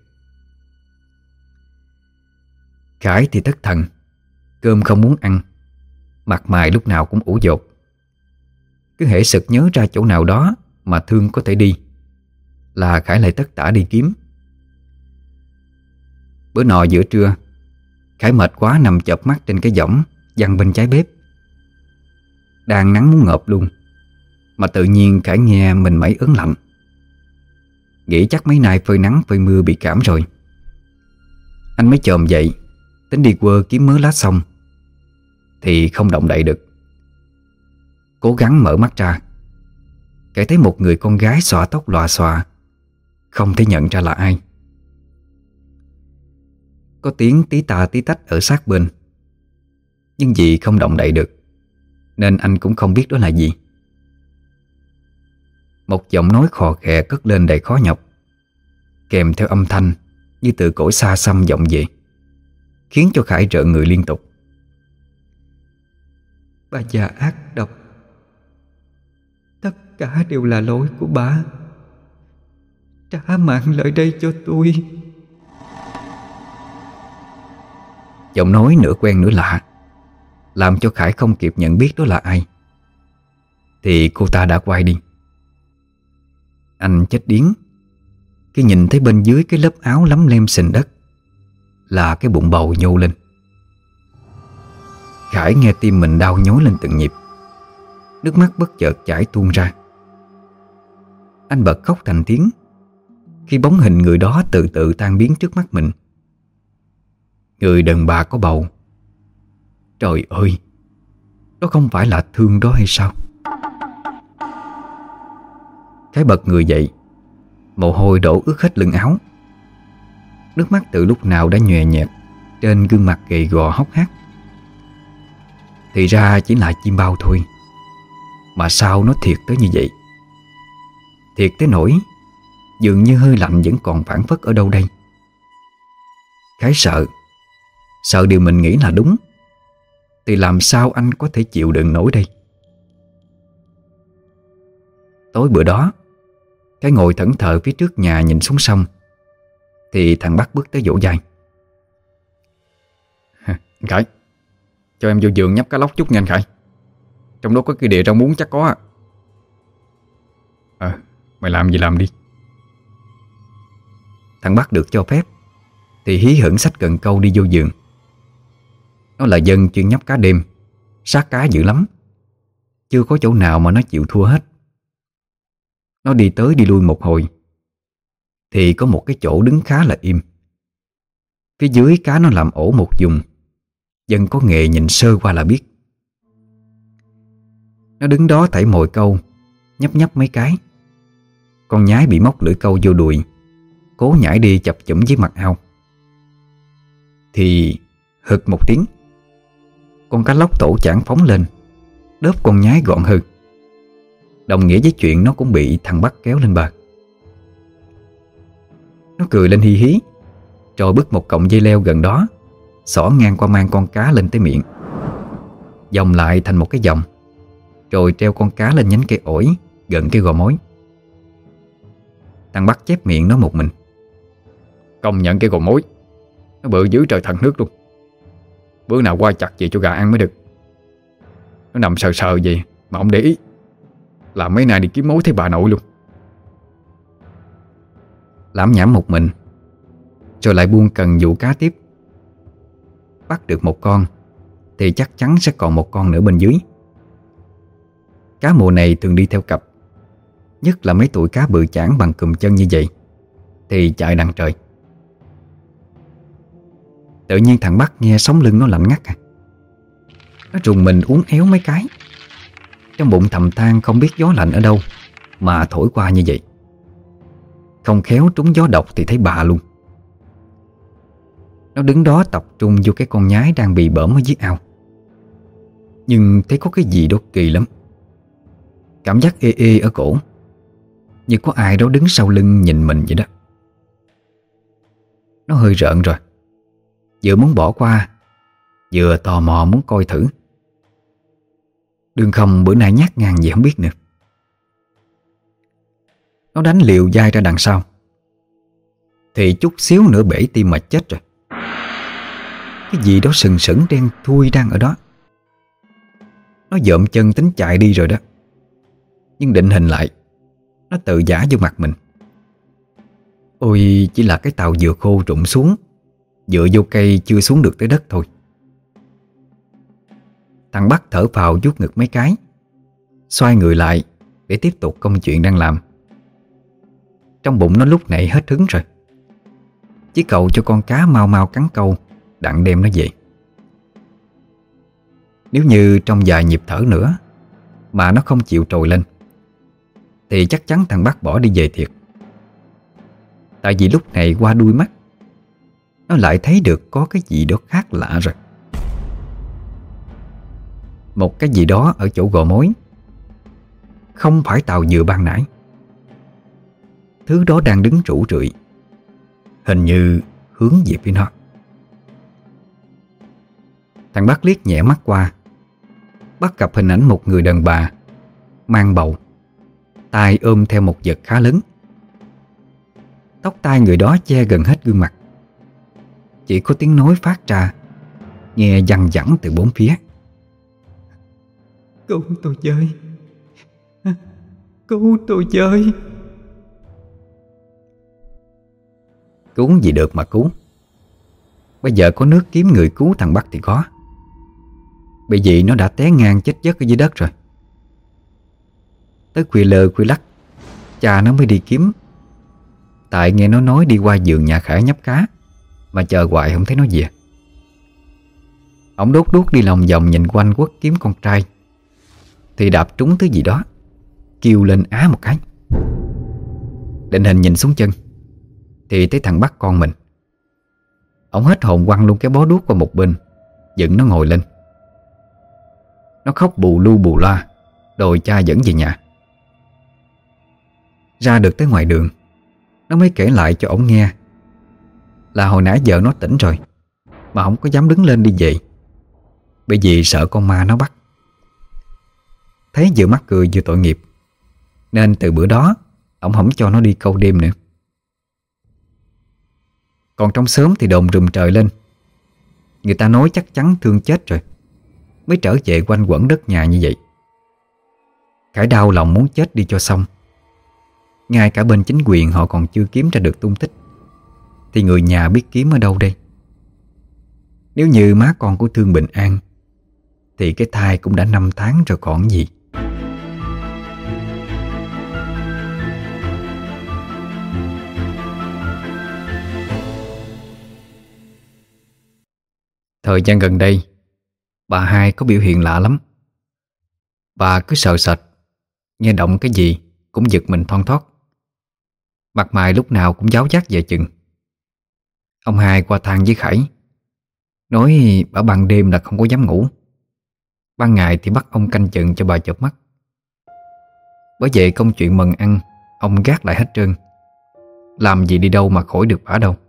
Khải thì thất thần, cơm không muốn ăn, mặt mày lúc nào cũng ủ dột. Cứ hễ sực nhớ ra chỗ nào đó mà Thương có thể đi là Khải lại tất tả đi kiếm. Bữa nọ giữa trưa, Khải mệt quá nằm chợp mắt trên cái võng giăng bên trái bếp. Đang nắng muốn ngợp luôn, mà tự nhiên Khải nghe mình mẩy ớn lạnh. Nghĩ chắc mấy nay phơi nắng phơi mưa bị cảm rồi. Anh mới chồm dậy, tính đi quơ kiếm mớ lá xong thì không động đậy được. Cố gắng mở mắt ra, Khải thấy một người con gái xõa tóc lòa xòa, không thể nhận ra là ai. Có tiếng tí tà tí tách ở sát bên, nhưng vì không động đậy được nên anh cũng không biết đó là gì. Một giọng nói khò khè cất lên đầy khó nhọc, kèm theo âm thanh như từ cõi xa xăm vọng về, khiến cho Khải rợn người liên tục. "Bà già ác độc, tất cả đều là lỗi của bà. Trả mạng lại đây cho tôi." Giọng nói nửa quen nửa lạ, làm cho Khải không kịp nhận biết đó là ai, thì cô ta đã quay đi. Anh chết điếng khi nhìn thấy bên dưới cái lớp áo lấm lem sình đất là cái bụng bầu nhô lên. Khải nghe tim mình đau nhói lên từng nhịp, nước mắt bất chợt chảy tuôn ra. Anh bật khóc thành tiếng khi bóng hình người đó từ từ tan biến trước mắt mình. Người đàn bà có bầu. Trời ơi, đó không phải là Thương đó hay sao? Khải bật người dậy, mồ hôi đổ ướt hết lưng áo. Nước mắt từ lúc nào đã nhòe nhẹp trên gương mặt gầy gò hốc hác. Thì ra chỉ là chim bao thôi, mà sao nó thiệt tới như vậy? Thiệt tới nỗi dường như hơi lạnh vẫn còn phảng phất ở đâu đây. Khái sợ điều mình nghĩ là đúng, thì làm sao anh có thể chịu đựng nổi đây? Tối bữa đó, Khái ngồi thẫn thờ phía trước nhà nhìn xuống sông, thì thằng Bắc bước tới dỗ dai. Khải, cho em vô giường nhấp cá lóc chút nha anh Khải. Trong đó có cái đĩa rau muống chắc có à. Mày làm gì làm đi. Thằng Bắc được cho phép thì hí hửng xách cần câu đi vô giường. Nó là dân chuyên nhấp cá đêm, sát cá dữ lắm, chưa có chỗ nào mà nó chịu thua hết. Nó đi tới đi lui một hồi thì có một cái chỗ đứng khá là im. Phía dưới cá nó làm ổ một vùng, dân có nghề nhìn sơ qua là biết. Nó đứng đó thảy mồi câu, nhấp nhấp mấy cái. Con nhái bị móc lưỡi câu vô đùi, cố nhảy đi chập chững dưới mặt ao. Thì hực một tiếng, con cá lóc tổ chảng phóng lên, đớp con nhái gọn hư. Đồng nghĩa với chuyện nó cũng bị thằng Bắc kéo lên bờ. Nó cười lên hi hí, rồi bứt một cọng dây leo gần đó, xỏ ngang qua mang con cá lên tới miệng, vòng lại thành một cái vòng, rồi treo con cá lên nhánh cây ổi gần cái gò mối. Thằng Bắc chép miệng nó một mình. Công nhận cái gò mối nó bự dữ trời thần nước luôn. Bữa nào qua chặt về cho gà ăn mới được. Nó nằm sờ sờ vậy mà không để ý, làm mấy nay đi kiếm mối thấy bà nội luôn. Lảm nhảm một mình, rồi lại buông cần dụ cá tiếp. Bắt được một con thì chắc chắn sẽ còn một con nữa bên dưới. Cá mùa này thường đi theo cặp, nhất là mấy tụi cá bự chảng bằng cùm chân như vậy thì chạy đằng trời. Tự nhiên thằng Bắc nghe sống lưng nó lạnh ngắt Nó trùng mình uốn éo mấy cái, trong bụng thầm than không biết gió lạnh ở đâu mà thổi qua như vậy. Không khéo trúng gió độc thì thấy bà luôn. Nó đứng đó tập trung vô cái con nhái đang bị bỡm ở dưới ao. Nhưng thấy có cái gì đó kỳ lắm. Cảm giác ê ê ở cổ, như có ai đó đứng sau lưng nhìn mình vậy đó. Nó hơi rợn rồi, vừa muốn bỏ qua, vừa tò mò muốn coi thử. Đừng không bữa nay nhát gan gì không biết nữa. Nó đánh liều dai ra đằng sau thì chút xíu nữa bể tim mà chết rồi. Cái gì đó sừng sững đen thui đang ở đó. Nó dợm chân tính chạy đi rồi đó, nhưng định hình lại, nó tự giả vô mặt mình. Ôi, chỉ là cái tàu dừa khô rụng xuống, dựa vô cây chưa xuống được tới đất thôi. Thằng Bắc thở phào vuốt ngực mấy cái, xoay người lại để tiếp tục công chuyện đang làm. Trong bụng nó lúc này hết hứng rồi, chỉ cầu cho con cá mau mau cắn câu đặng đem nó về. Nếu như trong vài nhịp thở nữa mà nó không chịu trồi lên thì chắc chắn thằng Bắc bỏ đi về thiệt. Tại vì lúc này qua đuôi mắt nó lại thấy được có cái gì đó khác lạ rồi. Một cái gì đó ở chỗ gò mối, không phải tàu dừa ban nãy. Thứ đó đang đứng rũ rượi, hình như hướng về phía nó. Thằng Bắc liếc nhẹ mắt qua, bắt gặp hình ảnh một người đàn bà mang bầu, tay ôm theo một vật khá lớn. Tóc tai người đó che gần hết gương mặt, chỉ có tiếng nói phát ra nghe văng vẳng từ bốn phía. Cứu tôi với, cứu tôi với. Cứu gì được mà cứu. Bây giờ có nước kiếm người cứu thằng Bắc thì có. Bởi vì nó đã té ngang chết giấc ở dưới đất rồi. Tới khuya lơ khuya lắc, cha nó mới đi kiếm. Tại nghe nó nói đi qua vườn nhà Khải nhấp cá, mà chờ hoài không thấy nó về. Ông đốt đuốc đi lòng vòng nhìn quanh quất kiếm con trai, thì đạp trúng thứ gì đó, kêu lên á một cái. Định hình nhìn xuống chân thì thấy thằng Bắc con mình. Ông hết hồn quăng luôn cái bó đuốc qua một bên, dựng nó ngồi lên. Nó khóc bù lu bù loa, đòi cha dẫn về nhà. Ra được tới ngoài đường, nó mới kể lại cho ổng nghe là hồi nãy giờ nó tỉnh rồi mà không có dám đứng lên đi về, bởi vì sợ con ma nó bắt. Thấy vừa mắc cười vừa tội nghiệp, nên từ bữa đó ổng không cho nó đi câu đêm nữa. Còn trong xóm thì đồn rùm trời lên. Người ta nói chắc chắn Thương chết rồi mới trở về quanh quẩn đất nhà như vậy. Khải đau lòng muốn chết đi cho xong. Ngay cả bên chính quyền họ còn chưa kiếm ra được tung tích, thì người nhà biết kiếm ở đâu đây? Nếu như má con của Thương bình an thì cái thai cũng đã 5 tháng rồi còn gì. Thời gian gần đây, bà hai có biểu hiện lạ lắm. Bà cứ sợ sệt, nghe động cái gì cũng giật mình thon thót. Mặt mày lúc nào cũng giáo giác về chừng. Ông hai qua than với Khải, nói bà ban đêm là không có dám ngủ, ban ngày thì bắt ông canh chừng cho bà chợp mắt. Bởi vậy công chuyện mần ăn ông gác lại hết trơn. Làm gì đi đâu mà khỏi được bà đâu.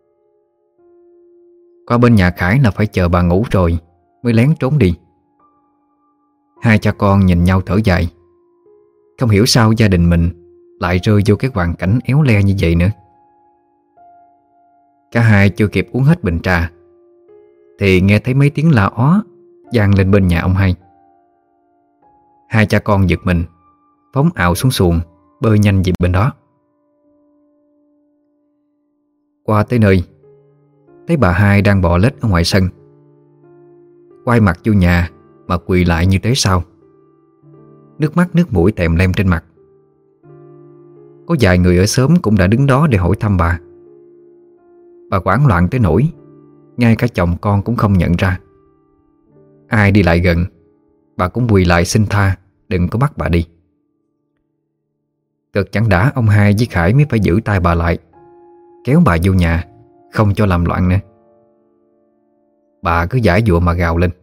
Qua bên nhà Khải là phải chờ bà ngủ rồi mới lén trốn đi. Hai cha con nhìn nhau thở dài, không hiểu sao gia đình mình lại rơi vô cái hoàn cảnh éo le như vậy nữa. Cả hai chưa kịp uống hết bình trà thì nghe thấy mấy tiếng la ó vang lên bên nhà ông hai. Hai cha con giật mình, phóng ào xuống xuồng, bơi nhanh về bên đó. Qua tới nơi, thấy bà hai đang bò lết ở ngoài sân. Quay mặt vô nhà mà quỳ lại như thế sao. Nước mắt nước mũi tèm lem trên mặt. Có vài người ở xóm cũng đã đứng đó để hỏi thăm bà. Bà hoảng loạn tới nỗi ngay cả chồng con cũng không nhận ra. Ai đi lại gần, bà cũng quỳ lại xin tha, đừng có bắt bà đi. Cực chẳng đã, ông hai với Khải mới phải giữ tay bà lại, kéo bà vô nhà, không cho làm loạn nữa. Bà cứ giãy giụa mà gào lên: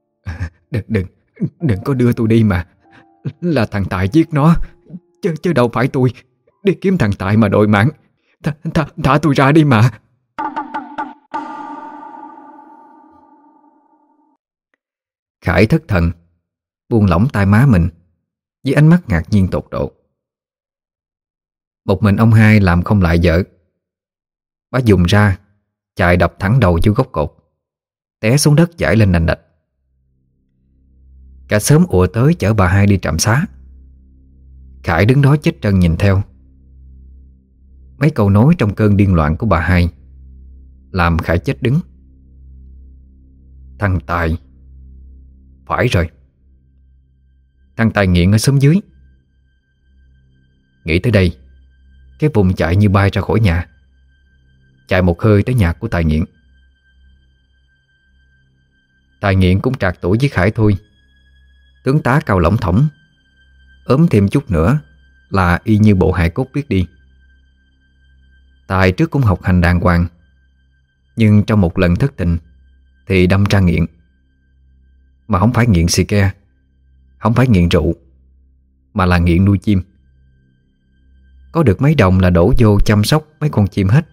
Đừng có đưa tôi đi mà. Là thằng Tài giết nó, chứ đâu phải tôi đi kiếm thằng Tài mà đòi mạng. Thả tôi ra đi mà. Khải thất thần, buông lỏng tay má mình với ánh mắt ngạc nhiên tột độ. Một mình ông hai làm không lại vợ. Bà dùng ra chạy đập thẳng đầu vô gốc cột, té xuống đất chảy lên nành nạch. Cả xóm ùa tới chở bà hai đi trạm xá. Khải đứng đó chết trân nhìn theo. Mấy câu nói trong cơn điên loạn của bà hai làm Khải chết đứng. Thằng Tài. Phải rồi, thằng Tài nghiện ở xóm dưới. Nghĩ tới đây, cái vùng chạy như bay ra khỏi nhà, chạy một hơi tới nhà của Tài nghiện. Tài nghiện cũng trạc tuổi với Khải thôi, tướng tá cao lỏng thỏng, ốm thêm chút nữa là y như bộ hài cốt biết đi. Tài trước cũng học hành đàng hoàng, nhưng trong một lần thất tình thì đâm ra nghiện. Mà không phải nghiện xì ke, không phải nghiện rượu, mà là nghiện nuôi chim. Có được mấy đồng là đổ vô chăm sóc mấy con chim hết.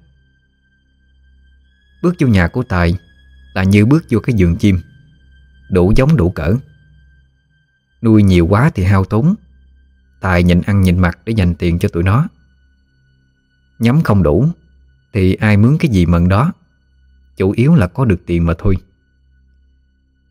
Bước vô nhà của Tài là như bước vô cái vườn chim, đủ giống đủ cỡ. Nuôi nhiều quá thì hao tốn. Tài nhịn ăn nhịn mặc để dành tiền cho tụi nó. Nhắm không đủ thì ai mướn cái gì mần đó, chủ yếu là có được tiền mà thôi.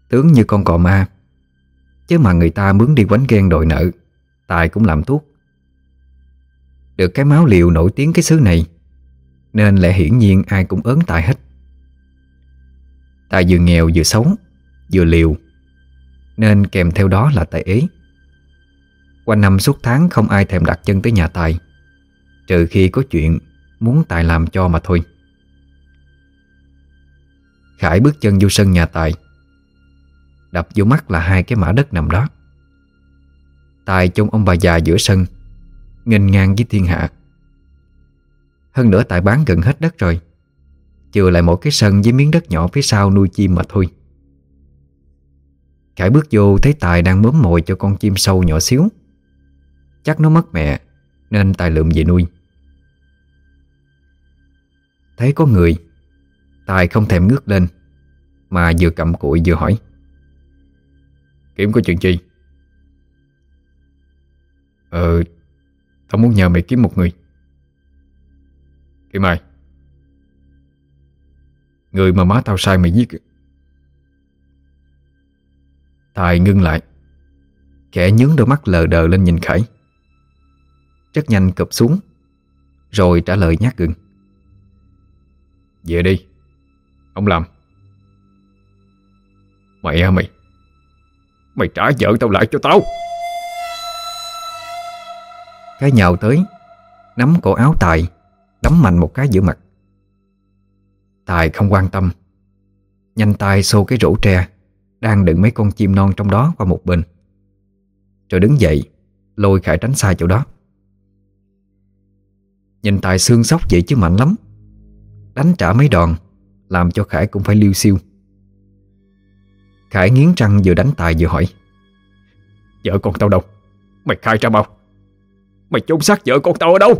Tướng như con cò ma, chứ mà người ta mướn đi quánh ghen đòi nợ, Tài cũng làm thuốc. Được cái máu liều nổi tiếng cái xứ này, nên lẽ hiển nhiên ai cũng ớn Tài hết. Tài vừa nghèo vừa xấu, vừa liều, nên kèm theo đó là tài ế. Quanh năm suốt tháng không ai thèm đặt chân tới nhà Tài, trừ khi có chuyện muốn Tài làm cho mà thôi. Khải bước chân vô sân nhà Tài. Đập vô mắt là hai cái mả đất nằm đó. Tài chôn ông bà già giữa sân, nghênh ngang với thiên hạ. Hơn nữa Tài bán gần hết đất rồi, chừa lại một cái sân với miếng đất nhỏ phía sau nuôi chim mà thôi. Khải bước vô thấy Tài đang mớm mồi cho con chim sâu nhỏ xíu. Chắc nó mất mẹ nên Tài lượm về nuôi. Thấy có người, Tài không thèm ngước lên, mà vừa cặm cụi vừa hỏi: Kiểm có chuyện chi? Tao muốn nhờ mày kiếm một người. Kiếm ai? Người mà má tao sai mày giết. Tài ngưng lại, kẻ nhướng đôi mắt lờ đờ lên nhìn Khải. Rất nhanh cụp xuống, rồi trả lời nhát gừng: Về đi, không làm. Mày à mày, Mày trả vợ tao lại cho tao. cái nhào tới, nắm cổ áo Tài, đấm mạnh một cái giữa mặt. Tài không quan tâm, nhanh tay xô cái rổ tre đang đựng mấy con chim non trong đó qua một bên, rồi đứng dậy lôi Khải tránh xa chỗ đó. Nhìn Tài xương xóc vậy chứ mạnh lắm, đánh trả mấy đòn làm cho Khải cũng phải liêu xiêu. Khải nghiến răng vừa đánh Tài vừa hỏi: Vợ con tao đâu? Mày khai ra mau. Mày chôn xác vợ con tao ở đâu?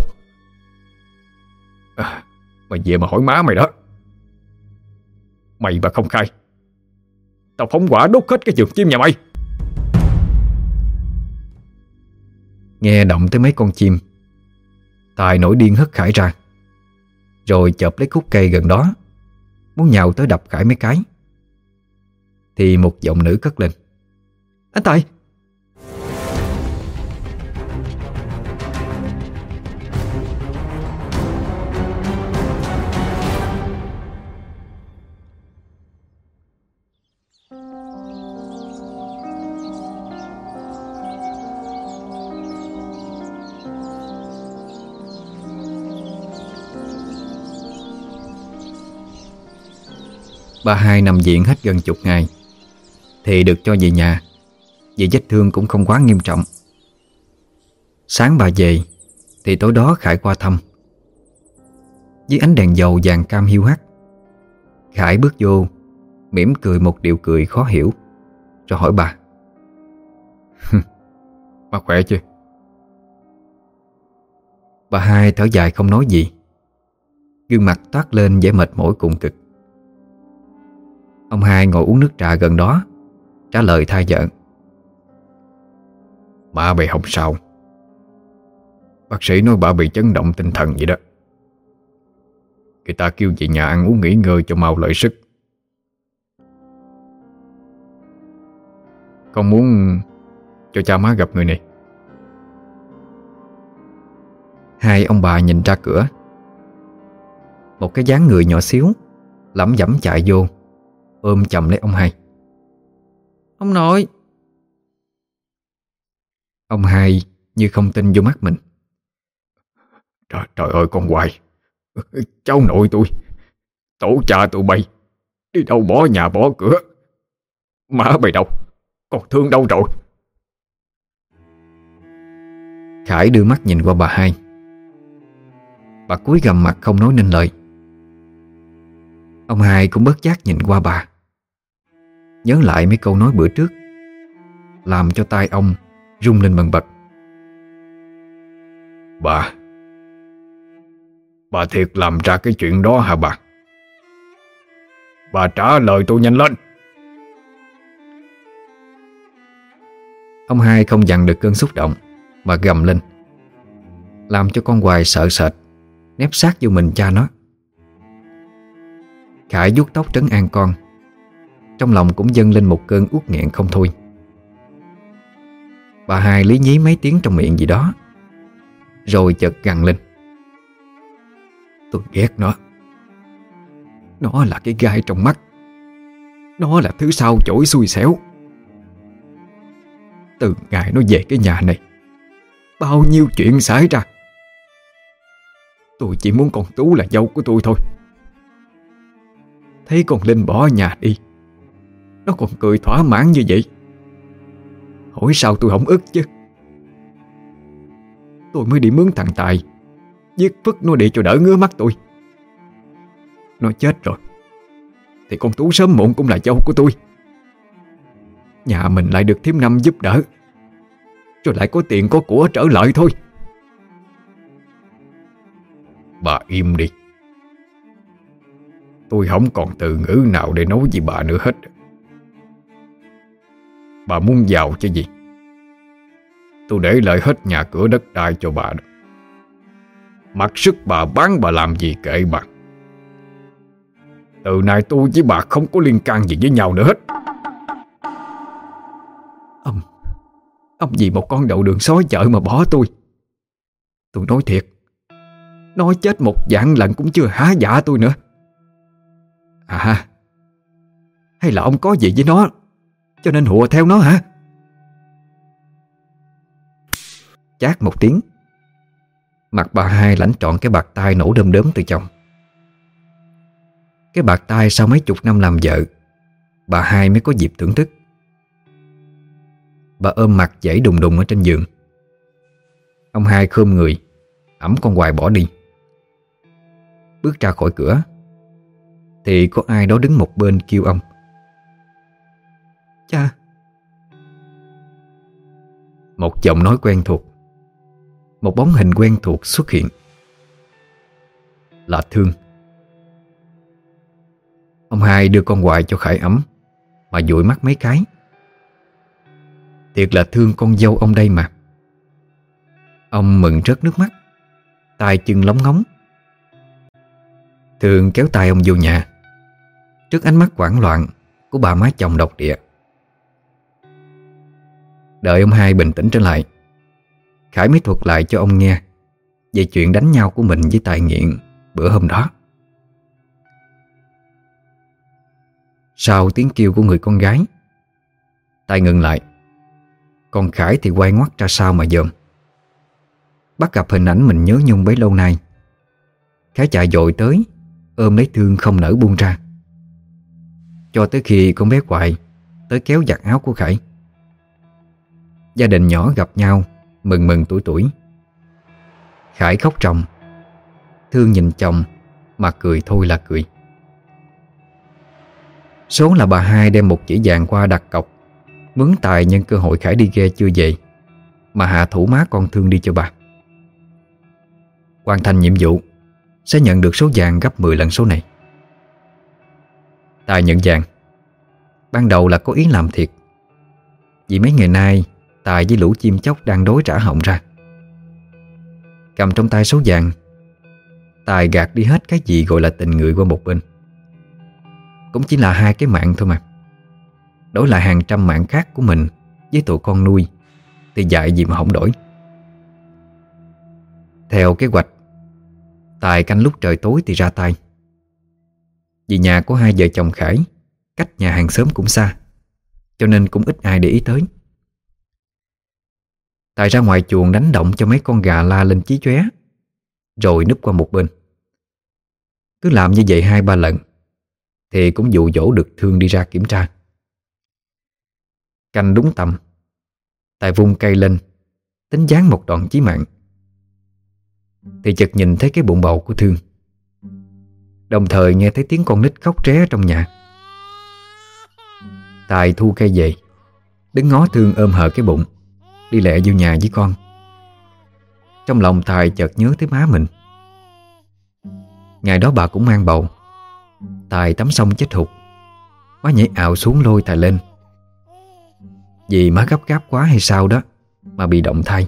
Mày về mà hỏi má mày đó. Mày mà không khai, tao phóng hỏa đốt hết cái vườn chim nhà mày. Nghe động tới mấy con chim, Tài nổi điên hất Khải ra, rồi chộp lấy khúc cây gần đó, muốn nhào tới đập Khải mấy cái. Thì một giọng nữ cất lên: Anh Tài! Bà hai nằm viện hết gần chục ngày thì được cho về nhà, vì vết thương cũng không quá nghiêm trọng. Sáng bà về thì tối đó Khải qua thăm. Dưới ánh đèn dầu vàng cam hiu hắt, Khải bước vô, mỉm cười một điệu cười khó hiểu, rồi hỏi bà: Bà khỏe chưa? Bà hai thở dài không nói gì, gương mặt toát lên vẻ mệt mỏi cùng cực. Ông hai ngồi uống nước trà gần đó, trả lời thay vợ: Má bị không sao. Bác sĩ nói bà bị chấn động tinh thần vậy đó. Người ta kêu về nhà ăn uống nghỉ ngơi cho mau lợi sức. Con muốn cho cha má gặp người này. Hai ông bà nhìn ra cửa. Một cái dáng người nhỏ xíu lẩm dẩm chạy vô, ôm chầm lấy ông hai: Ông nội! Ông hai như không tin vô mắt mình: Trời ơi con Hoài, cháu nội tôi, tổ cha tụi bay đi đâu bỏ nhà bỏ cửa. Má mày đâu? Con Thương đâu rồi? Khải đưa mắt nhìn qua bà hai. Bà cúi gằm mặt không nói nên lời. Ông hai cũng bất giác nhìn qua bà, nhớ lại mấy câu nói bữa trước, làm cho tai ông rung lên bần bật. Bà thiệt làm ra cái chuyện đó hả bà? Bà trả lời tôi nhanh lên. Ông hai không dằn được cơn xúc động mà gầm lên, làm cho con Hoài sợ sệt, nép sát vô mình cha nó. Khải vuốt tóc trấn an con, trong lòng cũng dâng lên một cơn uất nghẹn không thôi. Bà Hai lý nhí mấy tiếng trong miệng gì đó, rồi chợt gằn lên: "Tôi ghét nó. Nó là cái gai trong mắt. Nó là thứ sao chổi xui xẻo. Từ ngày nó về cái nhà này, bao nhiêu chuyện xảy ra. Tôi chỉ muốn con Tú là dâu của tôi thôi. Thấy con Linh bỏ nhà đi, nó còn cười thỏa mãn như vậy. Hỏi sao tôi không ức chứ. Tôi mới đi mướn thằng Tài giết phức nó để cho đỡ ngứa mắt tôi. Nó chết rồi thì con Tú sớm muộn cũng là dâu của tôi. Nhà mình lại được thím Năm giúp đỡ, rồi lại có tiền có của trở lại thôi." "Bà im đi. Tôi không còn từ ngữ nào để nói với bà nữa hết. Bà muốn giàu chứ gì. Tôi để lại hết nhà cửa đất đai cho bà đó. Mặc sức bà bán bà làm gì kệ bà. Từ nay tôi với bà không có liên can gì với nhau nữa hết." Ông vì một con đậu đường xó chợ mà bỏ tôi. Tôi nói thiệt, nó chết một vạn lần cũng chưa há dạ tôi nữa. À, hay là ông có gì với nó cho nên hùa theo nó hả? Chát một tiếng, mặt bà Hai lãnh trọn cái bạt tai nổ đơm đớm từ chồng. Cái bạt tai sau mấy chục năm làm vợ, bà Hai mới có dịp thưởng thức. Bà ôm mặt dãy đùng đùng ở trên giường. Ông Hai khom người ẵm con Hoài bỏ đi. Bước ra khỏi cửa thì có ai đó đứng một bên kêu ông: "Cha." Một giọng nói quen thuộc, một bóng hình quen thuộc xuất hiện. Là Thương. Ông Hai đưa con Hoài cho Khải ấm mà dụi mắt mấy cái. Thiệt là thương con dâu ông đây mà. Ông mừng rớt nước mắt, tay chân lóng ngóng. Thương kéo tay ông vô nhà trước ánh mắt hoảng loạn của bà má chồng độc địa. Đợi ông Hai bình tĩnh trở lại, Khải mới thuật lại cho ông nghe về chuyện đánh nhau của mình với Tài nghiện bữa hôm đó. Sau tiếng kêu của người con gái, Tài ngừng lại, còn Khải thì quay ngoắt ra sau mà dòm. Bắt gặp hình ảnh mình nhớ nhung bấy lâu nay, Khải chạy dội tới ôm lấy Thương không nỡ buông ra, cho tới khi con bé Hoài tới kéo giặt áo của Khải. Gia đình nhỏ gặp nhau mừng mừng tuổi tuổi. Khải khóc ròng, Thương nhìn chồng mà cười thôi là cười. Số là bà Hai đem một chỉ vàng qua đặt cọc, mướn Tài nhân cơ hội Khải đi ghe chưa về mà hạ thủ má con Thương đi cho bà. Hoàn thành nhiệm vụ sẽ nhận được số vàng gấp 10 lần số này. Tài nhận vàng ban đầu là có ý làm thiệt, vì mấy ngày nay Tài với lũ chim chóc đang đói rã họng ra. Cầm trong tay số vàng, Tài gạt đi hết cái gì gọi là tình người qua một bên. Cũng chỉ là 2 cái mạng thôi mà, đổi lại hàng trăm mạng khác của mình với tụi con nuôi thì dại gì mà không đổi. Theo kế hoạch, Tài canh lúc trời tối thì ra tay. Vì nhà của hai vợ chồng Khải cách nhà hàng xóm cũng xa, cho nên cũng ít ai để ý tới. Tài ra ngoài chuồng đánh động cho mấy con gà la lên chí chóe, rồi núp qua một bên. Cứ làm như vậy 2-3 lần thì cũng dụ dỗ được Thương đi ra kiểm tra. Canh đúng tầm, Tài vung cây lên tính giáng một đòn chí mạng, thì chợt nhìn thấy cái bụng bầu của Thương, đồng thời nghe thấy tiếng con nít khóc ré trong nhà. Tài thu cây về, đứng ngó Thương ôm hờ cái bụng, đi lẹ vô nhà với con. Trong lòng Tài chợt nhớ tới má mình. Ngày đó bà cũng mang bầu. Tài tắm xong chết hụt, má nhảy ào xuống lôi Tài lên. Vì má gấp gáp quá hay sao đó mà bị động thai.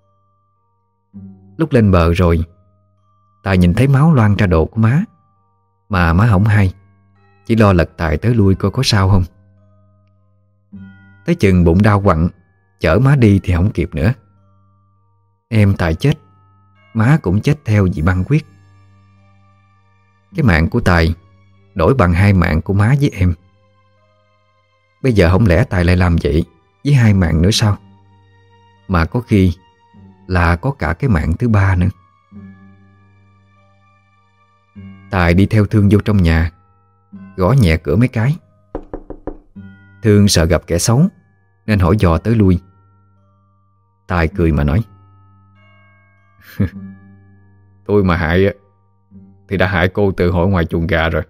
Lúc lên bờ rồi, Tài nhìn thấy máu loang ra đồ của má, mà má không hay, chỉ lo lật Tài tới lui coi có sao không. Tới chừng bụng đau quặn, chở má đi thì không kịp nữa. Em Tài chết, má cũng chết theo vì băng huyết. Cái mạng của Tài đổi bằng 2 mạng của má với em. Bây giờ không lẽ Tài lại làm vậy với 2 mạng nữa sao? Mà có khi là có cả cái mạng thứ 3 nữa. Tài đi theo Thương vô trong nhà, gõ nhẹ cửa mấy cái. Thương sợ gặp kẻ xấu nên hỏi dò tới lui. Tài cười mà nói: Tôi mà hại thì đã hại cô tự hỏi ngoài chuồng gà rồi.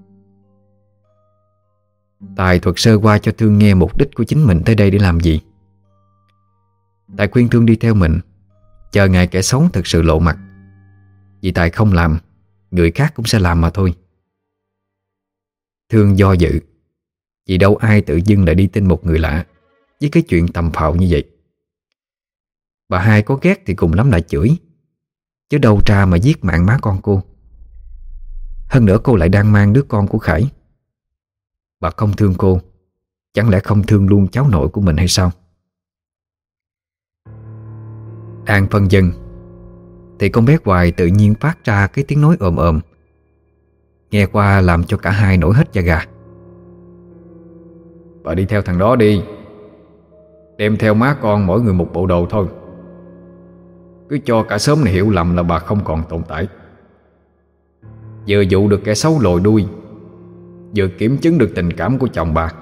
Tài thuật sơ qua cho Thương nghe mục đích của chính mình tới đây để làm gì. Tài khuyên Thương đi theo mình, chờ ngày kẻ xấu thực sự lộ mặt. Vì Tài không làm, người khác cũng sẽ làm mà thôi. Thương do dự, vì đâu ai tự dưng lại đi tin một người lạ với cái chuyện tầm phào như vậy. Bà hai có ghét thì cùng lắm lại chửi, chứ đâu ra mà giết mạng má con cô. Hơn nữa cô lại đang mang đứa con của Khải. Bà không thương cô, chẳng lẽ không thương luôn cháu nội của mình hay sao? Đang phân vân thì con bé Hoài tự nhiên phát ra cái tiếng nói ồm ồm, nghe qua làm cho cả hai nổi hết da gà. Bà đi theo thằng đó đi, đem theo má con mỗi người một bộ đồ thôi. Cứ cho cả xóm này hiểu lầm là bà không còn tồn tại. Vừa dụ được kẻ xấu lồi đuôi, vừa kiểm chứng được tình cảm của chồng bà.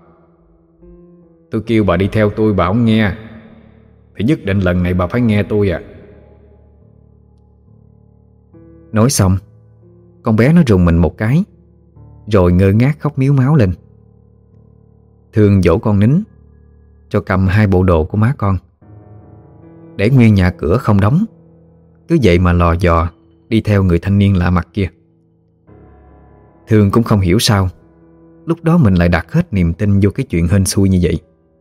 Tôi kêu bà đi theo tôi bà không nghe, thì nhất định lần này bà phải nghe tôi à. Nói xong, con bé nó rùng mình một cái, rồi ngơ ngác khóc miếu máu lên. Thương dỗ con nín, cho cầm 2 bộ đồ của má con, để nguyên nhà cửa không đóng. Cứ vậy mà lò dò đi theo người thanh niên lạ mặt kia. Thương cũng không hiểu sao lúc đó mình lại đặt hết niềm tin vô cái chuyện hên xui như vậy.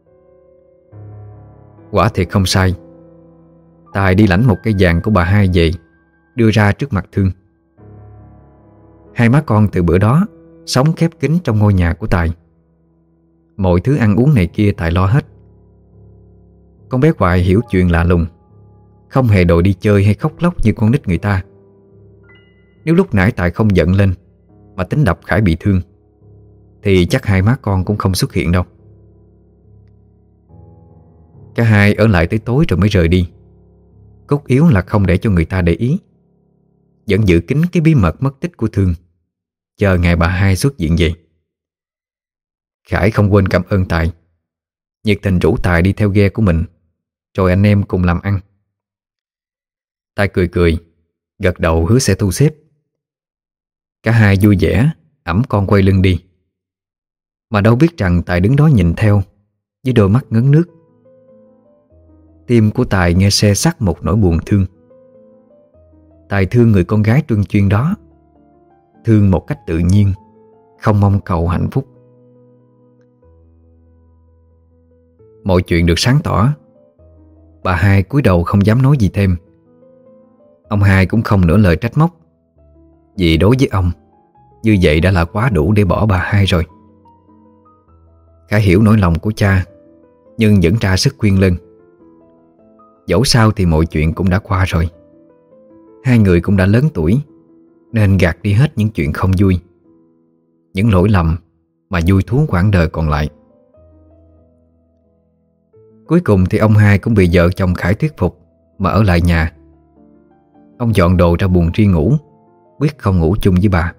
Quả thiệt không sai. Tài đi lãnh một cây vàng của bà hai về, đưa ra trước mặt Thương. Hai má con từ bữa đó sống khép kín trong ngôi nhà của Tài. Mọi thứ ăn uống này kia Tài lo hết. Con bé Hoài hiểu chuyện lạ lùng, không hề đòi đi chơi hay khóc lóc như con nít người ta. Nếu lúc nãy Tài không giận lên mà tính đập Khải bị thương, thì chắc hai má con cũng không xuất hiện đâu. Cả hai ở lại tới tối rồi mới rời đi. Cốt yếu là không để cho người ta để ý, vẫn giữ kín cái bí mật mất tích của Thương, chờ ngày bà hai xuất hiện vậy. Khải không quên cảm ơn Tài, nhiệt tình rủ Tài đi theo ghe của mình, rồi anh em cùng làm ăn. Tài cười cười, gật đầu hứa sẽ thu xếp. Cả hai vui vẻ ẵm con quay lưng đi. Mà đâu biết rằng Tài đứng đó nhìn theo với đôi mắt ngấn nước. Tim của Tài nghe se sắt một nỗi buồn thương. Tài thương người con gái truân chuyên đó, thương một cách tự nhiên, không mong cầu hạnh phúc. Mọi chuyện được sáng tỏ. Bà hai cúi đầu không dám nói gì thêm. Ông hai cũng không nửa lời trách móc, vì đối với ông, như vậy đã là quá đủ để bỏ bà hai rồi. Khải hiểu nỗi lòng của cha, nhưng vẫn ra sức khuyên lơn. Dẫu sao thì mọi chuyện cũng đã qua rồi. Hai người cũng đã lớn tuổi, nên gạt đi hết những chuyện không vui, những lỗi lầm mà vui thú quãng đời còn lại. Cuối cùng thì ông hai cũng bị vợ chồng Khải thuyết phục mà ở lại nhà. Ông dọn đồ ra buồng riêng ngủ, quyết không ngủ chung với bà.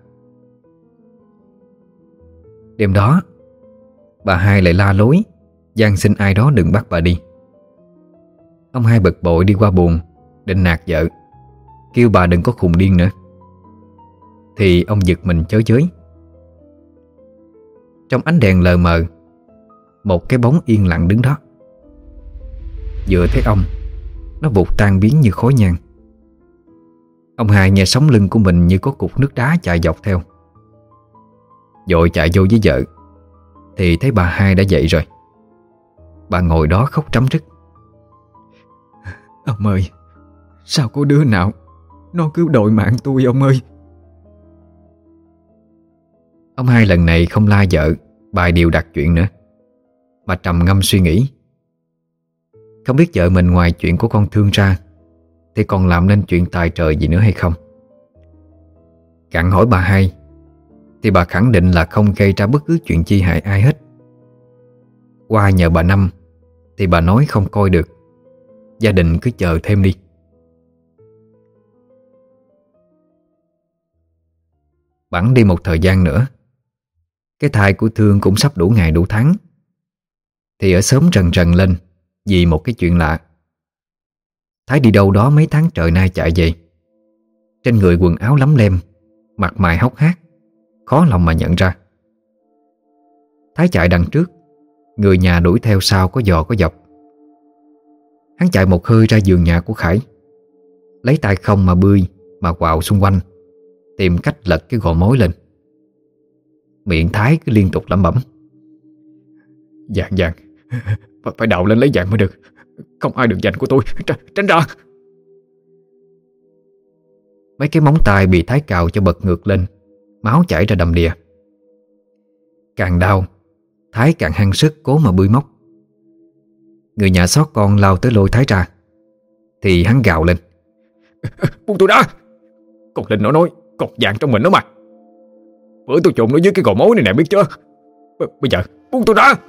Đêm đó, bà hai lại la lối, van xin ai đó đừng bắt bà đi. Ông hai bực bội đi qua buồng, định nạt vợ, kêu bà đừng có khùng điên nữa. Thì ông giật mình chới chới. Trong ánh đèn lờ mờ, một cái bóng yên lặng đứng đó. Vừa thấy ông, nó vụt tan biến như khói nhang. Ông hai nghe sống lưng của mình như có cục nước đá chạy dọc theo. Vội chạy vô với vợ, thì thấy bà hai đã dậy rồi. Bà ngồi đó khóc rắm rứt. Ông ơi, sao có đứa nào nó cứu đội mạng tôi ông ơi. Ông hai lần này không la vợ bài điều đặt chuyện nữa. Bà trầm ngâm suy nghĩ. Không biết vợ mình ngoài chuyện của con Thương ra thì còn làm nên chuyện tài trời gì nữa hay không. Gặng hỏi bà hai thì bà khẳng định là không gây ra bất cứ chuyện chi hại ai hết. Qua nhờ bà Năm thì bà nói không coi được, gia đình cứ chờ thêm đi. Bẵng đi một thời gian nữa, cái thai của Thương cũng sắp đủ ngày đủ tháng, thì ở xóm rần rần lên vì một cái chuyện lạ. Thái đi đâu đó mấy tháng trời nay chạy về, trên người quần áo lấm lem, mặt mày hốc hác, khó lòng mà nhận ra. Thái chạy đằng trước, người nhà đuổi theo sau có dò có dọc. Hắn chạy một hơi ra vườn nhà của Khải, lấy tay không mà bươi mà quạo xung quanh, tìm cách lật cái gò mối lên. Miệng Thái cứ liên tục lẩm bẩm: Vàng, phải đào lên lấy vàng mới được. Không ai được giành của tôi, tránh ra. Mấy cái móng tay bị Thái cào cho bật ngược lên, máu chảy ra đầm đìa. Càng đau, Thái càng hăng sức cố mà bươi móc. Người nhà xót con lao tới lôi Thái ra, thì hắn gào lên: Buông tôi ra! Con Linh nó nói cột vàng trong mình nó mà. Bữa tôi trộn nó dưới cái gò mối này nè, biết chưa? Bây giờ buông tôi ra!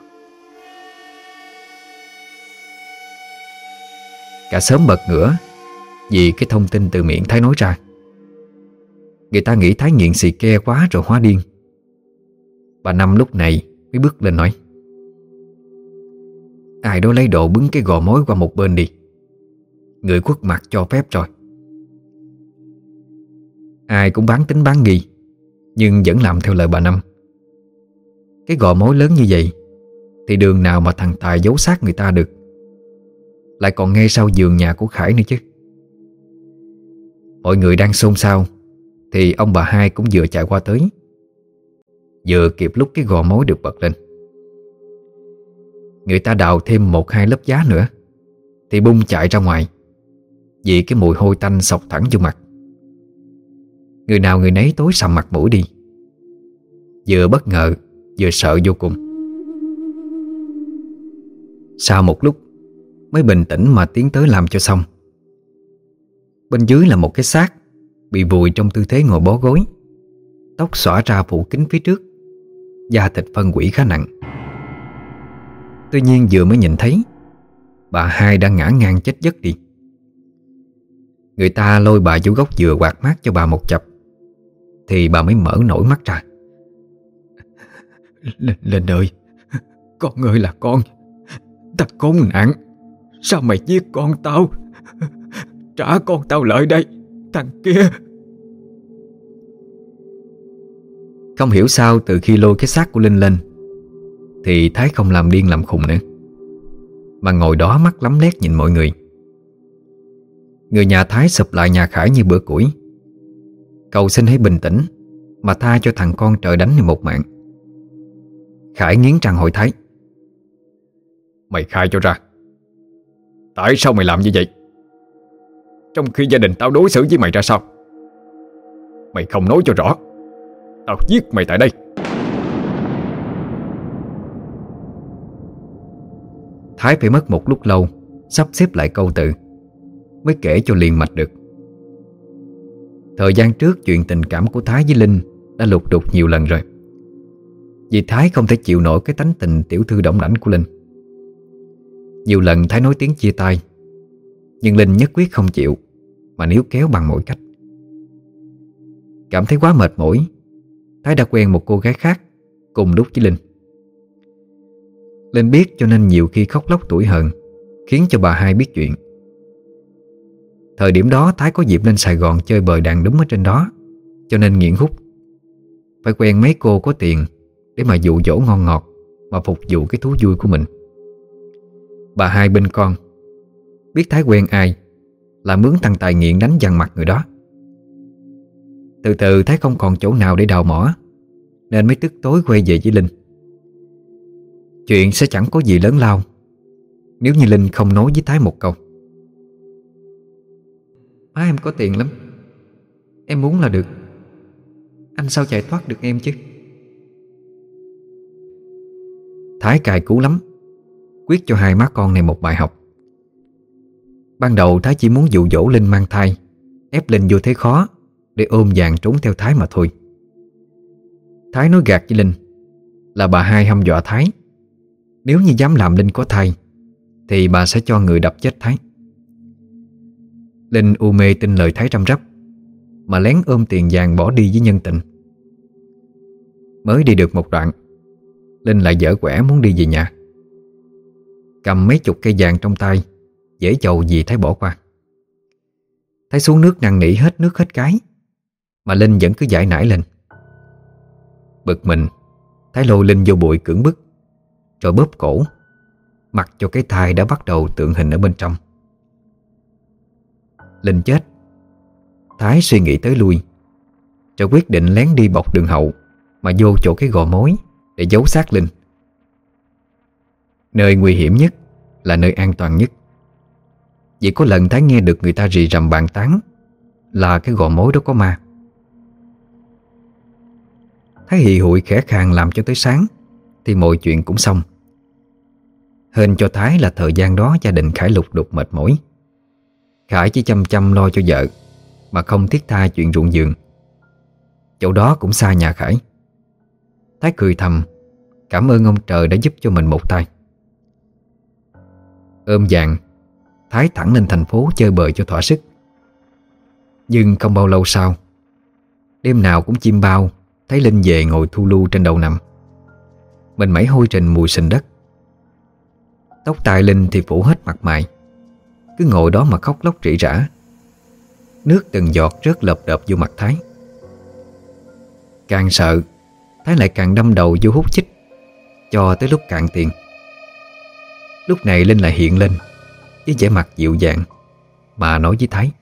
Cả xóm bật ngửa vì cái thông tin từ miệng Thái nói ra. Người ta nghĩ Thái nghiện xì ke quá rồi hóa điên. Bà Năm lúc này mới bước lên nói: Ai đó lấy đồ bứng cái gò mối qua một bên đi. Người khuất mặt cho phép rồi. Ai cũng bán tính bán nghi, nhưng vẫn làm theo lời bà Năm. Cái gò mối lớn như vậy thì đường nào mà thằng Tài giấu xác người ta được, lại còn ngay sau vườn nhà của Khải nữa chứ. Mọi người đang xôn xao thì ông bà hai cũng vừa chạy qua tới, vừa kịp lúc cái gò mối được bật lên. Người ta đào thêm một hai lớp giá nữa thì bung chạy ra ngoài, vì cái mùi hôi tanh xộc thẳng vô mặt. Người nào người nấy tối sầm mặt mũi đi, vừa bất ngờ vừa sợ vô cùng. Sau một lúc mới bình tĩnh mà tiến tới làm cho xong. Bên dưới là một cái xác bị vùi trong tư thế ngồi bó gối, tóc xõa ra phủ kín phía trước, da thịt phân hủy khá nặng. Tuy nhiên vừa mới nhìn thấy, bà hai đã ngã ngang chết giấc đi. Người ta lôi bà vô góc dừa quạt mát cho bà một chập, thì bà mới mở nổi mắt ra. Lên ơi, con ơi là con, ta khốn nạn, sao mày giết con tao? Trả con tao lại đây, thằng kia. Không hiểu sao từ khi lôi cái xác của Linh lên thì Thái không làm điên làm khùng nữa, mà ngồi đó mắt lắm lét nhìn mọi người. Người nhà Thái sụp lại nhà Khải như bữa củi, cầu xin hãy bình tĩnh mà tha cho thằng con trời đánh này một mạng. Khải nghiến răng hỏi Thái: Mày khai cho ra, tại sao mày làm như vậy? Trong khi gia đình tao đối xử với mày ra sao? Mày không nói cho rõ, tao giết mày tại đây. Thái phải mất một lúc lâu sắp xếp lại câu từ, mới kể cho liền mạch được. Thời gian trước chuyện tình cảm của Thái với Linh đã lục đục nhiều lần rồi, vì Thái không thể chịu nổi cái tánh tình tiểu thư đỏng đảnh của Linh. Nhiều lần Thái nói tiếng chia tay, nhưng Linh nhất quyết không chịu, mà níu kéo bằng mọi cách. Cảm thấy quá mệt mỏi, Thái đã quen một cô gái khác cùng lúc với Linh. Linh biết cho nên nhiều khi khóc lóc tủi hờn, khiến cho bà hai biết chuyện. Thời điểm đó Thái có dịp lên Sài Gòn chơi bời đàn đúng ở trên đó, cho nên nghiện hút. Phải quen mấy cô có tiền để mà dụ dỗ ngon ngọt, mà phục vụ cái thú vui của mình. Bà hai bên con biết Thái quen ai là mướn thằng Tài nghiện đánh dằn mặt người đó. Từ từ Thái không còn chỗ nào để đào mỏ, nên mới tức tối quay về với Linh. Chuyện sẽ chẳng có gì lớn lao nếu như Linh không nói với Thái một câu: Má em có tiền lắm, em muốn là được, anh sao chạy thoát được em chứ. Thái cài cú lắm, quyết cho hai má con này một bài học. Ban đầu Thái chỉ muốn dụ dỗ Linh mang thai, ép Linh vô thế khó để ôm vàng trốn theo Thái mà thôi. Thái nói gạt với Linh là bà hai hăm dọa Thái, nếu như dám làm Linh có thai thì bà sẽ cho người đập chết Thái. Linh u mê tin lời Thái răm rắp, mà lén ôm tiền vàng bỏ đi với nhân tình. Mới đi được một đoạn, Linh lại dở quẻ muốn đi về nhà. Cầm mấy chục cây vàng trong tay, dễ dầu gì Thái bỏ qua. Thái xuống nước năn nỉ hết nước hết cái, mà Linh vẫn cứ giải nải lên. Bực mình, Thái lôi Linh vô bụi cưỡng bức, rồi bóp cổ, mặc cho cái thai đã bắt đầu tượng hình ở bên trong. Linh chết, Thái suy nghĩ tới lui, rồi quyết định lén đi bọc đường hậu mà vô chỗ cái gò mối để giấu xác Linh. Nơi nguy hiểm nhất là nơi an toàn nhất. Vì có lần Thái nghe được người ta rì rầm bàn tán là cái gò mối đó có ma. Thái hì hụi khẽ khàng làm cho tới sáng thì mọi chuyện cũng xong. Hên cho Thái là thời gian đó gia đình Khải lục đục mệt mỏi. Khải chỉ chăm chăm lo cho vợ mà không thiết tha chuyện ruộng vườn. Chỗ đó cũng xa nhà Khải. Thái cười thầm, cảm ơn ông trời đã giúp cho mình một tay. Ôm vàng, Thái thẳng lên thành phố chơi bời cho thỏa sức. Nhưng không bao lâu sau, đêm nào cũng chim bao thấy Linh về ngồi thu lu trên đầu nằm. Mình mẩy hôi trình mùi sình đất. Tóc tai Linh thì phủ hết mặt mày, cứ ngồi đó mà khóc lóc rỉ rả. Nước từng giọt rớt lợp đợp vô mặt Thái. Càng sợ, Thái lại càng đâm đầu vô hút chích cho tới lúc cạn tiền. Lúc này Linh lại hiện lên với vẻ mặt dịu dàng mà nói với Thái: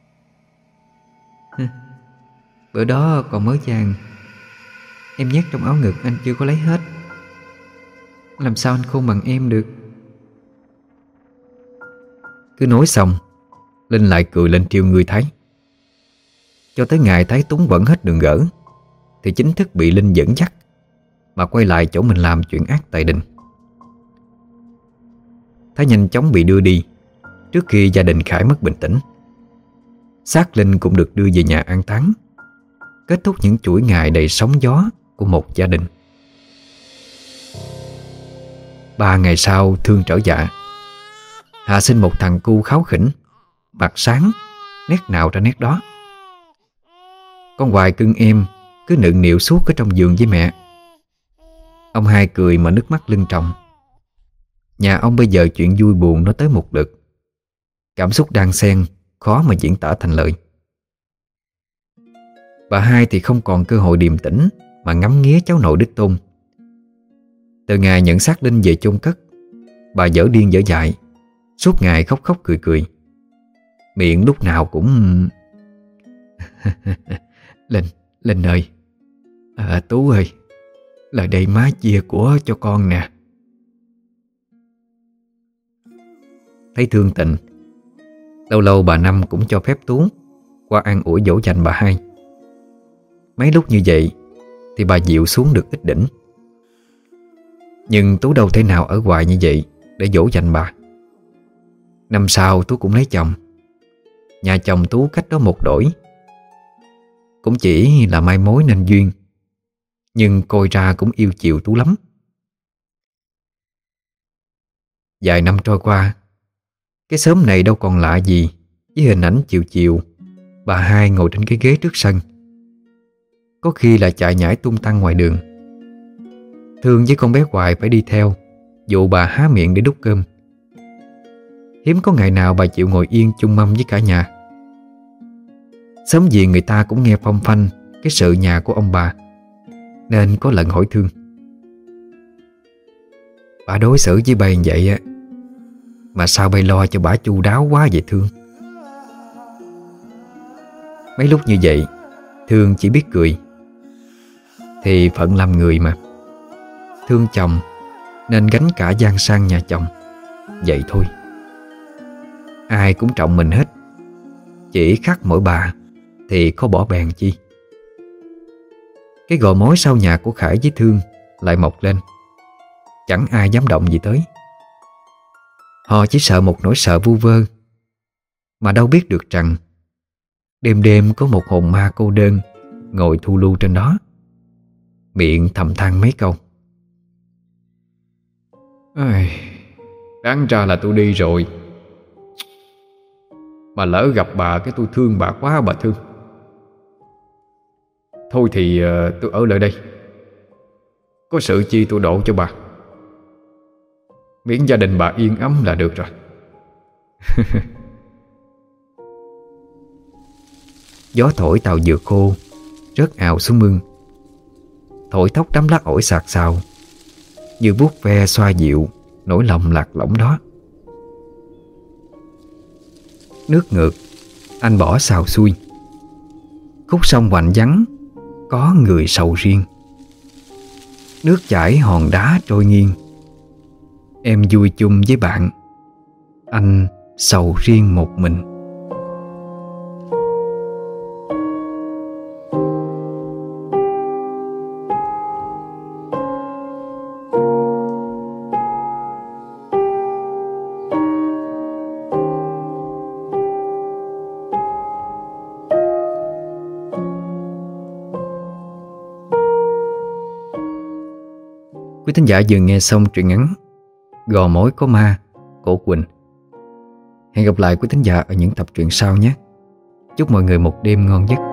Bữa đó còn mới vàng em nhét trong áo ngực anh chưa có lấy hết, làm sao anh khôn bằng em được. Cứ nói xong, Linh lại cười lên trêu người Thái. Cho tới ngày Thái túng quẫn hết đường gỡ thì chính thức bị Linh dẫn dắt mà quay lại chỗ mình làm chuyện ác tại đình. Thái nhanh chóng bị đưa đi trước khi gia đình Khải mất bình tĩnh. Xác Linh cũng được đưa về nhà an táng, kết thúc những chuỗi ngày đầy sóng gió của một gia đình. 3 ngày sau Thương trở dạ, hạ sinh một thằng cu kháu khỉnh, mặt sáng, nét nào ra nét đó. Con Hoài cưng em cứ nựng nịu suốt ở trong giường với mẹ. Ông hai cười mà nước mắt lưng tròng. Nhà ông bây giờ chuyện vui buồn nó tới một lượt. Cảm xúc đan xen, khó mà diễn tả thành lời. Bà hai thì không còn cơ hội điềm tĩnh mà ngắm nghía cháu nội đích tôn. Từ ngày nhận xác Linh về chôn cất, bà dở điên dở dại, suốt ngày khóc khóc cười cười. Miệng lúc nào cũng Linh ơi, Tú ơi, lại đây má chia của cho con nè. Thấy Thương tình, lâu lâu bà Năm cũng cho phép Tú qua an ủi dỗ dành bà hai. Mấy lúc như vậy thì bà dịu xuống được ít đỉnh. Nhưng Tú đâu thể nào ở hoài như vậy để dỗ dành bà. Năm sau Tú cũng lấy chồng. Nhà chồng Tú cách đó một đổi. Cũng chỉ là mai mối nên duyên, nhưng coi ra cũng yêu chiều Tú lắm. Vài năm trôi qua, cái xóm này đâu còn lạ gì với hình ảnh chiều chiều bà hai ngồi trên cái ghế trước sân, có khi là chạy nhảy tung tăng ngoài đường. Thương với con bé Hoài phải đi theo dụ bà há miệng để đút cơm. Hiếm có ngày nào bà chịu ngồi yên chung mâm với cả nhà. Sớm gì người ta cũng nghe phong phanh cái sự nhà của ông bà, nên có lần hỏi Thương: bà đối xử với bà vậy á, mà sao bay lo cho bà chu đáo quá vậy Thương? Mấy lúc như vậy Thương chỉ biết cười. Thì phận làm người mà, thương chồng nên gánh cả gian sang nhà chồng, vậy thôi. Ai cũng trọng mình hết, chỉ khác mỗi bà thì có bỏ bèn chi. Cái gò mối sau nhà của Khải với Thương lại mọc lên. Chẳng ai dám động gì tới. Họ chỉ sợ một nỗi sợ vu vơ, mà đâu biết được rằng đêm đêm có một hồn ma cô đơn ngồi thu lưu trên đó, miệng thầm than mấy câu. Đáng ra là tôi đi rồi, mà lỡ gặp bà cái tôi thương bà quá bà thương. Thôi thì tôi ở lại đây, có sự chi tôi độ cho bà, miễn gia đình bà yên ấm là được rồi. Gió thổi tàu dừa khô rớt ào xuống mương, thổi thốc đám lá ổi xạc xào, như vuốt ve xoa dịu nỗi lòng lạc lõng đó. Nước ngược, anh bỏ xào xuôi. Khúc sông hoành vắng, có người sầu riêng. Nước chảy hòn đá trôi nghiêng. Em vui chung với bạn, anh sầu riêng một mình. Quý thính giả vừa nghe xong truyện ngắn Gò Mối Có Ma của Quỳnh. Hẹn gặp lại quý thính giả ở những tập truyện sau nhé. Chúc mọi người một đêm ngon giấc.